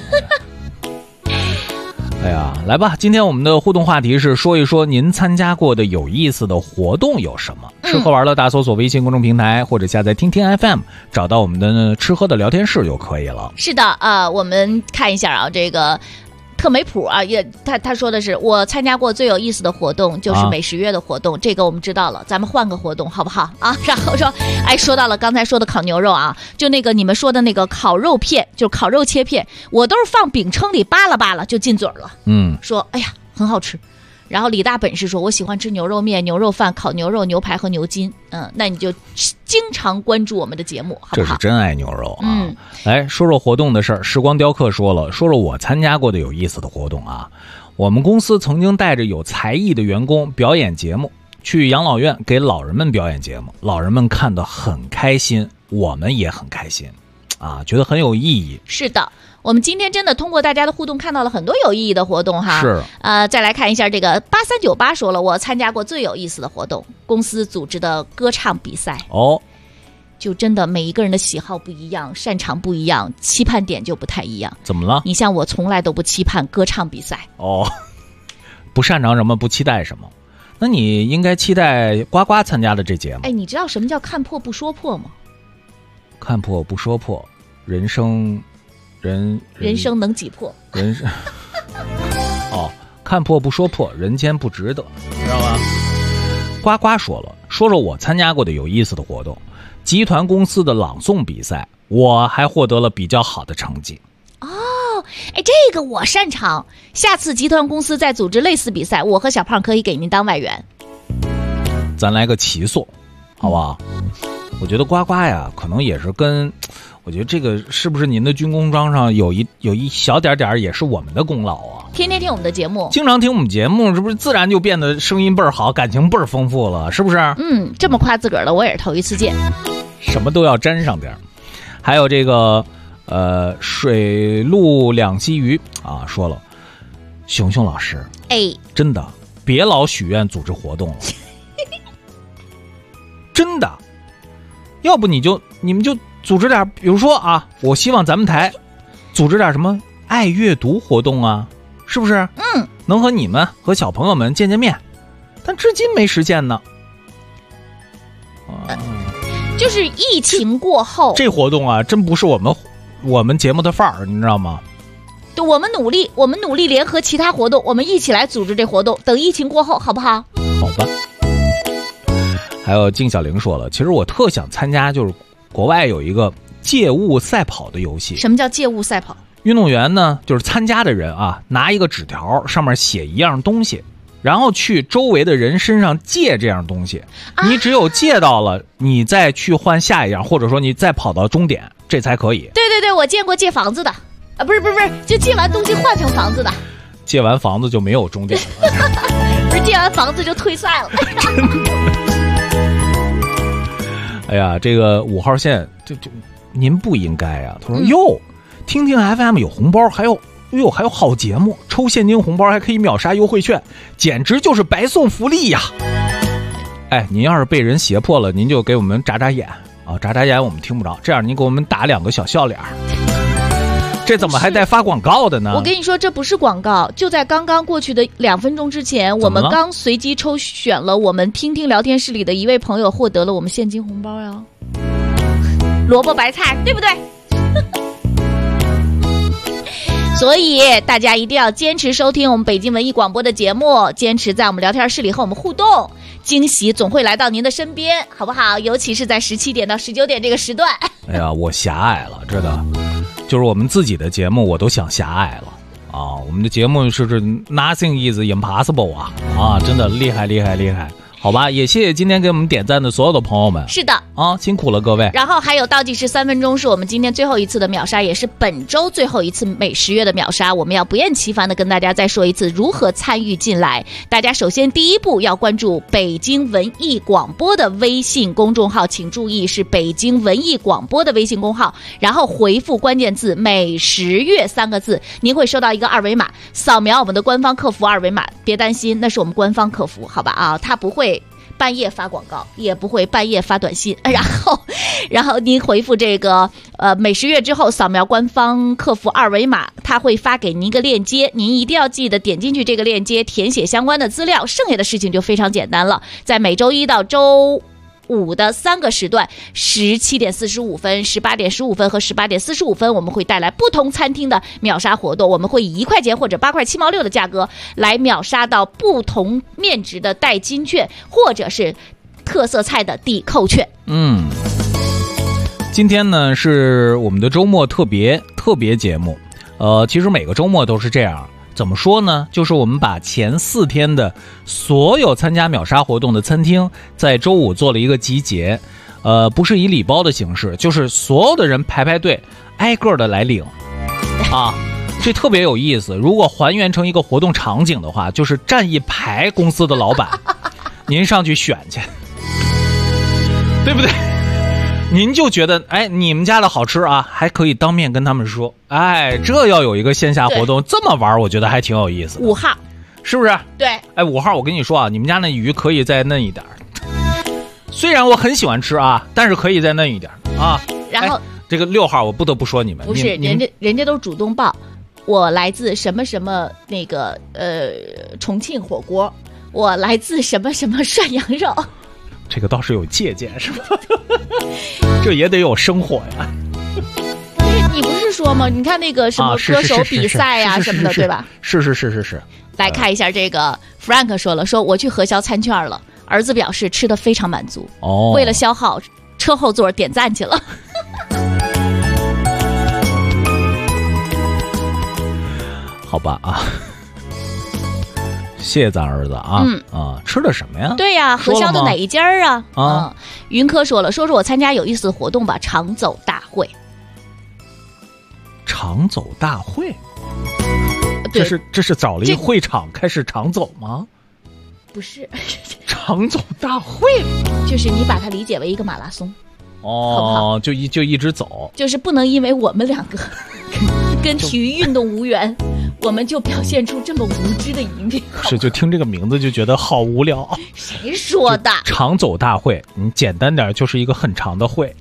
Speaker 3: 哎呀，来吧！今天我们的互动话题是说一说您参加过的有意思的活动有什么？吃喝玩乐大搜索微信公众平台，或者下载听听 FM， 找到我们的吃喝的聊天室就可以了。
Speaker 4: 是的，我们看一下啊，这个特美普啊，也他说的是我参加过最有意思的活动就是美食月的活动，这个我们知道了，咱们换个活动好不好啊？然后说，哎，说到了刚才说的烤牛肉啊，就那个你们说的那个烤肉片，就是烤肉切片，我都是放饼铛里扒拉扒拉就进嘴了。说哎呀很好吃。然后李大本事说，我喜欢吃牛肉面、牛肉饭、烤牛肉、牛排和牛筋。那你就经常关注我们的节目，好不好？
Speaker 3: 这是真爱牛肉啊！来说说活动的事儿。时光雕刻说了，说说我参加过的有意思的活动啊。我们公司曾经带着有才艺的员工表演节目，去养老院给老人们表演节目，老人们看得很开心，我们也很开心，啊，觉得很有意义。
Speaker 4: 是的。我们今天真的通过大家的互动看到了很多有意义的活动哈。
Speaker 3: 是。
Speaker 4: 再来看一下这个8398说了，我参加过最有意思的活动，公司组织的歌唱比赛。
Speaker 3: 哦。
Speaker 4: 就真的每一个人的喜好不一样，擅长不一样，期盼点就不太一样。
Speaker 3: 怎么了？
Speaker 4: 你像我从来都不期盼歌唱比赛。
Speaker 3: 哦。不擅长什么，不期待什么。那你应该期待呱呱参加的这节目。
Speaker 4: 哎，你知道什么叫看破不说破吗？
Speaker 3: 看破不说破，人生
Speaker 4: 能几破？
Speaker 3: 人生哦，看破不说破，人间不值得，知道吧？呱呱说了，说说我参加过的有意思的活动，集团公司的朗诵比赛，我还获得了比较好的成绩。
Speaker 4: 哎，这个我擅长。下次集团公司再组织类似比赛，我和小胖可以给您当外援。
Speaker 3: 咱来个齐送，好不好？我觉得呱呱呀，可能也是跟，我觉得这个是不是您的军功章上有一小点也是我们的功劳啊？
Speaker 4: 天天听我们的节目，
Speaker 3: 经常听我们节目，是不是自然就变得声音倍儿好，感情倍儿丰富了？是不是？
Speaker 4: 这么夸自个儿的，我也是头一次见。
Speaker 3: 什么都要沾上点。还有这个水陆两栖鱼啊，说了，熊熊老师，真的别老许愿组织活动了，真的，要不你们就组织点，比如说啊，我希望咱们台组织点什么爱阅读活动啊，是不是？能和你们和小朋友们见面，但至今没实现呢。
Speaker 4: 就是疫情过后，
Speaker 3: 这活动啊，真不是我们节目的范儿，你知道吗？
Speaker 4: 对，我们努力联合其他活动，我们一起来组织这活动。等疫情过后，好不好？
Speaker 3: 好吧。还有静小玲说了，其实我特想参加，就是国外有一个借物赛跑的游戏。
Speaker 4: 什么叫借物赛跑？
Speaker 3: 运动员呢，就是参加的人啊，拿一个纸条，上面写一样东西。然后去周围的人身上借这样东西，你只有借到了，你再去换下一样，或者说你再跑到终点，这才可以。
Speaker 4: 对，我见过借房子的，啊，不是，就借完东西换成房子的。
Speaker 3: 借完房子就没有终点了，
Speaker 4: 不是借完房子就退赛了。
Speaker 3: 真的。哎呀，这个5号线，就您不应该啊。他说哟，听听 FM 有红包，还有好节目，抽现金红包还可以秒杀优惠券，简直就是白送福利呀！哎，您要是被人胁迫了，您就给我们眨眨眼啊，眨眨眼我们听不着，这样您给我们打2个小笑脸。这怎么还带发广告的呢？
Speaker 4: 我跟你说，这不是广告，就在刚刚过去的2分钟之前，我们刚随机抽选了我们听听聊天室里的一位朋友，获得了我们现金红包呀，萝卜白菜，对不对？所以大家一定要坚持收听我们北京文艺广播的节目，坚持在我们聊天室里和我们互动，惊喜总会来到您的身边，好不好？尤其是在17点到19点这个时段。
Speaker 3: 哎呀，我狭隘了，真的，就是我们自己的节目我都想狭隘了啊！我们的节目是 nothing is impossible 啊，真的厉害。好吧，也谢谢今天给我们点赞的所有的朋友们。
Speaker 4: 是的
Speaker 3: 啊，辛苦了各位。
Speaker 4: 然后还有倒计时3分钟，是我们今天最后一次的秒杀，也是本周最后一次每10月的秒杀。我们要不厌其烦的跟大家再说一次如何参与进来。大家首先第一步要关注北京文艺广播的微信公众号，请注意是北京文艺广播的微信公号，然后回复关键字每10月3个字，您会收到一个二维码，扫描我们的官方客服二维码，别担心，那是我们官方客服，好吧啊，他不会半夜发广告，也不会半夜发短信，然后您回复这个每10月之后扫描官方客服二维码，他会发给您一个链接，您一定要记得点进去这个链接，填写相关的资料，剩下的事情就非常简单了。在每周1到周5的3个时段，17点45分、18点15分和18点45分，我们会带来不同餐厅的秒杀活动，我们会以1块钱或者8块7毛6的价格来秒杀到不同面值的代金券，或者是特色菜的抵扣券。
Speaker 3: 今天呢是我们的周末特别节目，其实每个周末都是这样。怎么说呢？就是我们把前4天的所有参加秒杀活动的餐厅，在周5做了一个集结，不是以礼包的形式，就是所有的人排队，挨个的来领，啊，这特别有意思。如果还原成一个活动场景的话，就是站一排公司的老板，您上去选去，对不对？您就觉得，哎，你们家的好吃啊，还可以当面跟他们说，哎，这要有一个线下活动这么玩，我觉得还挺有意思的。
Speaker 4: 5号
Speaker 3: 是不是？
Speaker 4: 对。
Speaker 3: 哎，5号，我跟你说啊，你们家那鱼可以再嫩一点，虽然我很喜欢吃啊，但是可以再嫩一点啊。
Speaker 4: 然后、
Speaker 3: 这个6号，我不得不说你们，
Speaker 4: 不是人家都主动报，我来自什么什么那个重庆火锅，我来自什么什么涮羊肉。
Speaker 3: 这个倒是有借鉴，是吧？这也得有生活呀。
Speaker 4: 你不是说吗？你看那个什么歌手比赛呀什么的，对吧？
Speaker 3: 是。
Speaker 4: 来看一下这个 Frank 说了，说我去核销餐券了，儿子表示吃得非常满足。为了消耗，车后座点赞去了。
Speaker 3: 好吧啊。谢谢咱儿子啊，吃的什么呀？
Speaker 4: 对呀，何潇的哪一家啊？
Speaker 3: 啊，
Speaker 4: 云科说了，说我参加有意思的活动吧，长走大会。
Speaker 3: 长走大会，这是找了一会场开始长走吗？
Speaker 4: 不是，
Speaker 3: 长走大会
Speaker 4: 就是你把它理解为一个马拉松。
Speaker 3: 哦，
Speaker 4: 好不好？
Speaker 3: 就一直走，
Speaker 4: 就是不能因为我们两个跟体育运动无缘，我们就表现出这么无知的一面。
Speaker 3: 是，就听这个名字就觉得好无聊。
Speaker 4: 谁说的？
Speaker 3: 长走大会，你简单点就是一个很长的会。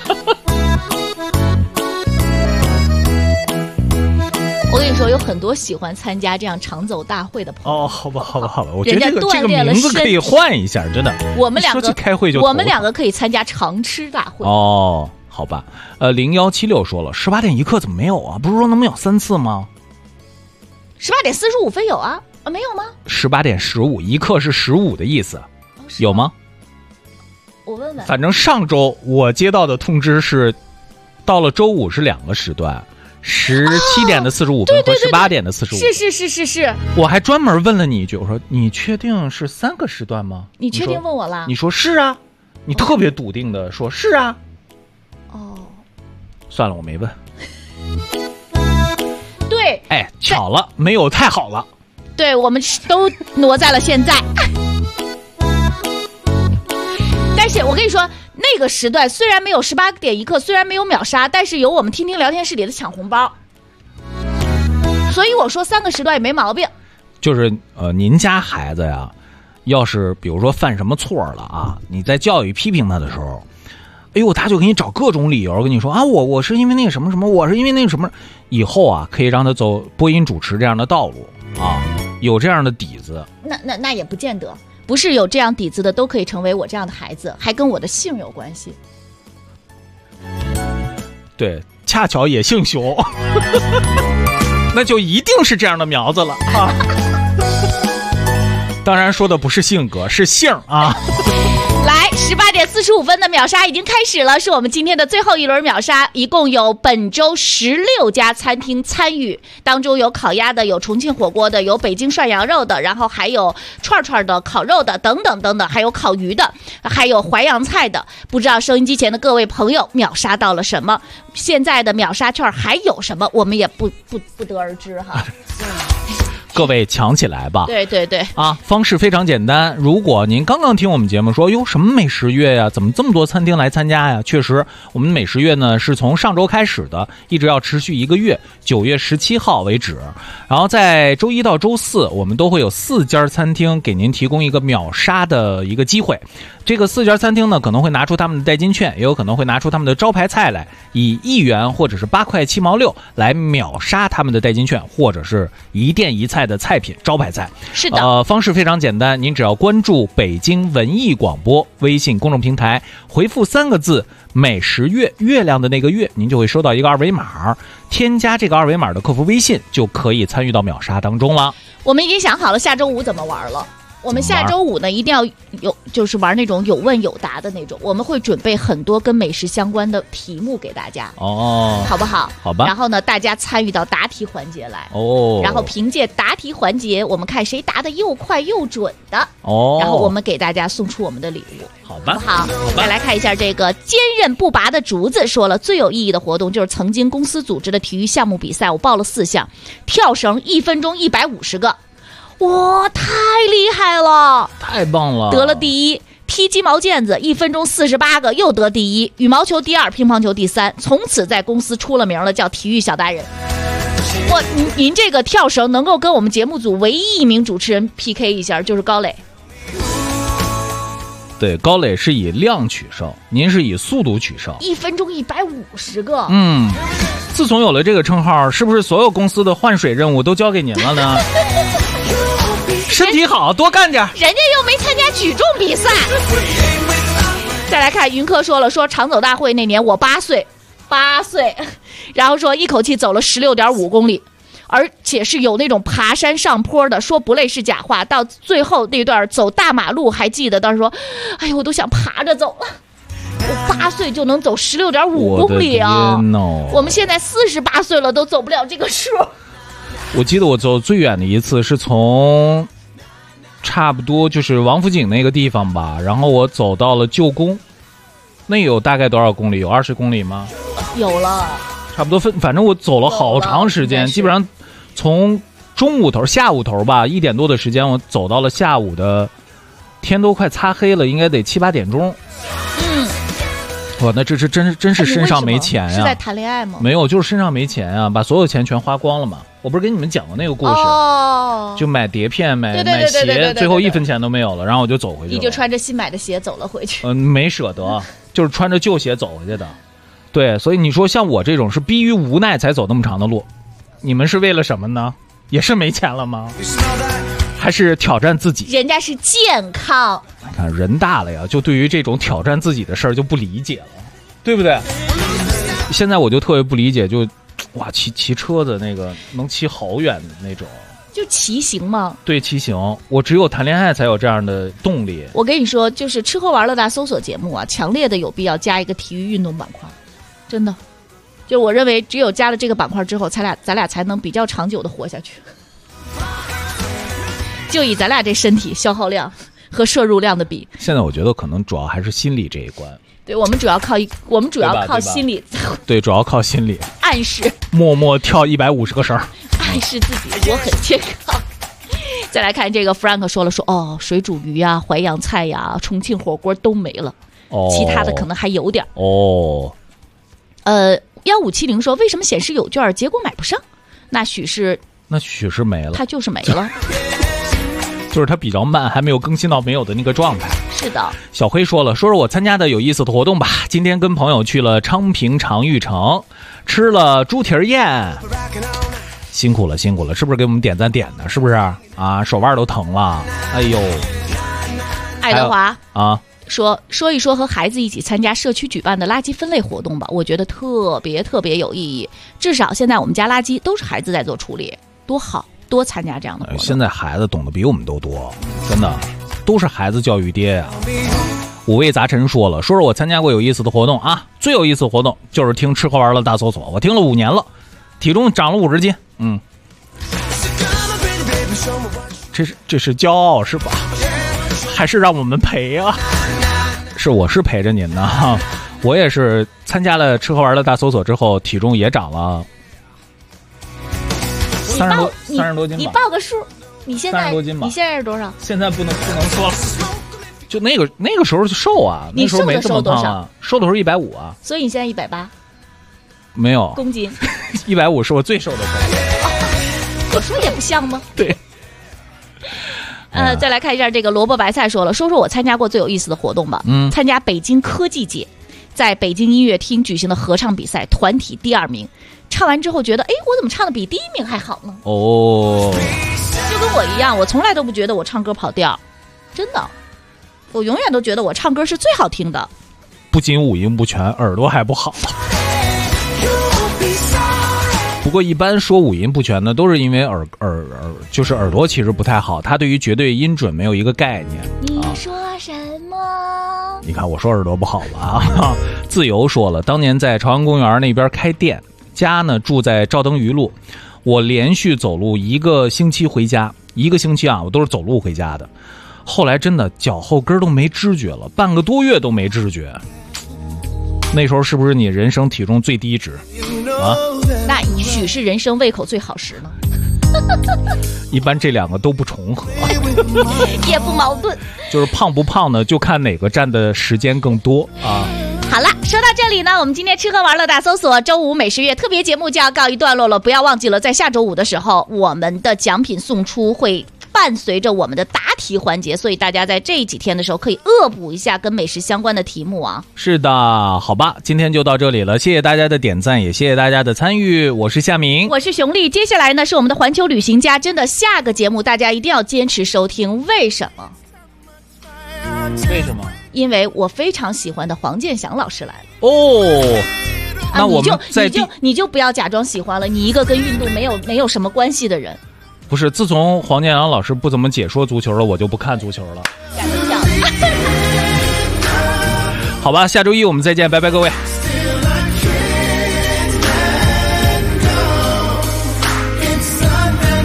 Speaker 4: 我跟你说，有很多喜欢参加这样长走大会的朋友。
Speaker 3: 哦，好吧，我觉得这个名字可以换一下，真的。
Speaker 4: 我们两个
Speaker 3: 说起开会就
Speaker 4: 我们两个可以参加长吃大会。
Speaker 3: 哦，好吧。0176说了，18点一刻怎么没有啊？不是说能秒3次吗
Speaker 4: ？18点45分有啊？没有吗
Speaker 3: ？18点15，一刻是15的意思，有吗？
Speaker 4: 我问问。
Speaker 3: 反正上周我接到的通知是，到了周五是2个时段。17点的45分和18点的45分，
Speaker 4: 是。
Speaker 3: 我还专门问了你一句，我说你确定是3个时段吗？
Speaker 4: 你确定问我了？
Speaker 3: 你说是啊，你特别笃定的说是啊。
Speaker 4: 哦，
Speaker 3: 算了，我没问。
Speaker 4: 对，
Speaker 3: 哎，巧了，没有太好了。
Speaker 4: 对，我们都挪在了现在。但是我跟你说，那个时段虽然没有18点一刻，虽然没有秒杀，但是有我们听听聊天室里的抢红包，所以我说3个时段也没毛病。
Speaker 3: 就是您家孩子呀，要是比如说犯什么错了啊，你在教育批评他的时候，哎呦，他就给你找各种理由跟你说啊，我是因为那个什么什么，我是因为那个什么，以后啊可以让他走播音主持这样的道路啊，有这样的底子。
Speaker 4: 那也不见得。不是有这样底子的都可以成为我这样的孩子，还跟我的姓有关系。
Speaker 3: 对，恰巧也姓熊，那就一定是这样的苗子了啊。当然说的不是性格，是姓啊。
Speaker 4: 来，18点45分的秒杀已经开始了，是我们今天的最后一轮秒杀，一共有本周16家餐厅参与，当中有烤鸭的，有重庆火锅的，有北京涮羊肉的，然后还有串串的、烤肉的等等等等，还有烤鱼的，还有淮扬菜的。不知道收音机前的各位朋友秒杀到了什么？现在的秒杀券还有什么？我们也不得而知哈。
Speaker 3: 各位抢起来吧！
Speaker 4: 对
Speaker 3: 啊，方式非常简单。如果您刚刚听我们节目说，哟，什么美食月呀？怎么这么多餐厅来参加呀？确实，我们美食月呢是从上周开始的，一直要持续1个月，9月17号为止。然后在周1到周4，我们都会有4家餐厅给您提供一个秒杀的一个机会。这个4家餐厅呢，可能会拿出他们的代金券，也有可能会拿出他们的招牌菜来，以1元或者是8块7毛6来秒杀他们的代金券，或者是一店一菜的菜品招牌菜。
Speaker 4: 是的，
Speaker 3: 方式非常简单，您只要关注北京文艺广播微信公众平台，回复3个字美食月，月亮的那个月，您就会收到一个2维码，添加这个2维码的客服微信就可以参与到秒杀当中了。
Speaker 4: 我们已经想好了下周5怎么玩了。我们下周5呢，一定要就是玩那种有问有答的那种。我们会准备很多跟美食相关的题目给大家，好不好？
Speaker 3: 好吧。
Speaker 4: 然后呢，大家参与到答题环节来，然后凭借答题环节，我们看谁答得又快又准的，然后我们给大家送出我们的礼物，
Speaker 3: 好吧？
Speaker 4: 好不好？再来看一下这个坚韧不拔的竹子说了，最有意义的活动就是曾经公司组织的体育项目比赛，我报了4项，跳绳1分钟150个。哇，太厉害了，
Speaker 3: 太棒了，
Speaker 4: 得了第1。踢鸡毛毽子1分钟48个，又得第1。羽毛球第2，乒乓球第3，从此在公司出了名了，叫体育小达人。哇，您这个跳绳能够跟我们节目组唯一1名主持人 PK 一下，就是高磊。
Speaker 3: 对，高磊是以量取胜，您是以速度取胜。
Speaker 4: 1分钟150个。
Speaker 3: 自从有了这个称号，是不是所有公司的换水任务都交给您了呢？身体好，多干点。
Speaker 4: 人家又没参加举重比赛。再来看云科说了，说长走大会那年我8岁，然后说一口气走了16.5公里，而且是有那种爬山上坡的，说不累是假话。到最后那段走大马路，还记得当时说，哎呦，我都想爬着走了。我8岁就能走16.5公里啊！
Speaker 3: 我
Speaker 4: 们现在48岁了，都走不了这个数。
Speaker 3: 我记得我走最远的一次是从差不多就是王府井那个地方吧，然后我走到了旧宫，那有大概多少公里？有20公里吗？
Speaker 4: 有了，
Speaker 3: 差不多反正我走了好长时间，基本上从中午头、下午头吧，1点多的时间，我走到了下午的天都快擦黑了，应该得7、8点钟。哇，那这是真是身上没钱呀！
Speaker 4: 是在谈恋爱吗？
Speaker 3: 没有，就是身上没钱啊，把所有钱全花光了嘛。我不是跟你们讲过那个故事？
Speaker 4: 哦，
Speaker 3: 就买碟片、买鞋，最后1分钱都没有了，然后我就走回去了。
Speaker 4: 你就穿着新买的鞋走了回去？
Speaker 3: 没舍得，就是穿着旧鞋走回去的。对，所以你说像我这种是逼于无奈才走那么长的路，你们是为了什么呢？也是没钱了吗？还是挑战自己？
Speaker 4: 人家是健康。
Speaker 3: 你看人大了呀，就对于这种挑战自己的事儿就不理解了，对不对？现在我就特别不理解，就哇骑车的那个能骑好远的那种，
Speaker 4: 就骑行吗？
Speaker 3: 对，骑行。我只有谈恋爱才有这样的动力。
Speaker 4: 我跟你说，就是吃喝玩乐大搜索节目啊，强烈的有必要加一个体育运动板块，真的。就我认为，只有加了这个板块之后，咱俩才能比较长久的活下去。就以咱俩这身体消耗量和摄入量的比，
Speaker 3: 现在我觉得可能主要还是心理这一关。
Speaker 4: 对，我们主要靠心理。
Speaker 3: 对，主要靠心理
Speaker 4: 暗示，
Speaker 3: 默默跳150个绳，
Speaker 4: 暗示自己我很健康。再来看这个 Frank 说哦，水煮鱼呀、淮扬菜呀、重庆火锅都没了，其他的可能还有点。1570说为什么显示有券，结果买不上？那许是没了，它就是没了。
Speaker 3: 就是它比较慢，还没有更新到没有的那个状态。
Speaker 4: 是的。
Speaker 3: 小辉说我参加的有意思的活动吧。今天跟朋友去了昌平长玉城，吃了猪蹄宴，辛苦了，是不是给我们点赞点的？是不是啊？手腕都疼了。哎呦，
Speaker 4: 爱德华
Speaker 3: 啊，
Speaker 4: 说一说和孩子一起参加社区举办的垃圾分类活动吧，我觉得特别有意义。至少现在我们家垃圾都是孩子在做处理，多好。多参加这样的活动。
Speaker 3: 现在孩子懂得比我们都多，真的都是孩子教育爹呀。五味杂陈说我参加过有意思的活动啊，最有意思的活动就是听吃喝玩乐大搜索，我听了5年了，体重长了50斤。这是骄傲是吧？还是让我们陪啊？我是陪着您呢，我也是参加了吃喝玩乐大搜索之后，体重也长了。30多斤吧。
Speaker 4: 你报个数，你现在
Speaker 3: 30多斤吧？
Speaker 4: 你现在是多少？
Speaker 3: 现在不能说了，就那个时候就瘦啊，那时候没这么胖啊，瘦的时候150啊。
Speaker 4: 所以你现在180？
Speaker 3: 没有
Speaker 4: 公斤
Speaker 3: ，150是我最瘦的时候。
Speaker 4: 我说也不像吗？
Speaker 3: 对。
Speaker 4: 再来看一下这个萝卜白菜说我参加过最有意思的活动吧。参加北京科技节，在北京音乐厅举行的合唱比赛，团体第2名。唱完之后觉得，我怎么唱的比第1名还好呢？就跟我一样，我从来都不觉得我唱歌跑调，真的，我永远都觉得我唱歌是最好听的。
Speaker 3: 不仅五音不全，耳朵还不好。不过一般说五音不全的，都是因为就是耳朵其实不太好，他对于绝对音准没有一个概念。
Speaker 4: 你说什么？
Speaker 3: 你看我说耳朵不好吧？自由说了，当年在朝阳公园那边开店。家呢住在赵登禹路，我连续走路1个星期回家，1个星期啊，我都是走路回家的。后来真的脚后跟都没知觉了，半个多月都没知觉。那时候是不是你人生体重最低值啊？
Speaker 4: 那许是人生胃口最好时呢。
Speaker 3: 一般这2个都不重合，
Speaker 4: 也不矛盾。
Speaker 3: 就是胖不胖呢，就看哪个占的时间更多啊。
Speaker 4: 好了，说到这里呢，我们今天吃喝玩乐大搜索周5美食月特别节目就要告一段落了。不要忘记了，在下周5的时候，我们的奖品送出会伴随着我们的答题环节，所以大家在这几天的时候可以恶补一下跟美食相关的题目啊。
Speaker 3: 是的，好吧，今天就到这里了，谢谢大家的点赞，也谢谢大家的参与。我是夏明，
Speaker 4: 我是熊丽。接下来呢是我们的环球旅行家，真的下个节目大家一定要坚持收听。为什么？因为我非常喜欢的黄健翔老师来了
Speaker 3: 哦。那我们
Speaker 4: 你就不要假装喜欢了，你一个跟运动没有什么关系的人。
Speaker 3: 不是，自从黄健翔老师不怎么解说足球了，我就不看足球了。好吧，下周1我们再见，拜拜各位。
Speaker 15: It's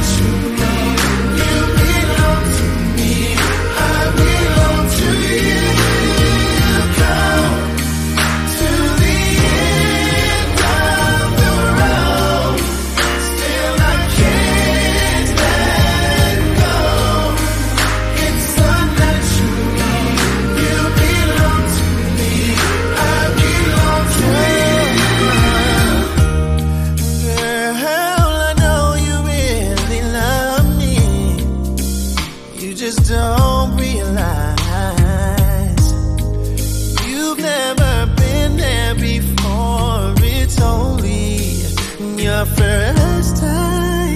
Speaker 15: just don't realize you've never been there before. It's only your first time.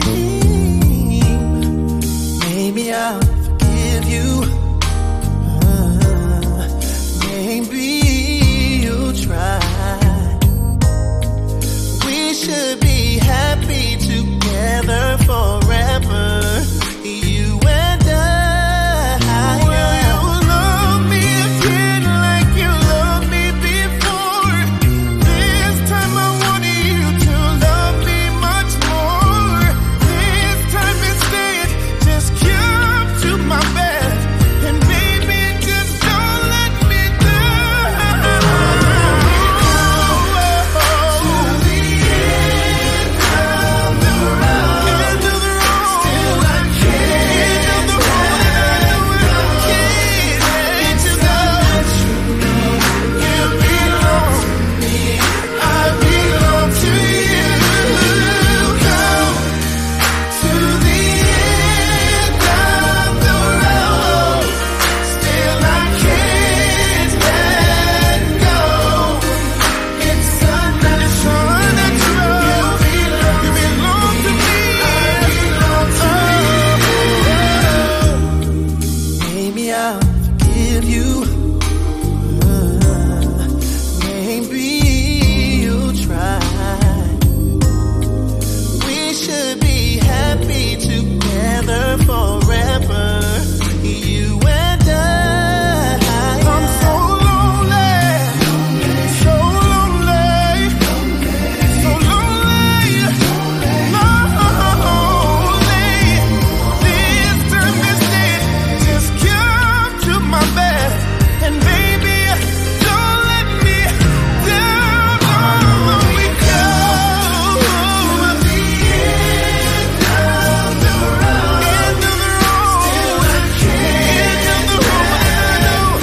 Speaker 15: Maybe I'll forgive you. Maybe you'll try. We should be happy together forever. You and I. Will you love me again like you loved me before? This time I want you to love me much more. This time instead, just come to my bed. And baby, just don't let me down. To the end of the road. Still I can't. End of the road, and I can't let you go. You belong to me. I belong to you. Come to the end of the road. Still I can't let go. It's unnatural. You belong to me. Maybe I'll forgive you. Maybe you'll try. We should be happy together forever. You and I. I'm so lonely. So lonely. So lonely. Lonely. This time instead, just come to my bed. And baby, don't let me down. Oh, we go to the end of the road. End of the road. Still I can't. End of the road.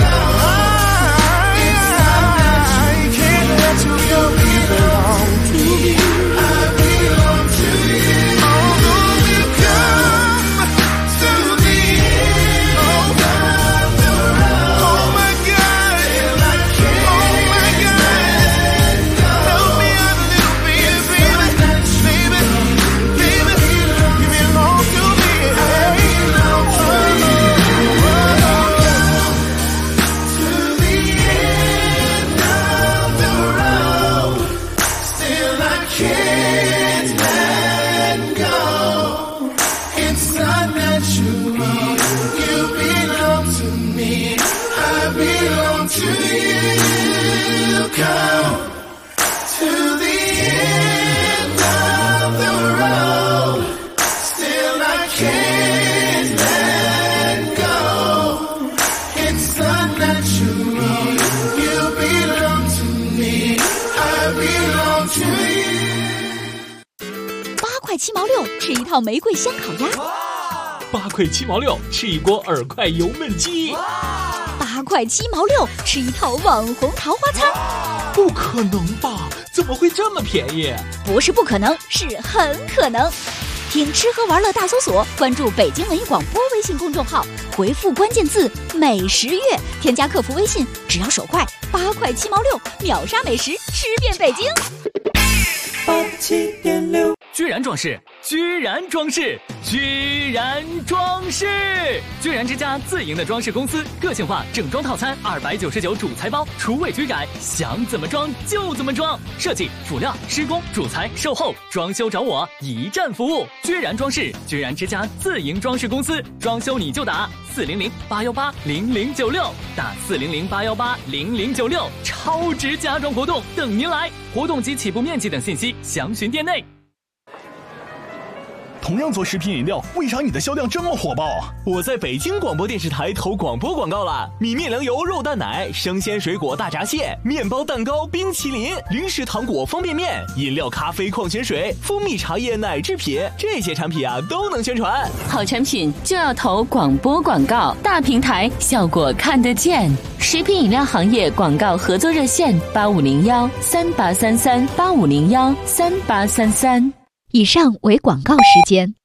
Speaker 15: I can't let you go. You belong to me. I belong to you. Although we come to the end of the road. Oh my God. Oh my God. Help me out a little bit, baby. Baby, you belong to me. To the end of the road. Still I can't let go. It's unnatural. You belong to me. I belong to you. Come to the end of the road. Still I can't let go. It's unnatural. You belong to me. I belong to you.
Speaker 6: 8块7毛6，吃一套玫瑰香烤鸭。
Speaker 12: 8块7毛6，吃一锅耳快油焖鸡。
Speaker 6: 8块7毛6，吃一套网红桃花餐。
Speaker 12: 不可能吧？怎么会这么便宜？
Speaker 6: 不是不可能，是很可能。听吃喝玩乐大搜索，关注北京文艺广播微信公众号，回复关键字“美食月”，添加客服微信，只要手快，8块7毛6，秒杀美食，吃遍北京。
Speaker 15: 87.6，
Speaker 12: 居然装饰，居然装饰，居然装饰！居然之家自营的装饰公司，个性化整装套餐299主材包，厨卫居改，想怎么装就怎么装。设计、辅料、施工、主材、售后、装修找我，一站服务。居然装饰，居然之家自营装饰公司，装修你就打400-818-0096，打400-818-0096，超值家装活动等您来。活动及起步面积等信息，详询店内。
Speaker 8: 同样做食品饮料，为啥你的销量这么火爆？
Speaker 22: 我在北京广播电视台投广播广告了，米面粮油肉蛋奶、生鲜水果大闸蟹、面包蛋糕、冰淇淋、零食糖果方便面、饮料咖啡矿泉水、蜂蜜茶叶奶制品，这些产品啊都能宣传。
Speaker 23: 好产品就要投广播广告，大平台效果看得见。食品饮料行业广告合作热线8501-3833-8501-3833。
Speaker 6: 以上为广告时间。